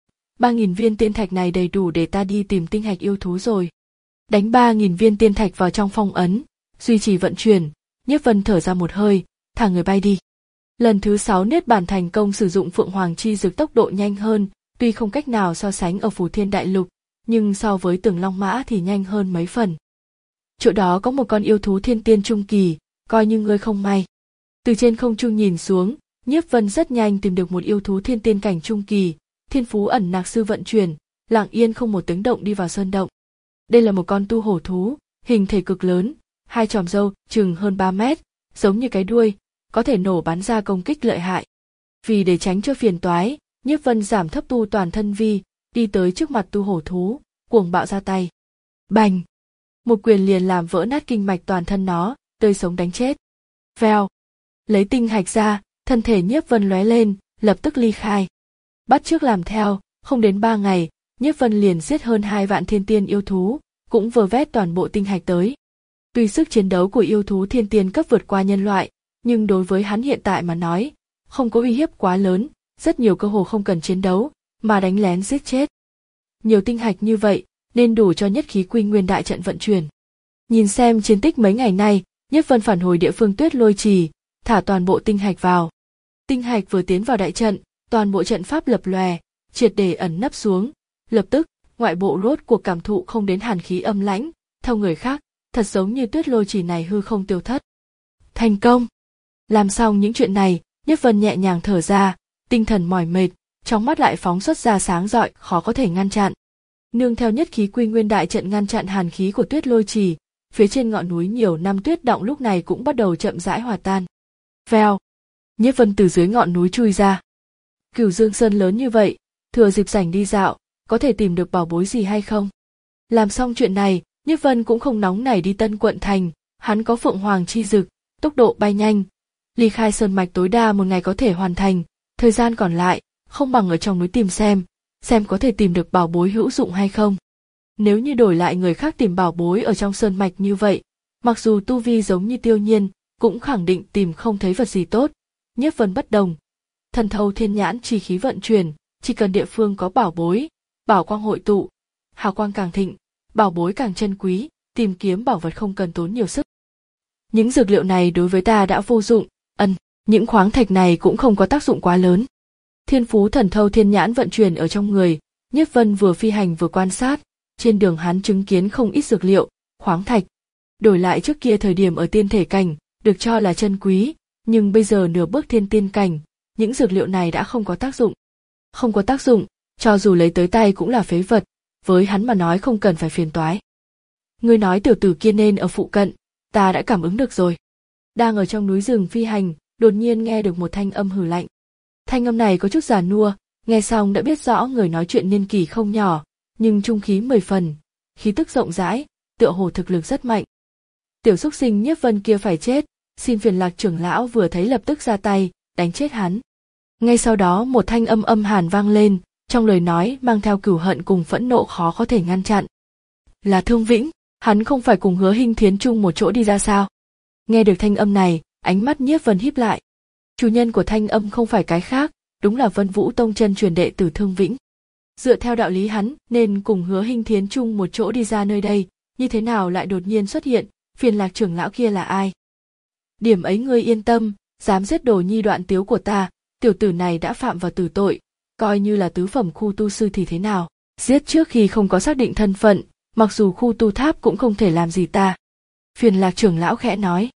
Ba nghìn viên tiên thạch này đầy đủ để ta đi tìm tinh hạch yêu thú rồi. Đánh ba nghìn viên tiên thạch vào trong phong ấn, duy trì vận chuyển, Nhiếp Vân thở ra một hơi, thả người bay đi. Lần thứ sáu niết bàn thành công sử dụng Phượng Hoàng chi dược tốc độ nhanh hơn, tuy không cách nào so sánh ở Phù Thiên Đại Lục, nhưng so với Tường Long Mã thì nhanh hơn mấy phần. Chỗ đó có một con yêu thú thiên tiên trung kỳ, coi như ngươi không may. Từ trên không trung nhìn xuống, Nhiếp Vân rất nhanh tìm được một yêu thú thiên tiên cảnh trung kỳ, thiên phú ẩn nặc sư vận chuyển, lặng yên không một tiếng động đi vào sơn động. Đây là một con tu hổ thú, hình thể cực lớn, hai chòm râu chừng hơn ba mét, giống như cái đuôi, có thể nổ bắn ra công kích lợi hại. Vì để tránh cho phiền toái, Nhiếp Vân giảm thấp tu toàn thân vi, đi tới trước mặt tu hổ thú, cuồng bạo ra tay. Bành! Một quyền liền làm vỡ nát kinh mạch toàn thân nó, tươi sống đánh chết. Vèo! Lấy tinh hạch ra, thân thể Nhiếp Vân lóe lên, lập tức ly khai. Bắt chước làm theo, không đến ba ngày, Nhiếp Vân liền giết hơn hai vạn thiên tiên yêu thú, cũng vơ vét toàn bộ tinh hạch tới. Tuy sức chiến đấu của yêu thú thiên tiên cấp vượt qua nhân loại, nhưng đối với hắn hiện tại mà nói, không có uy hiếp quá lớn, rất nhiều cơ hồ không cần chiến đấu, mà đánh lén giết chết. Nhiều tinh hạch như vậy, nên đủ cho nhất khí quy nguyên đại trận vận chuyển. Nhìn xem chiến tích mấy ngày nay, Nhiếp Vân phản hồi địa phương tuyết lôi trì, thả toàn bộ tinh hạch vào. Tinh hạch vừa tiến vào đại trận, toàn bộ trận pháp lập lòe, triệt để ẩn nấp xuống. Lập tức, ngoại bộ rốt cuộc cảm thụ không đến hàn khí âm lãnh, theo người khác, thật giống như tuyết lôi trì này hư không tiêu thất. Thành công! Làm xong những chuyện này, Nhiếp Vân nhẹ nhàng thở ra, tinh thần mỏi mệt, trong mắt lại phóng xuất ra sáng rọi, khó có thể ngăn chặn. Nương theo nhất khí quy nguyên đại trận ngăn chặn hàn khí của tuyết lôi trì, phía trên ngọn núi nhiều năm tuyết đọng lúc này cũng bắt đầu chậm rãi hòa tan. Vèo! Nhiếp Vân từ dưới ngọn núi chui ra. Cửu Dương Sơn lớn như vậy, thừa dịp rảnh đi dạo, có thể tìm được bảo bối gì hay không? Làm xong chuyện này, Nhiếp Vân cũng không nóng nảy đi Tân Quận thành, hắn có Phượng Hoàng chi dực, tốc độ bay nhanh, ly khai sơn mạch tối đa một ngày có thể hoàn thành, thời gian còn lại, không bằng ở trong núi tìm xem, xem có thể tìm được bảo bối hữu dụng hay không. Nếu như đổi lại người khác tìm bảo bối ở trong sơn mạch như vậy, mặc dù tu vi giống như Tiêu Nhiên, cũng khẳng định tìm không thấy vật gì tốt. Nhiếp Vân bất đồng, thần thâu thiên nhãn chi khí vận chuyển, chỉ cần địa phương có bảo bối, bảo quang hội tụ, hào quang càng thịnh, bảo bối càng chân quý, tìm kiếm bảo vật không cần tốn nhiều sức. Những dược liệu này đối với ta đã vô dụng, ân, những khoáng thạch này cũng không có tác dụng quá lớn. Thiên phú thần thâu thiên nhãn vận chuyển ở trong người, Nhiếp Vân vừa phi hành vừa quan sát, trên đường hắn chứng kiến không ít dược liệu, khoáng thạch. Đổi lại trước kia thời điểm ở tiên thể cảnh, được cho là chân quý, nhưng bây giờ nửa bước thiên tiên cảnh, những dược liệu này đã không có tác dụng. Không có tác dụng, cho dù lấy tới tay cũng là phế vật, với hắn mà nói không cần phải phiền toái. Ngươi nói tiểu tử kia nên ở phụ cận, ta đã cảm ứng được rồi. Đang ở trong núi rừng phi hành, đột nhiên nghe được một thanh âm hừ lạnh. Thanh âm này có chút già nua, nghe xong đã biết rõ người nói chuyện niên kỷ không nhỏ, nhưng trung khí mười phần, khí tức rộng rãi, tựa hồ thực lực rất mạnh. Tiểu xúc sinh Nhiếp Vân kia phải chết, xin phiền Lạc trưởng lão vừa thấy lập tức ra tay, đánh chết hắn. Ngay sau đó một thanh âm âm hàn vang lên, trong lời nói mang theo cửu hận cùng phẫn nộ khó có thể ngăn chặn. Là Thương Vĩnh, hắn không phải cùng Hứa Hinh Thiến chung một chỗ đi ra sao? Nghe được thanh âm này, ánh mắt Nhiếp Vân híp lại. Chủ nhân của thanh âm không phải cái khác, đúng là Vân Vũ Tông chân truyền đệ tử Thương Vĩnh. Dựa theo đạo lý hắn nên cùng Hứa Hinh Thiến chung một chỗ đi ra nơi đây, như thế nào lại đột nhiên xuất hiện, phiền Lạc trưởng lão kia là ai? Điểm ấy ngươi yên tâm, dám giết đồ nhi đoạn tiếu của ta, tiểu tử này đã phạm vào tử tội, Coi như là tứ phẩm khu tu sư thì thế nào? Giết trước khi không có xác định thân phận, mặc dù khu tu tháp cũng không thể làm gì ta. Phiền Lạc trưởng lão khẽ nói.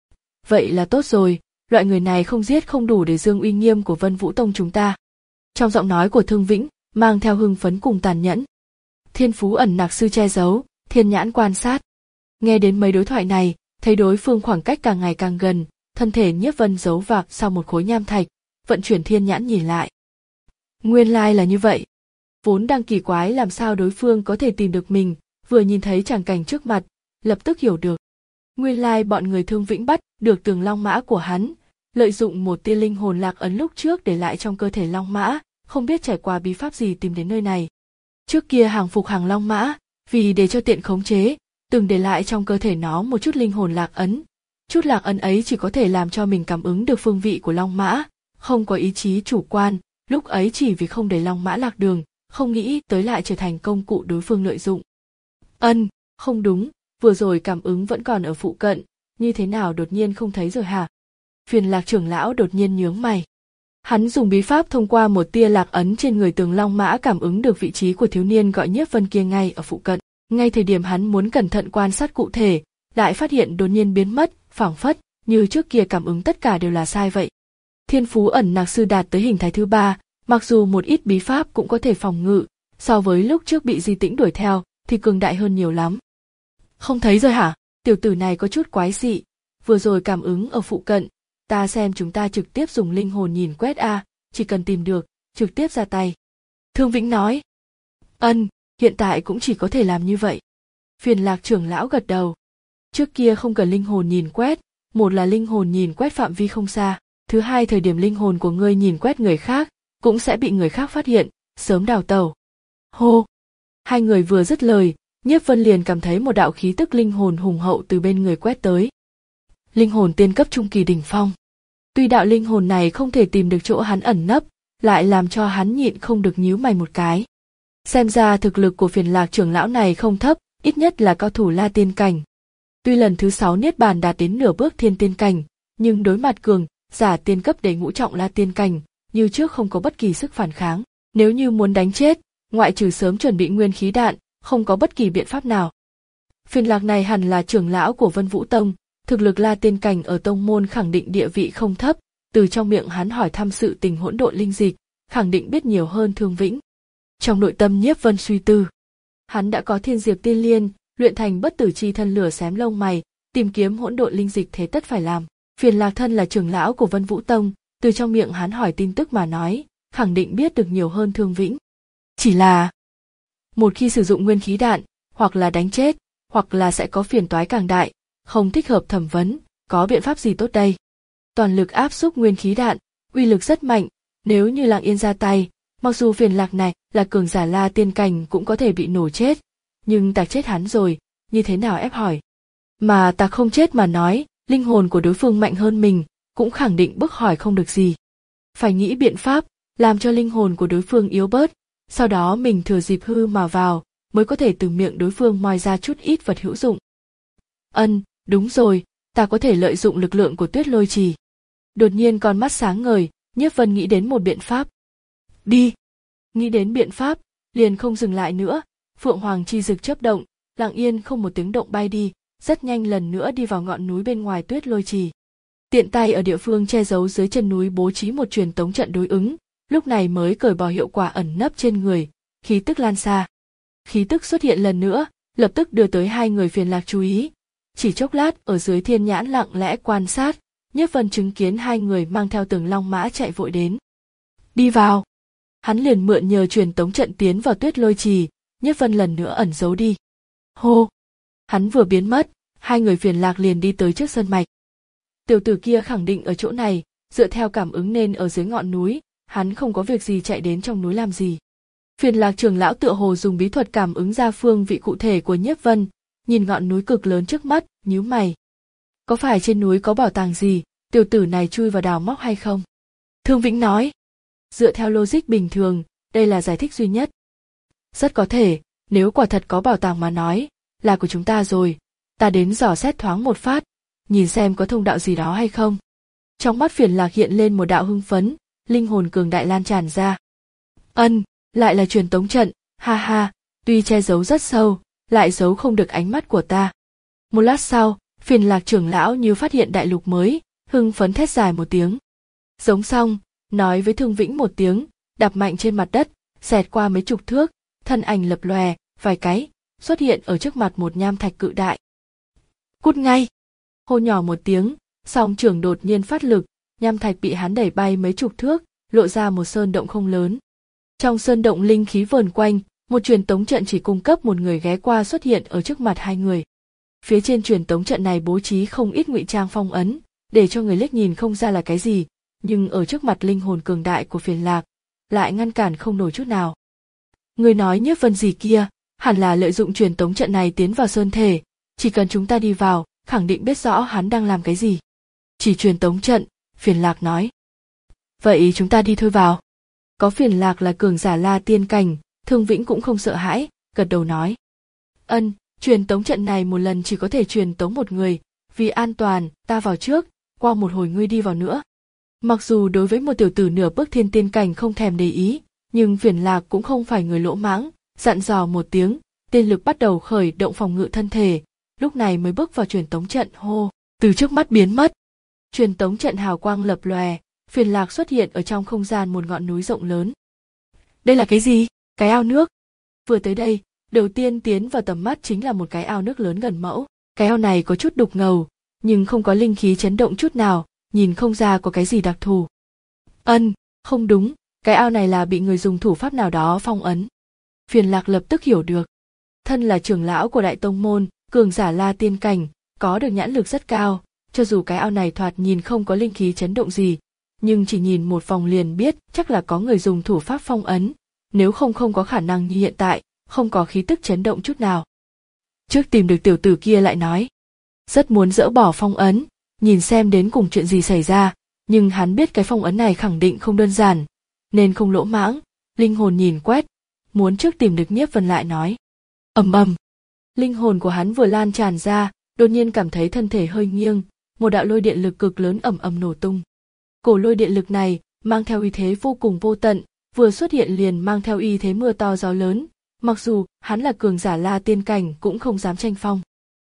Vậy là tốt rồi, loại người này không giết không đủ để dương uy nghiêm của Vân Vũ Tông chúng ta. Trong giọng nói của Thương Vĩnh, mang theo hưng phấn cùng tàn nhẫn. Thiên Phú ẩn nặc sư che giấu, thiên nhãn quan sát. Nghe đến mấy đối thoại này, thấy đối phương khoảng cách càng ngày càng gần, thân thể Nhiếp Vân giấu vạc sau một khối nham thạch, vận chuyển thiên nhãn nhìn lại. Nguyên lai là như vậy. Vốn đang kỳ quái làm sao đối phương có thể tìm được mình, vừa nhìn thấy tràng cảnh trước mặt, lập tức hiểu được. Nguyên lai bọn người Thương Vĩnh bắt được Tường Long Mã của hắn, lợi dụng một tia linh hồn lạc ấn lúc trước để lại trong cơ thể Long Mã, không biết trải qua bí pháp gì tìm đến nơi này. Trước kia hàng phục hàng Long Mã, vì để cho tiện khống chế, từng để lại trong cơ thể nó một chút linh hồn lạc ấn. Chút lạc ấn ấy chỉ có thể làm cho mình cảm ứng được phương vị của Long Mã, không có ý chí chủ quan, lúc ấy chỉ vì không để Long Mã lạc đường, không nghĩ tới lại trở thành công cụ đối phương lợi dụng. Ân, không đúng, vừa rồi cảm ứng vẫn còn ở phụ cận, như thế nào đột nhiên không thấy rồi hả? Phiền Lạc trưởng lão đột nhiên nhướng mày. Hắn dùng bí pháp thông qua một tia lạc ấn trên người Tường Long Mã cảm ứng được vị trí của thiếu niên gọi Nhiếp Vân kia ngay ở phụ cận. Ngay thời điểm hắn muốn cẩn thận quan sát cụ thể, lại phát hiện đột nhiên biến mất, phảng phất như trước kia cảm ứng tất cả đều là sai vậy. Thiên Phú ẩn nặc sư đạt tới hình thái thứ ba, mặc dù một ít bí pháp cũng có thể phòng ngự, so với lúc trước bị Di Tĩnh đuổi theo thì cường đại hơn nhiều lắm. Không thấy rồi hả? Tiểu tử này có chút quái dị, vừa rồi cảm ứng ở phụ cận, ta xem chúng ta trực tiếp dùng linh hồn nhìn quét a, chỉ cần tìm được, trực tiếp ra tay. Thương Vĩnh nói. Ân, hiện tại cũng chỉ có thể làm như vậy. Phiền Lạc trưởng lão gật đầu. Trước kia không cần linh hồn nhìn quét, một là linh hồn nhìn quét phạm vi không xa, thứ hai thời điểm linh hồn của ngươi nhìn quét người khác, cũng sẽ bị người khác phát hiện, sớm đào tẩu. Hô! Hai người vừa dứt lời, Nhiếp Vân liền cảm thấy một đạo khí tức linh hồn hùng hậu từ bên người quét tới. Linh hồn tiên cấp trung kỳ đỉnh phong. Tuy đạo linh hồn này không thể tìm được chỗ hắn ẩn nấp, lại làm cho hắn nhịn không được nhíu mày một cái. Xem ra thực lực của Phiền Lạc trưởng lão này không thấp, ít nhất là cao thủ La Tiên cảnh. Tuy lần thứ sáu niết bàn đạt đến nửa bước thiên tiên cảnh, nhưng đối mặt cường giả tiên cấp để ngũ trọng La Tiên cảnh, như trước không có bất kỳ sức phản kháng. Nếu như muốn đánh chết, ngoại trừ sớm chuẩn bị nguyên khí đạn, không có bất kỳ biện pháp nào. Phiền Lạc này hẳn là trưởng lão của Vân Vũ Tông, thực lực La Tiên cảnh ở tông môn khẳng định địa vị không thấp, từ trong miệng hắn hỏi thăm sự tình hỗn độn linh dịch, khẳng định biết nhiều hơn Thương Vĩnh. Trong nội tâm Nhiếp Vân suy tư, hắn đã có Thiên Diệp Tiên Liên, luyện thành bất tử chi thân lửa xém lông mày, tìm kiếm hỗn độn linh dịch thế tất phải làm. Phiền Lạc thân là trưởng lão của Vân Vũ Tông, từ trong miệng hắn hỏi tin tức mà nói, khẳng định biết được nhiều hơn Thương Vĩnh. Chỉ là một khi sử dụng nguyên khí đạn, hoặc là đánh chết, hoặc là sẽ có phiền toái càng đại, không thích hợp thẩm vấn, có biện pháp gì tốt đây? Toàn lực áp xúc nguyên khí đạn, uy lực rất mạnh, nếu như Lặng Yên ra tay, mặc dù Phiền Lạc này là cường giả La Tiên cảnh cũng có thể bị nổ chết, nhưng ta chết hắn rồi, như thế nào ép hỏi? Mà ta không chết mà nói, linh hồn của đối phương mạnh hơn mình, cũng khẳng định bức hỏi không được gì. Phải nghĩ biện pháp, làm cho linh hồn của đối phương yếu bớt, sau đó mình thừa dịp hư mà vào, mới có thể từ miệng đối phương moi ra chút ít vật hữu dụng. Ân, đúng rồi, ta có thể lợi dụng lực lượng của Tuyết Lôi Trì. Đột nhiên con mắt sáng ngời, Nhiếp Vân nghĩ đến một biện pháp. Đi! Nghĩ đến biện pháp, liền không dừng lại nữa, Phượng Hoàng chi rực chớp động, Lặng Yên không một tiếng động bay đi, rất nhanh lần nữa đi vào ngọn núi bên ngoài Tuyết Lôi Trì. Tiện tay ở địa phương che giấu dưới chân núi bố trí một truyền tống trận đối ứng, lúc này mới cởi bỏ hiệu quả ẩn nấp trên người, khí tức lan xa. Khí tức xuất hiện lần nữa, lập tức đưa tới hai người Phiền Lạc chú ý. Chỉ chốc lát ở dưới thiên nhãn lặng lẽ quan sát, Nhiếp Vân chứng kiến hai người mang theo Tường Long Mã chạy vội đến. Đi vào! Hắn liền mượn nhờ truyền tống trận tiến vào Tuyết Lôi Trì, Nhiếp Vân lần nữa ẩn giấu đi. Hô! Hắn vừa biến mất, hai người Phiền Lạc liền đi tới trước sơn mạch. Tiểu tử kia khẳng định ở chỗ này, dựa theo cảm ứng nên ở dưới ngọn núi, hắn không có việc gì chạy đến trong núi làm gì. Phiền Lạc trưởng lão tựa hồ dùng bí thuật cảm ứng ra phương vị cụ thể của Nhiếp Vân, nhìn ngọn núi cực lớn trước mắt, nhíu mày. Có phải trên núi có bảo tàng gì, tiểu tử này chui vào đào móc hay không? Thương Vĩnh nói. Dựa theo logic bình thường, đây là giải thích duy nhất. Rất có thể, nếu quả thật có bảo tàng mà nói, là của chúng ta rồi, ta đến dò xét thoáng một phát, nhìn xem có thông đạo gì đó hay không. Trong mắt Phiền Lạc hiện lên một đạo hưng phấn, linh hồn cường đại lan tràn ra. Ân, lại là truyền tống trận, ha ha, tuy che giấu rất sâu, lại giấu không được ánh mắt của ta. Một lát sau, Phiền Lạc trưởng lão như phát hiện đại lục mới, hưng phấn thét dài một tiếng. Giống xong, nói với Thương Vĩnh một tiếng, đạp mạnh trên mặt đất, xẹt qua mấy chục thước, thân ảnh lập lòe, vài cái, xuất hiện ở trước mặt một nham thạch cự đại. Cút ngay! Hô nhỏ một tiếng, song trưởng đột nhiên phát lực, nham thạch bị hắn đẩy bay mấy chục thước, lộ ra một sơn động không lớn. Trong sơn động linh khí vờn quanh, một truyền tống trận chỉ cung cấp một người ghé qua xuất hiện ở trước mặt hai người. Phía trên truyền tống trận này bố trí không ít ngụy trang phong ấn, để cho người liếc nhìn không ra là cái gì, nhưng ở trước mặt linh hồn cường đại của Phiền Lạc, lại ngăn cản không nổi chút nào. Người nói Nhiếp Vân gì kia, hẳn là lợi dụng truyền tống trận này tiến vào sơn thể, chỉ cần chúng ta đi vào, khẳng định biết rõ hắn đang làm cái gì. Chỉ truyền tống trận, Phiền Lạc nói. Vậy chúng ta đi thôi vào. Có Phiền Lạc là cường giả La Tiên cảnh, Thương Vĩnh cũng không sợ hãi, gật đầu nói. Ân, truyền tống trận này một lần chỉ có thể truyền tống một người, vì an toàn, ta vào trước, qua một hồi ngươi đi vào nữa. Mặc dù đối với một tiểu tử nửa bước thiên tiên cảnh không thèm để ý, nhưng Phiền Lạc cũng không phải người lỗ mãng, dặn dò một tiếng, tiên lực bắt đầu khởi động phòng ngự thân thể, lúc này mới bước vào truyền tống trận hô, từ trước mắt biến mất. Truyền tống trận hào quang lập lòe, Phiền Lạc xuất hiện ở trong không gian một ngọn núi rộng lớn. Đây là cái gì? Cái ao nước. Vừa tới đây, đầu tiên tiến vào tầm mắt chính là một cái ao nước lớn gần mẫu. Cái ao này có chút đục ngầu, nhưng không có linh khí chấn động chút nào, nhìn không ra có cái gì đặc thù. Ân, không đúng, cái ao này là bị người dùng thủ pháp nào đó phong ấn. Phiền Lạc lập tức hiểu được. Thân là trưởng lão của đại tông môn, cường giả La Tiên cảnh, có được nhãn lực rất cao, cho dù cái ao này thoạt nhìn không có linh khí chấn động gì, nhưng chỉ nhìn một vòng liền biết chắc là có người dùng thủ pháp phong ấn, nếu không không có khả năng như hiện tại, không có khí tức chấn động chút nào. Trước tìm được tiểu tử kia lại nói, rất muốn dỡ bỏ phong ấn, nhìn xem đến cùng chuyện gì xảy ra, nhưng hắn biết cái phong ấn này khẳng định không đơn giản, nên không lỗ mãng, linh hồn nhìn quét, muốn trước tìm được Nhiếp Vân lại nói. Ầm ầm, linh hồn của hắn vừa lan tràn ra, đột nhiên cảm thấy thân thể hơi nghiêng, một đạo lôi điện lực cực lớn ầm ầm nổ tung. Cổ lôi điện lực này mang theo uy thế vô cùng vô tận, vừa xuất hiện liền mang theo uy thế mưa to gió lớn, mặc dù hắn là cường giả La Tiên cảnh cũng không dám tranh phong.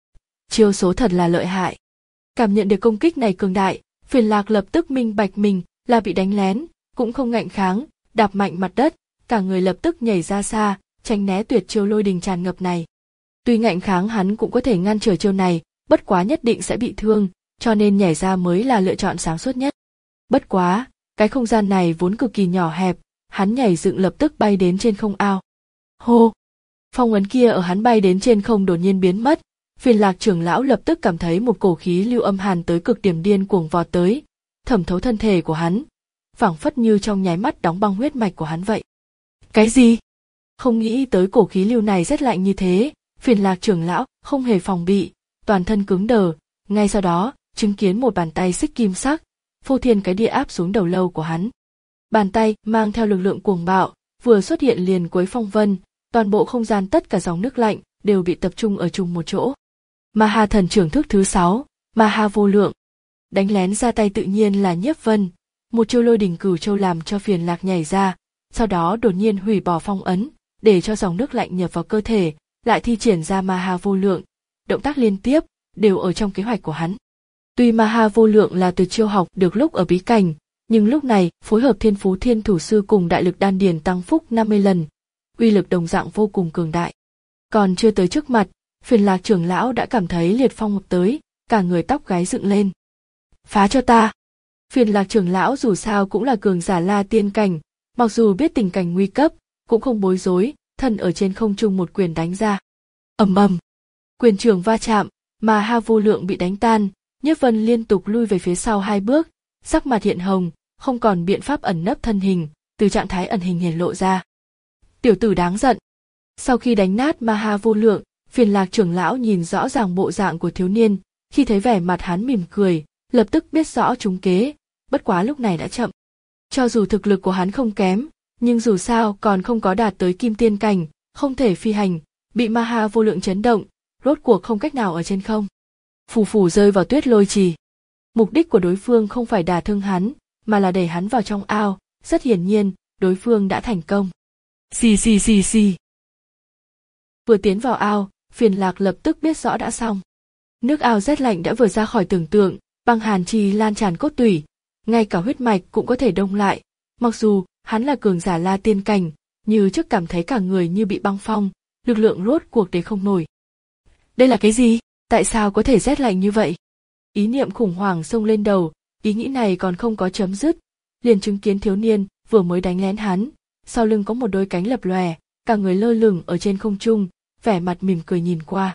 Chiêu số thật là lợi hại. Cảm nhận được công kích này cường đại, Phiền Lạc lập tức minh bạch mình là bị đánh lén, cũng không ngạnh kháng, đạp mạnh mặt đất, cả người lập tức nhảy ra xa, tránh né tuyệt chiêu lôi đình tràn ngập này. Tuy ngạnh kháng hắn cũng có thể ngăn trở chiêu này, bất quá nhất định sẽ bị thương, cho nên nhảy ra mới là lựa chọn sáng suốt nhất. Bất quá, cái không gian này vốn cực kỳ nhỏ hẹp, hắn nhảy dựng lập tức bay đến trên không ao. Hô! Phong ấn kia ở hắn bay đến trên không đột nhiên biến mất, Phiền Lạc trưởng lão lập tức cảm thấy một cổ khí lưu âm hàn tới cực điểm điên cuồng vọt tới, thẩm thấu thân thể của hắn, phảng phất như trong nháy mắt đóng băng huyết mạch của hắn vậy. Cái gì? Không nghĩ tới cổ khí lưu này rất lạnh như thế, Phiền Lạc trưởng lão không hề phòng bị, toàn thân cứng đờ, ngay sau đó, chứng kiến một bàn tay xích kim sắc, phô thiên cái địa áp xuống đầu lâu của hắn. Bàn tay mang theo lực lượng cuồng bạo, vừa xuất hiện liền quấy phong vân, toàn bộ không gian tất cả dòng nước lạnh đều bị tập trung ở chung một chỗ. Ma Ha thần trưởng thức thứ sáu, Ma Ha vô lượng. Đánh lén ra tay tự nhiên là Nhiếp Vân, một chiêu lôi đỉnh cửu châu làm cho Phiền Lạc nhảy ra, sau đó đột nhiên hủy bỏ phong ấn, để cho dòng nước lạnh nhập vào cơ thể, lại thi triển ra Ma Ha vô lượng, động tác liên tiếp đều ở trong kế hoạch của hắn. Tuy Ma Ha vô lượng là tuyệt chiêu học được lúc ở bí cảnh, nhưng lúc này phối hợp Thiên Phú Thiên Thủ Sư cùng đại lực đan điền tăng phúc năm mươi lần, uy lực đồng dạng vô cùng cường đại. Còn chưa tới trước mặt, Phiền Lạc trưởng lão đã cảm thấy liệt phong ập tới, cả người tóc gáy dựng lên. Phá cho ta! Phiền Lạc trưởng lão dù sao cũng là cường giả La Tiên cảnh, mặc dù biết tình cảnh nguy cấp, cũng không bối rối, thân ở trên không trung một quyền đánh ra. Ầm ầm, quyền trường va chạm, Ma Ha vô lượng bị đánh tan, Nhiếp Vân liên tục lui về phía sau hai bước, sắc mặt hiện hồng, không còn biện pháp ẩn nấp thân hình, từ trạng thái ẩn hình hiển lộ ra. Tiểu tử đáng giận. Sau khi đánh nát Ma Ha vô lượng, Phiền Lạc trưởng lão nhìn rõ ràng bộ dạng của thiếu niên, khi thấy vẻ mặt hắn mỉm cười, lập tức biết rõ trúng kế, bất quá lúc này đã chậm. Cho dù thực lực của hắn không kém, nhưng dù sao còn không có đạt tới kim tiên cảnh, không thể phi hành, bị Ma Ha vô lượng chấn động, rốt cuộc không cách nào ở trên không. Phù phù rơi vào tuyết lôi trì. Mục đích của đối phương không phải đả thương hắn, mà là đẩy hắn vào trong ao, rất hiển nhiên, đối phương đã thành công. Xì xì xì xì. Vừa tiến vào ao, Phiền Lạc lập tức biết rõ đã xong. Nước ao rét lạnh đã vừa ra khỏi tưởng tượng, băng hàn chi lan tràn cốt tủy, ngay cả huyết mạch cũng có thể đông lại. Mặc dù hắn là cường giả La Tiên cảnh, như trước cảm thấy cả người như bị băng phong, lực lượng rốt cuộc để không nổi. Đây là cái gì? Tại sao có thể rét lạnh như vậy? Ý niệm khủng hoảng xông lên đầu, ý nghĩ này còn không có chấm dứt, liền chứng kiến thiếu niên vừa mới đánh lén hắn, sau lưng có một đôi cánh lập lòe, cả người lơ lửng ở trên không trung, vẻ mặt mỉm cười nhìn qua.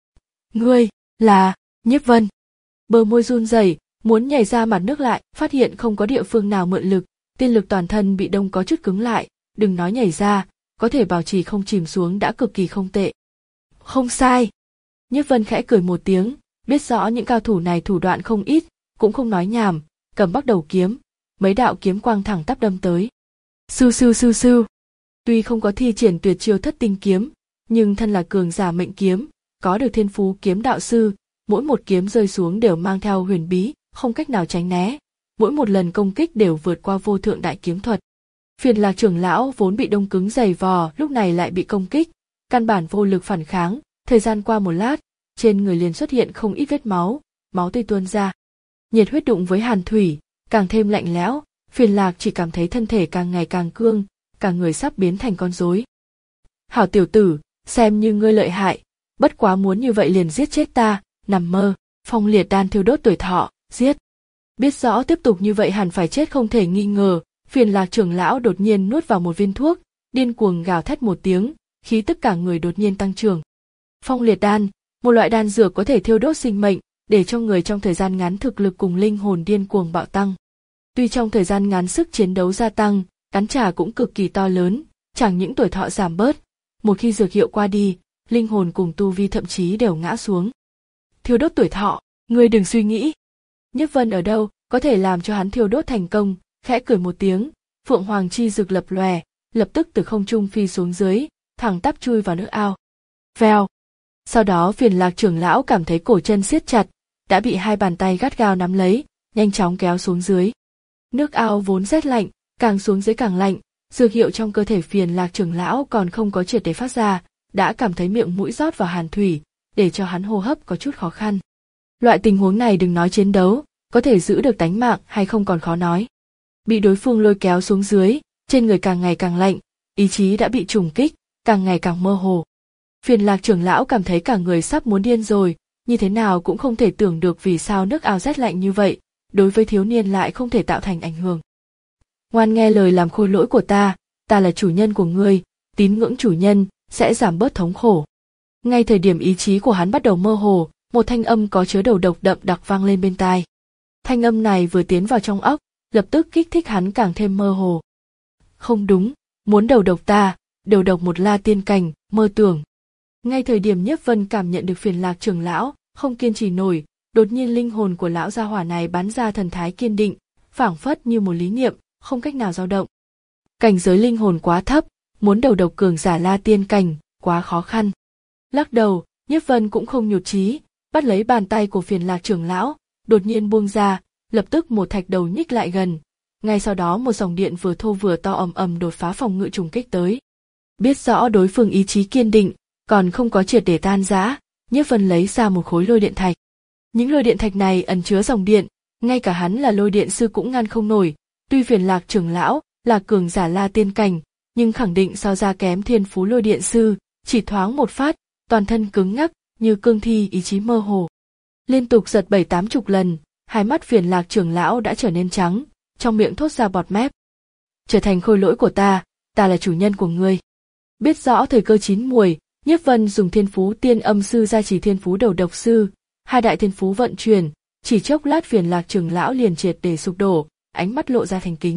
Ngươi là Nhiếp Vân. Bờ môi run rẩy, muốn nhảy ra mặt nước lại, phát hiện không có địa phương nào mượn lực, tiên lực toàn thân bị đông có chút cứng lại, đừng nói nhảy ra, có thể bảo trì không chìm xuống đã cực kỳ không tệ. Không sai. Nhiếp Vân khẽ cười một tiếng, biết rõ những cao thủ này thủ đoạn không ít, cũng không nói nhảm, cầm bắt đầu kiếm, mấy đạo kiếm quang thẳng tắp đâm tới. Sư sư sư sư. Tuy không có thi triển tuyệt chiêu thất tinh kiếm, nhưng thân là cường giả mệnh kiếm, có được thiên phú kiếm đạo sư, mỗi một kiếm rơi xuống đều mang theo huyền bí, không cách nào tránh né, mỗi một lần công kích đều vượt qua vô thượng đại kiếm thuật. Phiền Lạc trưởng lão vốn bị đông cứng dày vò, lúc này lại bị công kích, căn bản vô lực phản kháng, thời gian qua một lát, trên người liền xuất hiện không ít vết máu, máu tươi tuôn ra. Nhiệt huyết đụng với hàn thủy, càng thêm lạnh lẽo, Phiền Lạc chỉ cảm thấy thân thể càng ngày càng cương, cả người sắp biến thành con rối. Hảo tiểu tử, xem như ngươi lợi hại, bất quá muốn như vậy liền giết chết ta, nằm mơ. Phong liệt đan thiêu đốt tuổi thọ, giết. Biết rõ tiếp tục như vậy hẳn phải chết không thể nghi ngờ, Phiền Lạc trưởng lão đột nhiên nuốt vào một viên thuốc, điên cuồng gào thét một tiếng, khí tức cả người đột nhiên tăng trưởng. Phong liệt đan, một loại đan dược có thể thiêu đốt sinh mệnh, để cho người trong thời gian ngắn thực lực cùng linh hồn điên cuồng bạo tăng. Tuy trong thời gian ngắn sức chiến đấu gia tăng, cắn trả cũng cực kỳ to lớn, chẳng những tuổi thọ giảm bớt, một khi dược hiệu qua đi, linh hồn cùng tu vi thậm chí đều ngã xuống. Thiêu đốt tuổi thọ, ngươi đừng suy nghĩ. Nhiếp Vân ở đâu có thể làm cho hắn thiêu đốt thành công, khẽ cười một tiếng, phượng hoàng chi rực lập lòe, lập tức từ không trung phi xuống dưới, thẳng tắp chui vào nước ao. Vèo. Sau đó Phiền Lạc trưởng lão cảm thấy cổ chân siết chặt, đã bị hai bàn tay gắt gao nắm lấy, nhanh chóng kéo xuống dưới. Nước ao vốn rét lạnh, càng xuống dưới càng lạnh, dược hiệu trong cơ thể Phiền Lạc trưởng lão còn không có triệt để phát ra, đã cảm thấy miệng mũi rót vào hàn thủy, để cho hắn hô hấp có chút khó khăn. Loại tình huống này đừng nói chiến đấu, có thể giữ được tánh mạng hay không còn khó nói. Bị đối phương lôi kéo xuống dưới, trên người càng ngày càng lạnh, ý chí đã bị trùng kích, càng ngày càng mơ hồ. Phiền Lạc trưởng lão cảm thấy cả người sắp muốn điên rồi, như thế nào cũng không thể tưởng được vì sao nước ao rét lạnh như vậy, đối với thiếu niên lại không thể tạo thành ảnh hưởng. Ngoan nghe lời làm khôi lỗi của ta, ta là chủ nhân của ngươi, tín ngưỡng chủ nhân, sẽ giảm bớt thống khổ. Ngay thời điểm ý chí của hắn bắt đầu mơ hồ, một thanh âm có chứa đầu độc đậm đặc vang lên bên tai. Thanh âm này vừa tiến vào trong óc, lập tức kích thích hắn càng thêm mơ hồ. Không đúng, muốn đầu độc ta, đầu độc một La Tiên cảnh, mơ tưởng. Ngay thời điểm Nhiếp Vân cảm nhận được Phiền Lạc trưởng lão không kiên trì nổi, đột nhiên linh hồn của lão gia hỏa này bắn ra thần thái kiên định, phảng phất như một lý niệm, không cách nào dao động. Cảnh giới linh hồn quá thấp, muốn đầu độc cường giả La Tiên cảnh, quá khó khăn. Lắc đầu, Nhiếp Vân cũng không nhụt chí, bắt lấy bàn tay của Phiền Lạc trưởng lão, đột nhiên buông ra, lập tức một thạch đầu nhích lại gần. Ngay sau đó một dòng điện vừa thô vừa to ầm ầm đột phá phòng ngự trùng kích tới. Biết rõ đối phương ý chí kiên định, còn không có triệt để tan rã, Nhiếp Vân lấy ra một khối lôi điện thạch. Những lôi điện thạch này ẩn chứa dòng điện, ngay cả hắn là lôi điện sư cũng ngăn không nổi. Tuy Phiền Lạc trưởng lão là cường giả La Tiên cảnh, nhưng khẳng định so ra kém thiên phú lôi điện sư, chỉ thoáng một phát, toàn thân cứng ngắc, như cương thi, ý chí mơ hồ. Liên tục giật bảy tám chục lần, hai mắt Phiền Lạc trưởng lão đã trở nên trắng, trong miệng thốt ra bọt mép. Trở thành khôi lỗi của ta, ta là chủ nhân của ngươi. Biết rõ thời cơ chín muồi, Nhiếp Vân dùng thiên phú tiên âm sư gia trì thiên phú đầu độc sư, hai đại thiên phú vận chuyển, chỉ chốc lát Phiền Lạc trưởng lão liền triệt để sụp đổ, ánh mắt lộ ra thành kính.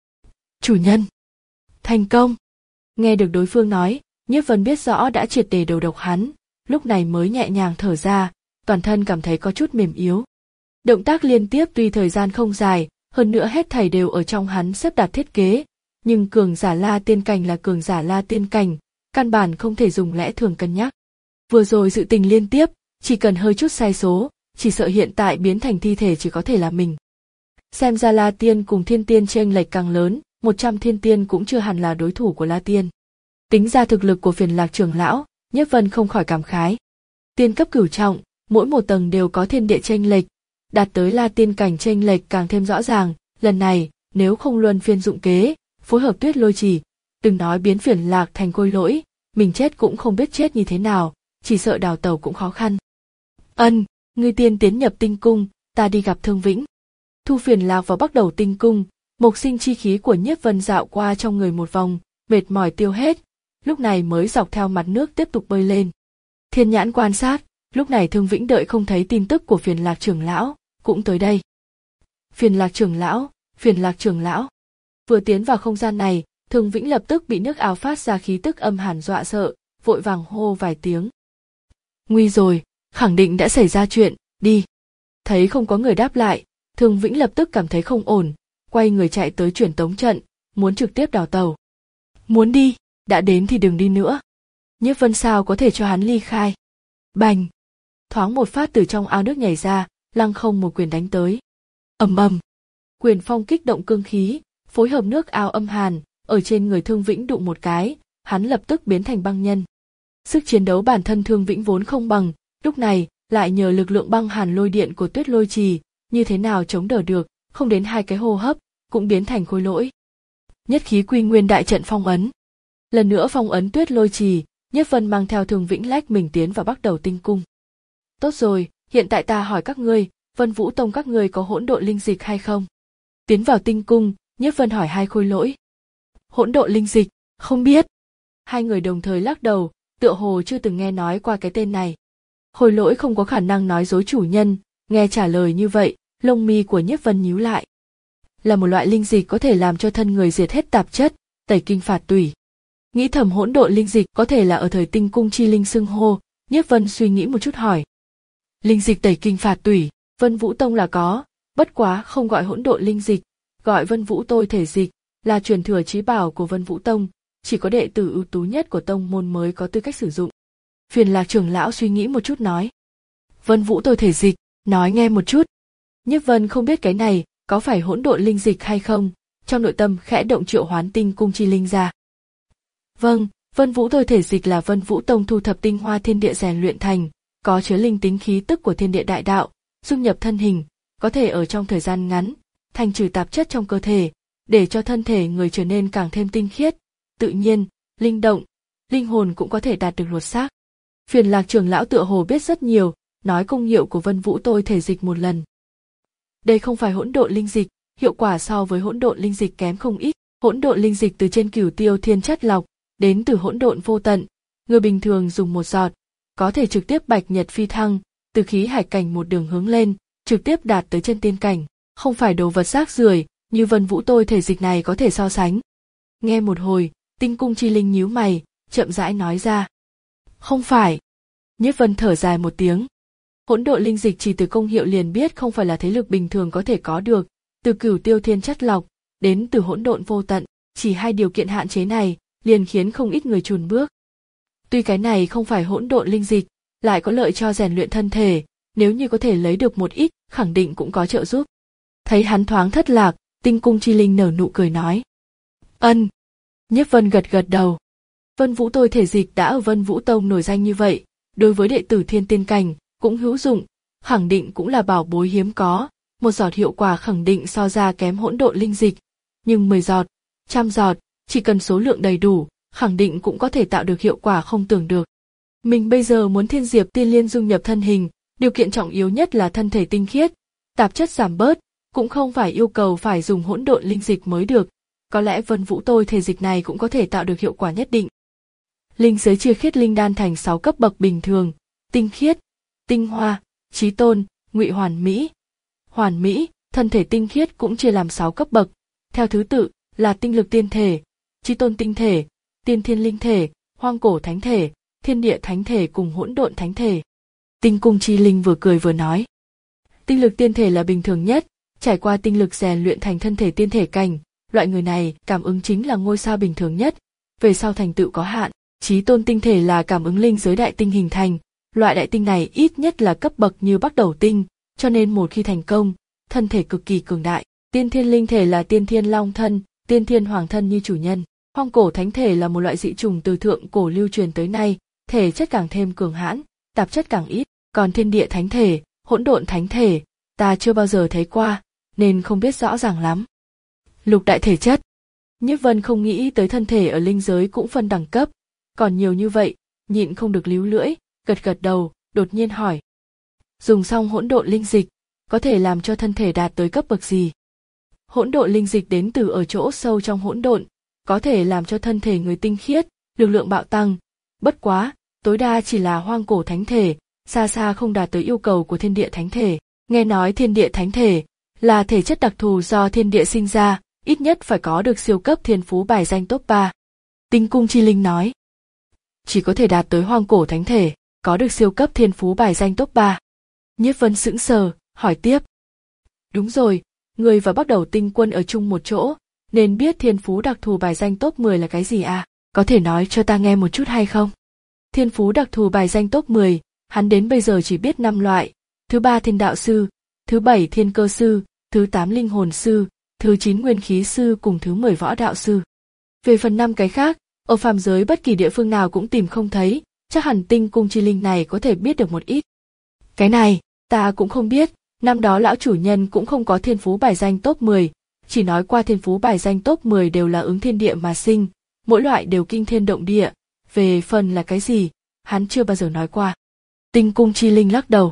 Chủ nhân! Thành công! Nghe được đối phương nói, Nhiếp Vân biết rõ đã triệt để đầu độc hắn, lúc này mới nhẹ nhàng thở ra, toàn thân cảm thấy có chút mềm yếu. Động tác liên tiếp tuy thời gian không dài, hơn nữa hết thảy đều ở trong hắn xếp đặt thiết kế, nhưng cường giả La Tiên cảnh là cường giả La Tiên cảnh, căn bản không thể dùng lẽ thường cân nhắc. Vừa rồi sự tình liên tiếp, chỉ cần hơi chút sai số, chỉ sợ hiện tại biến thành thi thể chỉ có thể là mình. Xem ra La Tiên cùng Thiên Tiên chênh lệch càng lớn, một trăm Thiên Tiên cũng chưa hẳn là đối thủ của La Tiên. Tính ra thực lực của Phiền Lạc trưởng lão, Nhiếp Vân không khỏi cảm khái. Tiên cấp cửu trọng, mỗi một tầng đều có thiên địa chênh lệch, đạt tới La tiên cảnh chênh lệch càng thêm rõ ràng. Lần này, nếu không luân phiên dụng kế, phối hợp Tuyết Lôi Chỉ, đừng nói biến Phiền Lạc thành khôi lỗi, mình chết cũng không biết chết như thế nào, chỉ sợ đào tẩu cũng khó khăn. Ân, ngươi tiên tiến nhập tinh cung, ta đi gặp Thương Vĩnh. Thu Phiền Lạc vào bắt đầu tinh cung, mộc sinh chi khí của Nhiếp Vân dạo qua trong người một vòng, mệt mỏi tiêu hết, lúc này mới dọc theo mặt nước tiếp tục bơi lên. Thiên nhãn quan sát, lúc này Thương Vĩnh đợi không thấy tin tức của Phiền Lạc trưởng lão, cũng tới đây. Phiền Lạc trưởng lão, Phiền Lạc trưởng lão. Vừa tiến vào không gian này, Thương Vĩnh lập tức bị nước áo phát ra khí tức âm hàn dọa sợ, vội vàng hô vài tiếng. Nguy rồi, khẳng định đã xảy ra chuyện, đi. Thấy không có người đáp lại, Thương Vĩnh lập tức cảm thấy không ổn, quay người chạy tới truyền tống trận, muốn trực tiếp đào tàu. Muốn đi, đã đến thì đừng đi nữa. Nhiếp Vân sao có thể cho hắn ly khai. Bành! Thoáng một phát từ trong ao nước nhảy ra, lăng không một quyền đánh tới. Ầm ầm! Quyền phong kích động cương khí, phối hợp nước ao âm hàn, ở trên người Thương Vĩnh đụng một cái, hắn lập tức biến thành băng nhân. Sức chiến đấu bản thân Thương Vĩnh vốn không bằng, lúc này lại nhờ lực lượng băng hàn lôi điện của Tuyết Lôi Trì, như thế nào chống đỡ được, không đến hai cái hô hấp, cũng biến thành khôi lỗi. Nhất khí quy nguyên đại trận phong ấn. Lần nữa phong ấn Tuyết Lôi Trì, Nhiếp Vân mang theo Thương Vĩnh lách mình tiến vào bắt đầu tinh cung. Tốt rồi, hiện tại ta hỏi các ngươi, Vân Vũ Tông các ngươi có hỗn độn linh dịch hay không? Tiến vào tinh cung, Nhiếp Vân hỏi hai khôi lỗi. Hỗn độn linh dịch, không biết. Hai người đồng thời lắc đầu, tựa hồ chưa từng nghe nói qua cái tên này. Khôi lỗi không có khả năng nói dối chủ nhân, nghe trả lời như vậy, lông mi của Nhiếp Vân nhíu lại. Là một loại linh dịch có thể làm cho thân người diệt hết tạp chất, tẩy kinh phạt tủy. Nghĩ thầm hỗn độn linh dịch có thể là ở thời tinh cung chi linh xưng hô, Nhiếp Vân suy nghĩ một chút hỏi. Linh dịch tẩy kinh phạt tủy, Vân Vũ Tông là có, bất quá không gọi hỗn độn linh dịch, gọi Vân Vũ tôi thể dịch, là truyền thừa chí bảo của Vân Vũ Tông, chỉ có đệ tử ưu tú nhất của tông môn mới có tư cách sử dụng. Phiền Lạc trưởng lão suy nghĩ một chút nói. Vân Vũ tôi thể dịch, nói nghe một chút. Nhiếp Vân không biết cái này có phải hỗn độn linh dịch hay không, trong nội tâm khẽ động triệu hoán tinh cung chi linh ra. Vâng, Vân Vũ tôi thể dịch là Vân Vũ Tông thu thập tinh hoa thiên địa rèn luyện thành, có chứa linh tính khí tức của thiên địa đại đạo, dung nhập thân hình, có thể ở trong thời gian ngắn, thanh trừ tạp chất trong cơ thể, để cho thân thể người trở nên càng thêm tinh khiết, tự nhiên, linh động, linh hồn cũng có thể đạt được lột xác. Phiền Lạc trưởng lão tựa hồ biết rất nhiều, nói công hiệu của Vân Vũ tôi thể dịch một lần. Đây không phải hỗn độn linh dịch, hiệu quả so với hỗn độn linh dịch kém không ít. Hỗn độn linh dịch từ trên cửu tiêu thiên chất lọc, đến từ hỗn độn vô tận, người bình thường dùng một giọt, có thể trực tiếp bạch nhật phi thăng, từ khí hải cảnh một đường hướng lên, trực tiếp đạt tới chân tiên cảnh, không phải đồ vật rác rưởi như Vân Vũ tôi thể dịch này có thể so sánh. Nghe một hồi, tinh cung chi linh nhíu mày, chậm rãi nói ra. Không phải. Nhiếp Vân thở dài một tiếng. Hỗn độn linh dịch chỉ từ công hiệu liền biết không phải là thế lực bình thường có thể có được, từ cửu tiêu thiên chất lọc, đến từ hỗn độn vô tận, chỉ hai điều kiện hạn chế này, liền khiến không ít người chùn bước. Tuy cái này không phải hỗn độn linh dịch, lại có lợi cho rèn luyện thân thể, nếu như có thể lấy được một ít, khẳng định cũng có trợ giúp. Thấy hắn thoáng thất lạc, tinh cung chi linh nở nụ cười nói. Ân. Nhiếp Vân gật gật đầu. Vân Vũ tôi thể dịch đã ở Vân Vũ Tông nổi danh như vậy, đối với đệ tử thiên tiên cảnh, cũng hữu dụng, khẳng định cũng là bảo bối hiếm có, một giọt hiệu quả khẳng định so ra kém hỗn độn linh dịch, nhưng mười giọt, trăm giọt, chỉ cần số lượng đầy đủ, khẳng định cũng có thể tạo được hiệu quả không tưởng được. Mình bây giờ muốn thiên diệp tiên liên dung nhập thân hình, điều kiện trọng yếu nhất là thân thể tinh khiết, tạp chất giảm bớt, cũng không phải yêu cầu phải dùng hỗn độn linh dịch mới được, có lẽ Vân Vũ tôi thể dịch này cũng có thể tạo được hiệu quả nhất định. Linh giới chia khiết linh đan thành sáu cấp bậc bình thường, tinh khiết, tinh hoa, chí tôn, ngụy hoàn mỹ. Hoàn mỹ, thân thể tinh khiết cũng chia làm sáu cấp bậc, theo thứ tự là tinh lực tiên thể, chí tôn tinh thể, tiên thiên linh thể, hoang cổ thánh thể, thiên địa thánh thể cùng hỗn độn thánh thể. Tinh cung chi linh vừa cười vừa nói. Tinh lực tiên thể là bình thường nhất, trải qua tinh lực rèn luyện thành thân thể tiên thể cảnh, loại người này cảm ứng chính là ngôi sao bình thường nhất, về sau thành tựu có hạn. Chí tôn tinh thể là cảm ứng linh giới đại tinh hình thành, loại đại tinh này ít nhất là cấp bậc như Bắc Đầu tinh, cho nên một khi thành công, thân thể cực kỳ cường đại. Tiên thiên linh thể là tiên thiên long thân, tiên thiên hoàng thân như chủ nhân. Hoang cổ thánh thể là một loại dị trùng từ thượng cổ lưu truyền tới nay, thể chất càng thêm cường hãn, tạp chất càng ít, còn thiên địa thánh thể, hỗn độn thánh thể, ta chưa bao giờ thấy qua, nên không biết rõ ràng lắm. Lục đại thể chất. Nhiếp Vân không nghĩ tới thân thể ở linh giới cũng phân đẳng cấp, còn nhiều như vậy, nhịn không được líu lưỡi, gật gật đầu, đột nhiên hỏi. Dùng xong hỗn độn linh dịch, có thể làm cho thân thể đạt tới cấp bậc gì? Hỗn độn linh dịch đến từ ở chỗ sâu trong hỗn độn, có thể làm cho thân thể người tinh khiết, lực lượng bạo tăng, bất quá, tối đa chỉ là hoang cổ thánh thể, xa xa không đạt tới yêu cầu của thiên địa thánh thể. Nghe nói thiên địa thánh thể là thể chất đặc thù do thiên địa sinh ra, ít nhất phải có được siêu cấp thiên phú bài danh top ba. Tinh cung chi linh nói. Chỉ có thể đạt tới hoang cổ thánh thể, có được siêu cấp thiên phú bài danh top ba. Nhiếp Vân sững sờ, hỏi tiếp. Đúng rồi, người và Bắc Đầu Tinh Quân ở chung một chỗ, nên biết thiên phú đặc thù bài danh top mười là cái gì à? Có thể nói cho ta nghe một chút hay không? Thiên phú đặc thù bài danh top mười, hắn đến bây giờ chỉ biết năm loại, thứ ba thiên đạo sư, thứ bảy thiên cơ sư, thứ tám linh hồn sư, thứ chín nguyên khí sư cùng thứ mười võ đạo sư. Về phần năm cái khác, ở phàm giới bất kỳ địa phương nào cũng tìm không thấy, chắc hẳn tinh cung chi linh này có thể biết được một ít. Cái này, ta cũng không biết, năm đó lão chủ nhân cũng không có thiên phú bài danh top mười, chỉ nói qua thiên phú bài danh top mười đều là ứng thiên địa mà sinh, mỗi loại đều kinh thiên động địa, về phần là cái gì, hắn chưa bao giờ nói qua. Tinh cung chi linh lắc đầu.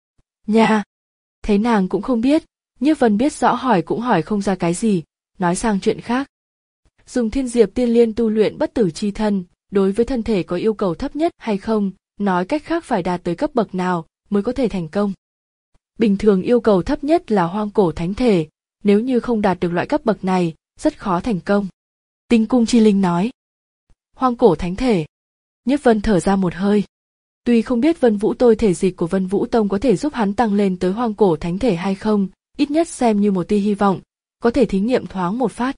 Nha, thấy nàng cũng không biết, Nhiếp Vân biết rõ hỏi cũng hỏi không ra cái gì, nói sang chuyện khác. Dùng thiên diệp tiên liên tu luyện bất tử chi thân, đối với thân thể có yêu cầu thấp nhất hay không, nói cách khác phải đạt tới cấp bậc nào mới có thể thành công. Bình thường yêu cầu thấp nhất là hoang cổ thánh thể, nếu như không đạt được loại cấp bậc này, rất khó thành công. Tinh cung chi linh nói. Hoang cổ thánh thể. Nhiếp Vân thở ra một hơi. Tuy không biết Vân Vũ tôi thể dịch của Vân Vũ Tông có thể giúp hắn tăng lên tới hoang cổ thánh thể hay không, ít nhất xem như một tia hy vọng, có thể thí nghiệm thoáng một phát.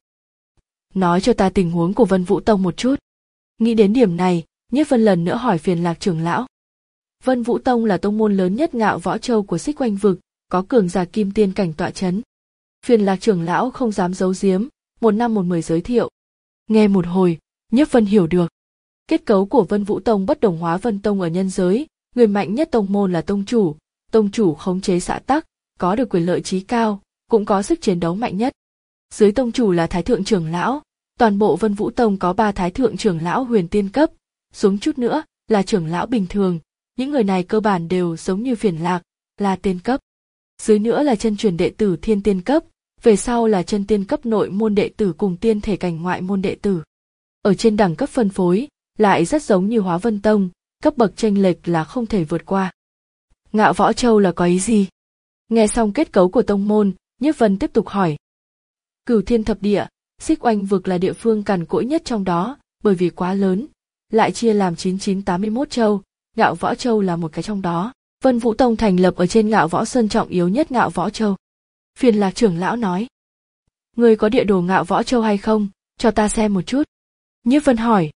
Nói cho ta tình huống của Vân Vũ Tông một chút. Nghĩ đến điểm này, Nhiếp Vân lần nữa hỏi Phiền Lạc trưởng lão. Vân Vũ Tông là tông môn lớn nhất Ngạo Võ Châu của Xích Oanh vực, có cường giả kim tiên cảnh tọa chấn. Phiền Lạc trưởng lão không dám giấu giếm, một năm một mười giới thiệu. Nghe một hồi, Nhiếp Vân hiểu được. Kết cấu của Vân Vũ Tông bất đồng Hóa Vân Tông ở nhân giới, người mạnh nhất tông môn là tông chủ, tông chủ khống chế xã tắc, có được quyền lợi trí cao, cũng có sức chiến đấu mạnh nhất. Dưới tông chủ là Thái thượng trưởng lão, toàn bộ Vân Vũ Tông có ba Thái thượng trưởng lão huyền tiên cấp, xuống chút nữa là trưởng lão bình thường, những người này cơ bản đều giống như Phiền Lạc, là tiên cấp. Dưới nữa là chân truyền đệ tử thiên tiên cấp, về sau là chân tiên cấp nội môn đệ tử cùng tiên thể cảnh ngoại môn đệ tử. Ở trên đẳng cấp phân phối, lại rất giống như Hóa Vân Tông, cấp bậc chênh lệch là không thể vượt qua. Ngạo Võ Châu là có ý gì? Nghe xong kết cấu của tông môn, Nhiếp Vân tiếp tục hỏi. Cửu Thiên Thập Địa, Xích Oanh vực là địa phương cằn cỗi nhất trong đó, bởi vì quá lớn, lại chia làm chín chín tám mươi mốt châu, Ngạo Võ Châu là một cái trong đó. Vân Vũ Tông thành lập ở trên Ngạo Võ Sơn trọng yếu nhất Ngạo Võ Châu. Phiền Lạc trưởng lão nói. Người có địa đồ Ngạo Võ Châu hay không, cho ta xem một chút. Nhiếp Vân hỏi.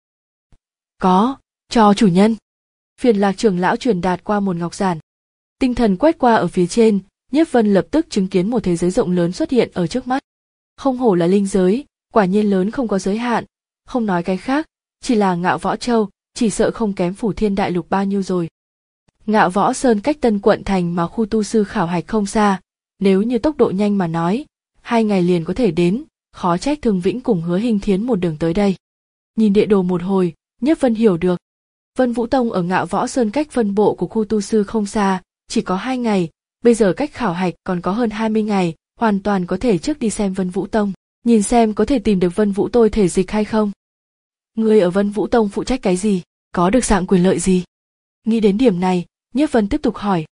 Có, cho chủ nhân. Phiền Lạc trưởng lão truyền đạt qua một ngọc giản. Tinh thần quét qua ở phía trên, Nhiếp Vân lập tức chứng kiến một thế giới rộng lớn xuất hiện ở trước mắt. Không hổ là linh giới, quả nhiên lớn không có giới hạn, không nói cái khác, chỉ là Ngạo Võ Châu, chỉ sợ không kém Phủ Thiên Đại Lục bao nhiêu rồi. Ngạo Võ Sơn cách Tân Quận thành mà khu tu sư khảo hạch không xa, nếu như tốc độ nhanh mà nói, hai ngày liền có thể đến, khó trách Thương Vĩnh cùng Hứa Hinh Thiến một đường tới đây. Nhìn địa đồ một hồi, Nhiếp Vân hiểu được. Vân Vũ Tông ở Ngạo Võ Sơn cách phân bộ của khu tu sư không xa, chỉ có hai ngày, bây giờ cách khảo hạch còn có hơn hai mươi ngày, hoàn toàn có thể trước đi xem Vân Vũ Tông, nhìn xem có thể tìm được Vân Vũ tôi thể dịch hay không. Người ở Vân Vũ Tông phụ trách cái gì, có được dạng quyền lợi gì? Nghĩ đến điểm này, Nhiếp Vân tiếp tục hỏi.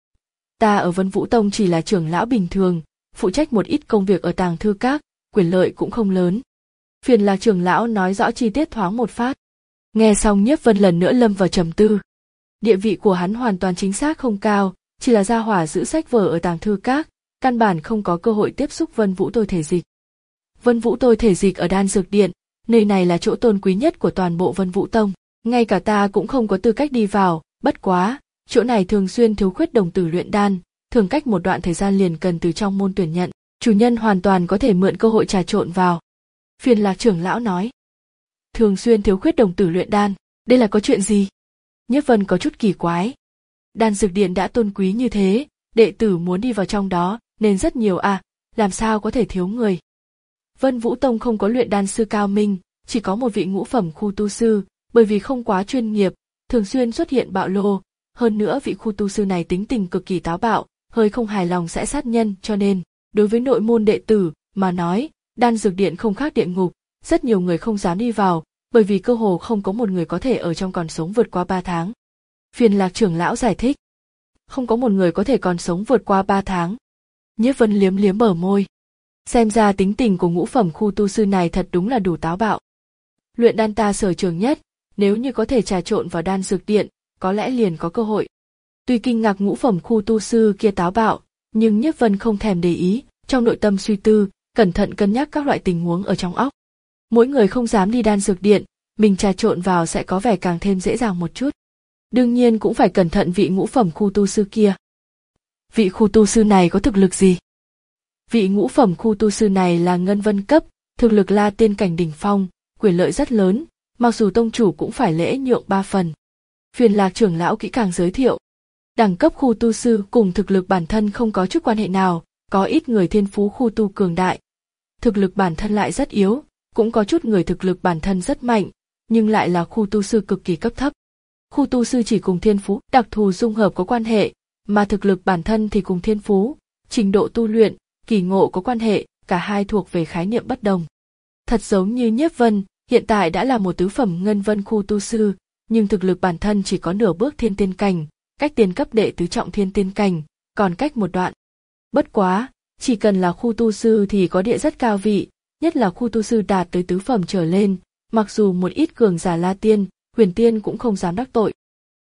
Ta ở Vân Vũ Tông chỉ là trưởng lão bình thường, phụ trách một ít công việc ở tàng thư các, quyền lợi cũng không lớn. Phiền Lạc trưởng lão nói rõ chi tiết thoáng một phát. Nghe xong Nhiếp Vân lần nữa lâm vào trầm tư. Địa vị của hắn hoàn toàn chính xác không cao, chỉ là gia hỏa giữ sách vở ở tàng thư các, căn bản không có cơ hội tiếp xúc Vân Vũ tôi thể dịch. Vân Vũ tôi thể dịch ở Đan Dược Điện, nơi này là chỗ tôn quý nhất của toàn bộ Vân Vũ Tông, ngay cả ta cũng không có tư cách đi vào, bất quá, chỗ này thường xuyên thiếu khuyết đồng tử luyện đan, thường cách một đoạn thời gian liền cần từ trong môn tuyển nhận, chủ nhân hoàn toàn có thể mượn cơ hội trà trộn vào. Phiền Lạc trưởng lão nói. thường xuyên thiếu khuyết đồng tử luyện đan, đây là có chuyện gì? Nhiếp Vân có chút kỳ quái. Đan dược điện đã tôn quý như thế, đệ tử muốn đi vào trong đó nên rất nhiều à, làm sao có thể thiếu người? Vân Vũ Tông không có luyện đan sư cao minh, chỉ có một vị ngũ phẩm khu tu sư, bởi vì không quá chuyên nghiệp, thường xuyên xuất hiện bạo lô, hơn nữa vị khu tu sư này tính tình cực kỳ táo bạo, hơi không hài lòng sẽ sát nhân, cho nên, đối với nội môn đệ tử mà nói, đan dược điện không khác địa ngục, rất nhiều người không dám đi vào, bởi vì cơ hồ không có một người có thể ở trong còn sống vượt qua ba tháng. Phiền Lạc trưởng lão giải thích, không có một người có thể còn sống vượt qua ba tháng. Nhiếp Vân liếm liếm bờ môi. Xem ra tính tình của ngũ phẩm khu tu sư này thật đúng là đủ táo bạo. Luyện đan ta sở trường nhất, nếu như có thể trà trộn vào đan dược điện, có lẽ liền có cơ hội. Tuy kinh ngạc ngũ phẩm khu tu sư kia táo bạo, nhưng Nhiếp Vân không thèm để ý, trong nội tâm suy tư, cẩn thận cân nhắc các loại tình huống ở trong óc. Mỗi người không dám đi đan dược điện, mình trà trộn vào sẽ có vẻ càng thêm dễ dàng một chút. Đương nhiên cũng phải cẩn thận vị ngũ phẩm khu tu sư kia. Vị khu tu sư này có thực lực gì? Vị ngũ phẩm khu tu sư này là ngân vân cấp, thực lực La Tiên cảnh đỉnh phong, quyền lợi rất lớn, mặc dù tông chủ cũng phải lễ nhượng ba phần. Phiền Lạc trưởng lão kỹ càng giới thiệu. Đẳng cấp khu tu sư cùng thực lực bản thân không có chút quan hệ nào, có ít người thiên phú khu tu cường đại. Thực lực bản thân lại rất yếu, cũng có chút người thực lực bản thân rất mạnh, nhưng lại là khu tu sư cực kỳ cấp thấp. Khu tu sư chỉ cùng thiên phú đặc thù dung hợp có quan hệ, mà thực lực bản thân thì cùng thiên phú, trình độ tu luyện, kỳ ngộ có quan hệ, cả hai thuộc về khái niệm bất đồng. Thật giống như Nhiếp Vân, hiện tại đã là một tứ phẩm ngân vân khu tu sư, nhưng thực lực bản thân chỉ có nửa bước thiên tiên cảnh, cách tiên cấp đệ tứ trọng thiên tiên cảnh, còn cách một đoạn. Bất quá, chỉ cần là khu tu sư thì có địa rất cao vị, nhất là khu tu sư đạt tới tứ phẩm trở lên, mặc dù một ít cường giả La Tiên, Huyền Tiên cũng không dám đắc tội.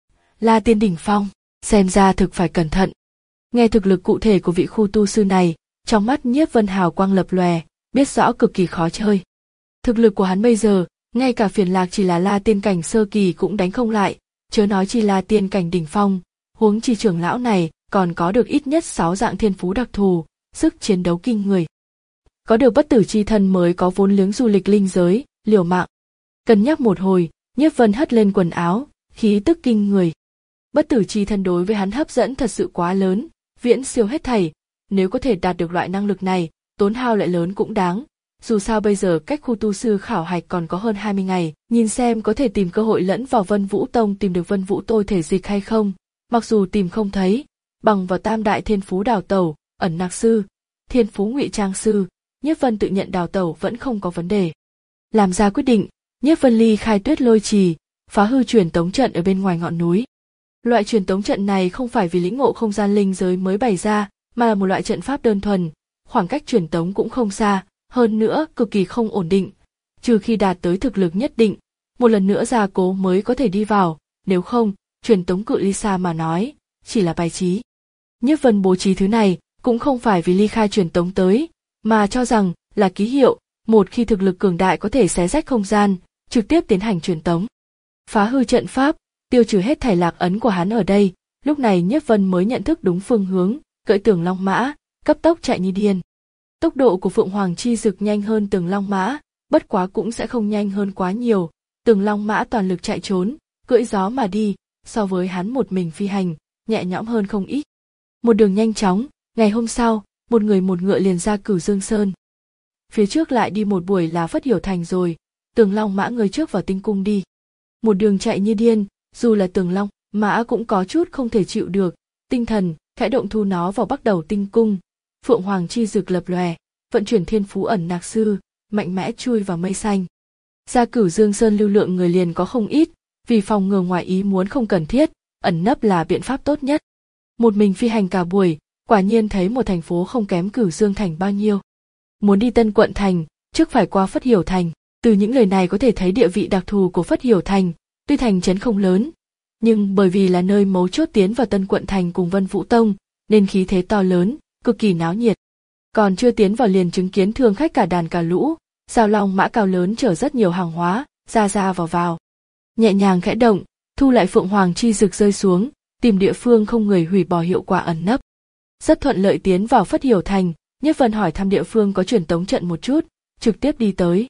La Tiên đỉnh phong, xem ra thực phải cẩn thận. Nghe thực lực cụ thể của vị khu tu sư này, trong mắt Nhiếp Vân hào quang lập lòe, biết rõ cực kỳ khó chơi. Thực lực của hắn bây giờ, ngay cả Phiền Lạc chỉ là La Tiên cảnh sơ kỳ cũng đánh không lại, chớ nói chi La Tiên cảnh đỉnh phong, huống chi trưởng lão này còn có được ít nhất sáu dạng thiên phú đặc thù, sức chiến đấu kinh người. Có được bất tử chi thân mới có vốn liếng du lịch linh giới, liều mạng. Cân nhắc một hồi, Nhiếp Vân hất lên quần áo, khí tức kinh người. Bất tử chi thân đối với hắn hấp dẫn thật sự quá lớn, viễn siêu hết thảy, nếu có thể đạt được loại năng lực này, tốn hao lại lớn cũng đáng. Dù sao bây giờ cách khu tu sư khảo hạch còn có hơn hai mươi ngày, nhìn xem có thể tìm cơ hội lẫn vào Vân Vũ Tông tìm được Vân Vũ Tôi thể dịch hay không, mặc dù tìm không thấy, bằng vào tam đại thiên phú đào tẩu, ẩn nặc sư, thiên phú ngụy trang sư, Nhiếp Vân tự nhận đào tẩu vẫn không có vấn đề. Làm ra quyết định, Nhiếp Vân ly khai Tuyết Lôi Trì, phá hư truyền tống trận ở bên ngoài ngọn núi. Loại truyền tống trận này không phải vì lĩnh ngộ không gian linh giới mới bày ra, mà là một loại trận pháp đơn thuần, khoảng cách truyền tống cũng không xa, hơn nữa cực kỳ không ổn định, trừ khi đạt tới thực lực nhất định, một lần nữa gia cố mới có thể đi vào, nếu không, truyền tống cự ly xa mà nói, chỉ là bài trí. Nhiếp Vân bố trí thứ này cũng không phải vì ly khai truyền tống tới, mà cho rằng là ký hiệu, một khi thực lực cường đại có thể xé rách không gian, trực tiếp tiến hành truyền tống. Phá hư trận pháp, tiêu trừ hết thảy lạc ấn của hắn ở đây, lúc này Nhiếp Vân mới nhận thức đúng phương hướng, cưỡi Tường Long Mã, cấp tốc chạy như điên. Tốc độ của Phượng Hoàng Chi Dực nhanh hơn Tường Long Mã, bất quá cũng sẽ không nhanh hơn quá nhiều. Tường Long Mã toàn lực chạy trốn, cưỡi gió mà đi, so với hắn một mình phi hành, nhẹ nhõm hơn không ít. Một đường nhanh chóng, ngày hôm sau, một người một ngựa liền ra Cửu Dương Sơn. Phía trước lại đi một buổi là Phất Hiểu Thành rồi, Tường Long Mã người trước vào tinh cung đi. Một đường chạy như điên, dù là Tường Long Mã cũng có chút không thể chịu được, tinh thần, khẽ động thu nó vào bắt đầu tinh cung. Phượng Hoàng Chi Dực lập lòe, vận chuyển thiên phú ẩn nặc sư, mạnh mẽ chui vào mây xanh. Ra Cửu Dương Sơn lưu lượng người liền có không ít, vì phòng ngừa ngoài ý muốn không cần thiết, ẩn nấp là biện pháp tốt nhất. Một mình phi hành cả buổi, quả nhiên thấy một thành phố không kém Cửu Dương Thành bao nhiêu. Muốn đi Tân Quận Thành, trước phải qua Phất Hiểu Thành, từ những lời này có thể thấy địa vị đặc thù của Phất Hiểu Thành, tuy thành trấn không lớn, nhưng bởi vì là nơi mấu chốt tiến vào Tân Quận Thành cùng Vân Vũ Tông, nên khí thế to lớn, cực kỳ náo nhiệt. Còn chưa tiến vào liền chứng kiến thương khách cả đàn cả lũ, giao long mã cao lớn chở rất nhiều hàng hóa, ra ra vào vào. Nhẹ nhàng khẽ động, thu lại Phượng Hoàng Chi Dực rơi xuống, tìm địa phương không người hủy bỏ hiệu quả ẩn nấp. Rất thuận lợi tiến vào Phất Hiểu Thành, Nhiếp Vân hỏi thăm địa phương có truyền tống trận một chút, trực tiếp đi tới.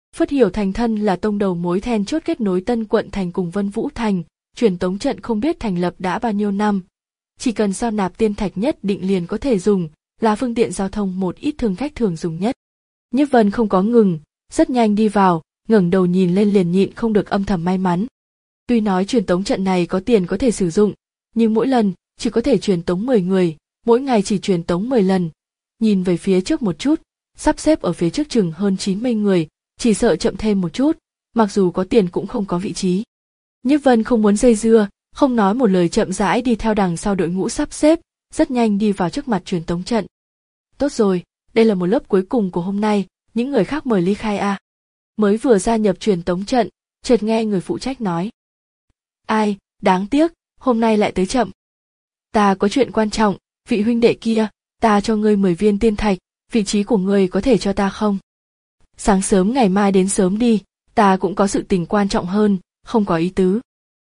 Phất Hiểu Thành thân là tông đầu mối then chốt kết nối Tân Quận Thành cùng Vân Vũ Thành, truyền tống trận không biết thành lập đã bao nhiêu năm. Chỉ cần giao nạp tiên thạch nhất định liền có thể dùng, là phương tiện giao thông một ít thương khách thường dùng nhất. Nhiếp Vân không có ngừng, rất nhanh đi vào, ngẩng đầu nhìn lên liền nhịn không được âm thầm may mắn. Tuy nói truyền tống trận này có tiền có thể sử dụng, nhưng mỗi lần chỉ có thể truyền tống mười người, mỗi ngày chỉ truyền tống mười lần. Nhìn về phía trước một chút, sắp xếp ở phía trước chừng hơn chín mươi người, chỉ sợ chậm thêm một chút, mặc dù có tiền cũng không có vị trí. Nhiếp Vân không muốn dây dưa, không nói một lời chậm rãi đi theo đằng sau đội ngũ sắp xếp, rất nhanh đi vào trước mặt truyền tống trận. Tốt rồi, đây là một lớp cuối cùng của hôm nay, những người khác mời ly khai a. À. Mới vừa gia nhập truyền tống trận, chợt nghe người phụ trách nói. Ai, đáng tiếc, hôm nay lại tới chậm. Ta có chuyện quan trọng, vị huynh đệ kia, ta cho ngươi mười viên tiên thạch, vị trí của ngươi có thể cho ta không? Sáng sớm ngày mai đến sớm đi, ta cũng có sự tình quan trọng hơn, không có ý tứ.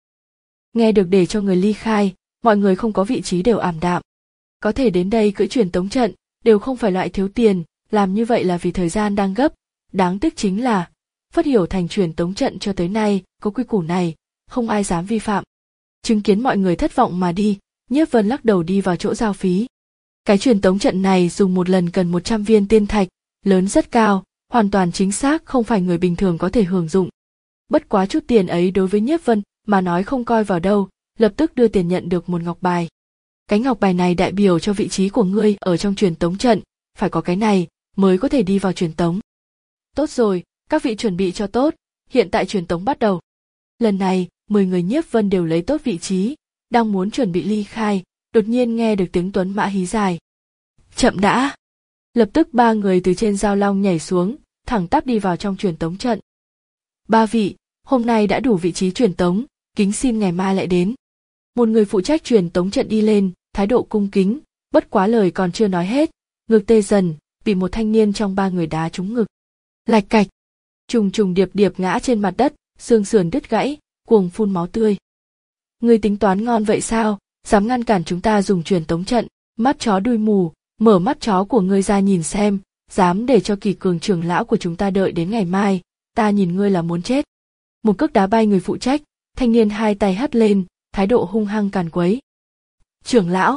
Nghe được để cho người ly khai, mọi người không có vị trí đều ảm đạm. Có thể đến đây cưỡi truyền tống trận, đều không phải loại thiếu tiền, làm như vậy là vì thời gian đang gấp. Đáng tiếc chính là, Phất Hiểu Thành truyền tống trận cho tới nay, có quy củ này, không ai dám vi phạm. Chứng kiến mọi người thất vọng mà đi, Nhiếp Vân lắc đầu đi vào chỗ giao phí. Cái truyền tống trận này dùng một lần cần một trăm viên tiên thạch, lớn rất cao, hoàn toàn chính xác không phải người bình thường có thể hưởng dụng. Bất quá chút tiền ấy đối với Nhiếp Vân mà nói không coi vào đâu, lập tức đưa tiền nhận được một ngọc bài. Cái ngọc bài này đại biểu cho vị trí của ngươi ở trong truyền tống trận, phải có cái này mới có thể đi vào truyền tống. Tốt rồi, các vị chuẩn bị cho tốt, hiện tại truyền tống bắt đầu. Lần này, mười người Nhiếp Vân đều lấy tốt vị trí, đang muốn chuẩn bị ly khai, đột nhiên nghe được tiếng tuấn mã hí dài. Chậm đã! Lập tức ba người từ trên giao long nhảy xuống, thẳng tắp đi vào trong truyền tống trận. Ba vị, hôm nay đã đủ vị trí truyền tống, kính xin ngày mai lại đến. Một người phụ trách truyền tống trận đi lên, thái độ cung kính, bất quá lời còn chưa nói hết, ngực tê dần, bị một thanh niên trong ba người đá trúng ngực. Lạch cạch, trùng trùng điệp điệp ngã trên mặt đất, xương sườn đứt gãy, cuồng phun máu tươi. Ngươi tính toán ngon vậy sao, dám ngăn cản chúng ta dùng truyền tống trận, mắt chó đuôi mù, mở mắt chó của ngươi ra nhìn xem, dám để cho Kỳ Cường trưởng lão của chúng ta đợi đến ngày mai, ta nhìn ngươi là muốn chết. Một cước đá bay người phụ trách, thanh niên hai tay hất lên, thái độ hung hăng càn quấy. Trưởng lão,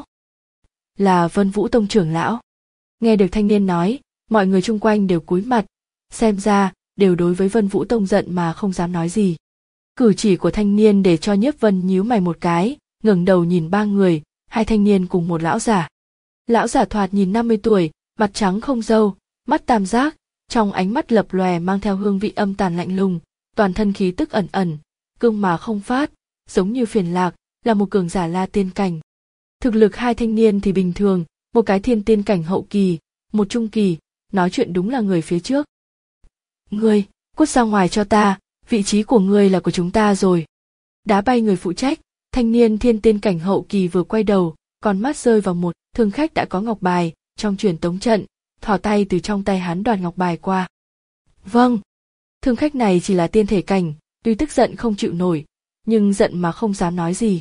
là Vân Vũ Tông trưởng lão. Nghe được thanh niên nói, mọi người chung quanh đều cúi mặt, xem ra đều đối với Vân Vũ Tông giận mà không dám nói gì. Cử chỉ của thanh niên để cho Nhiếp Vân nhíu mày một cái, ngẩng đầu nhìn ba người, hai thanh niên cùng một lão giả. Lão giả thoạt nhìn năm mươi tuổi, mặt trắng không râu, mắt tam giác, trong ánh mắt lập lòe mang theo hương vị âm tàn lạnh lùng, toàn thân khí tức ẩn ẩn, cương mà không phát, giống như phiền lạc, là một cường giả La Tiên cảnh. Thực lực hai thanh niên thì bình thường, một cái thiên tiên cảnh hậu kỳ, một trung kỳ, nói chuyện đúng là người phía trước. Ngươi, cút ra ngoài cho ta, vị trí của ngươi là của chúng ta rồi. Đá bay người phụ trách, thanh niên thiên tiên cảnh hậu kỳ vừa quay đầu, con mắt rơi vào một thương khách đã có ngọc bài, trong truyền tống trận, thò tay từ trong tay hắn đoạt ngọc bài qua. Vâng, thương khách này chỉ là tiên thể cảnh, tuy tức giận không chịu nổi, nhưng giận mà không dám nói gì.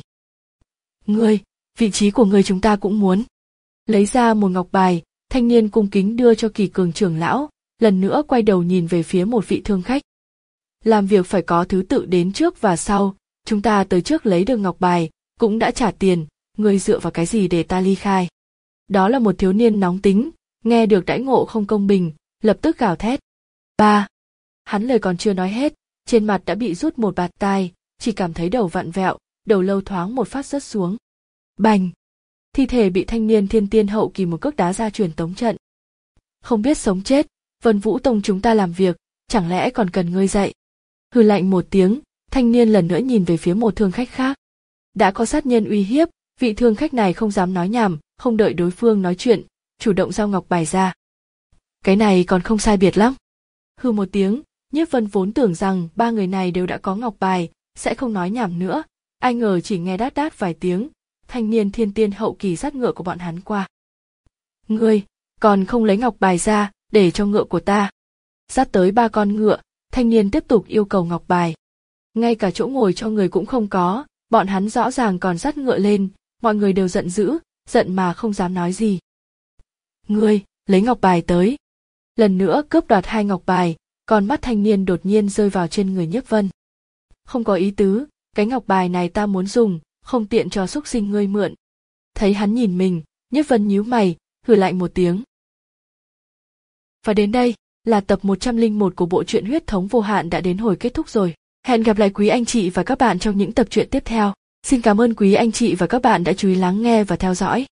Ngươi, vị trí của ngươi chúng ta cũng muốn. Lấy ra một ngọc bài, thanh niên cung kính đưa cho Kỳ Cường trưởng lão, lần nữa quay đầu nhìn về phía một vị thương khách. Làm việc phải có thứ tự đến trước và sau, chúng ta tới trước lấy được ngọc bài, cũng đã trả tiền, ngươi dựa vào cái gì để ta ly khai. Đó là một thiếu niên nóng tính, nghe được đãi ngộ không công bình, lập tức gào thét. Ba! Hắn lời còn chưa nói hết, trên mặt đã bị rút một bạt tai, chỉ cảm thấy đầu vặn vẹo, đầu lâu thoáng một phát rớt xuống. Bành! Thi thể bị thanh niên thiên tiên hậu kỳ một cước đá ra truyền tống trận. Không biết sống chết, Vân Vũ Tông chúng ta làm việc, chẳng lẽ còn cần ngươi dạy. Hừ lạnh một tiếng, thanh niên lần nữa nhìn về phía một thương khách khác. Đã có sát nhân uy hiếp, vị thương khách này không dám nói nhảm, không đợi đối phương nói chuyện, chủ động giao ngọc bài ra. Cái này còn không sai biệt lắm. Hừ một tiếng, Nhiếp Vân vốn tưởng rằng ba người này đều đã có ngọc bài, sẽ không nói nhảm nữa, ai ngờ chỉ nghe đát đát vài tiếng, thanh niên thiên tiên hậu kỳ dắt ngựa của bọn hắn qua. Ngươi, còn không lấy ngọc bài ra, để cho ngựa của ta. Dắt tới ba con ngựa, thanh niên tiếp tục yêu cầu ngọc bài. Ngay cả chỗ ngồi cho người cũng không có, bọn hắn rõ ràng còn dắt ngựa lên, mọi người đều giận dữ, giận mà không dám nói gì. Ngươi, lấy ngọc bài tới. Lần nữa cướp đoạt hai ngọc bài, Con mắt thanh niên đột nhiên rơi vào trên người Nhiếp Vân. Không có ý tứ, cái ngọc bài này ta muốn dùng, không tiện cho xúc sinh ngươi mượn. Thấy hắn nhìn mình, Nhiếp Vân nhíu mày, hừ lạnh một tiếng. Và đến đây là tập một trăm lẻ một của bộ truyện Huyết thống vô hạn đã đến hồi kết thúc rồi. Hẹn gặp lại quý anh chị và các bạn trong những tập truyện tiếp theo. Xin cảm ơn quý anh chị và các bạn đã chú ý lắng nghe và theo dõi.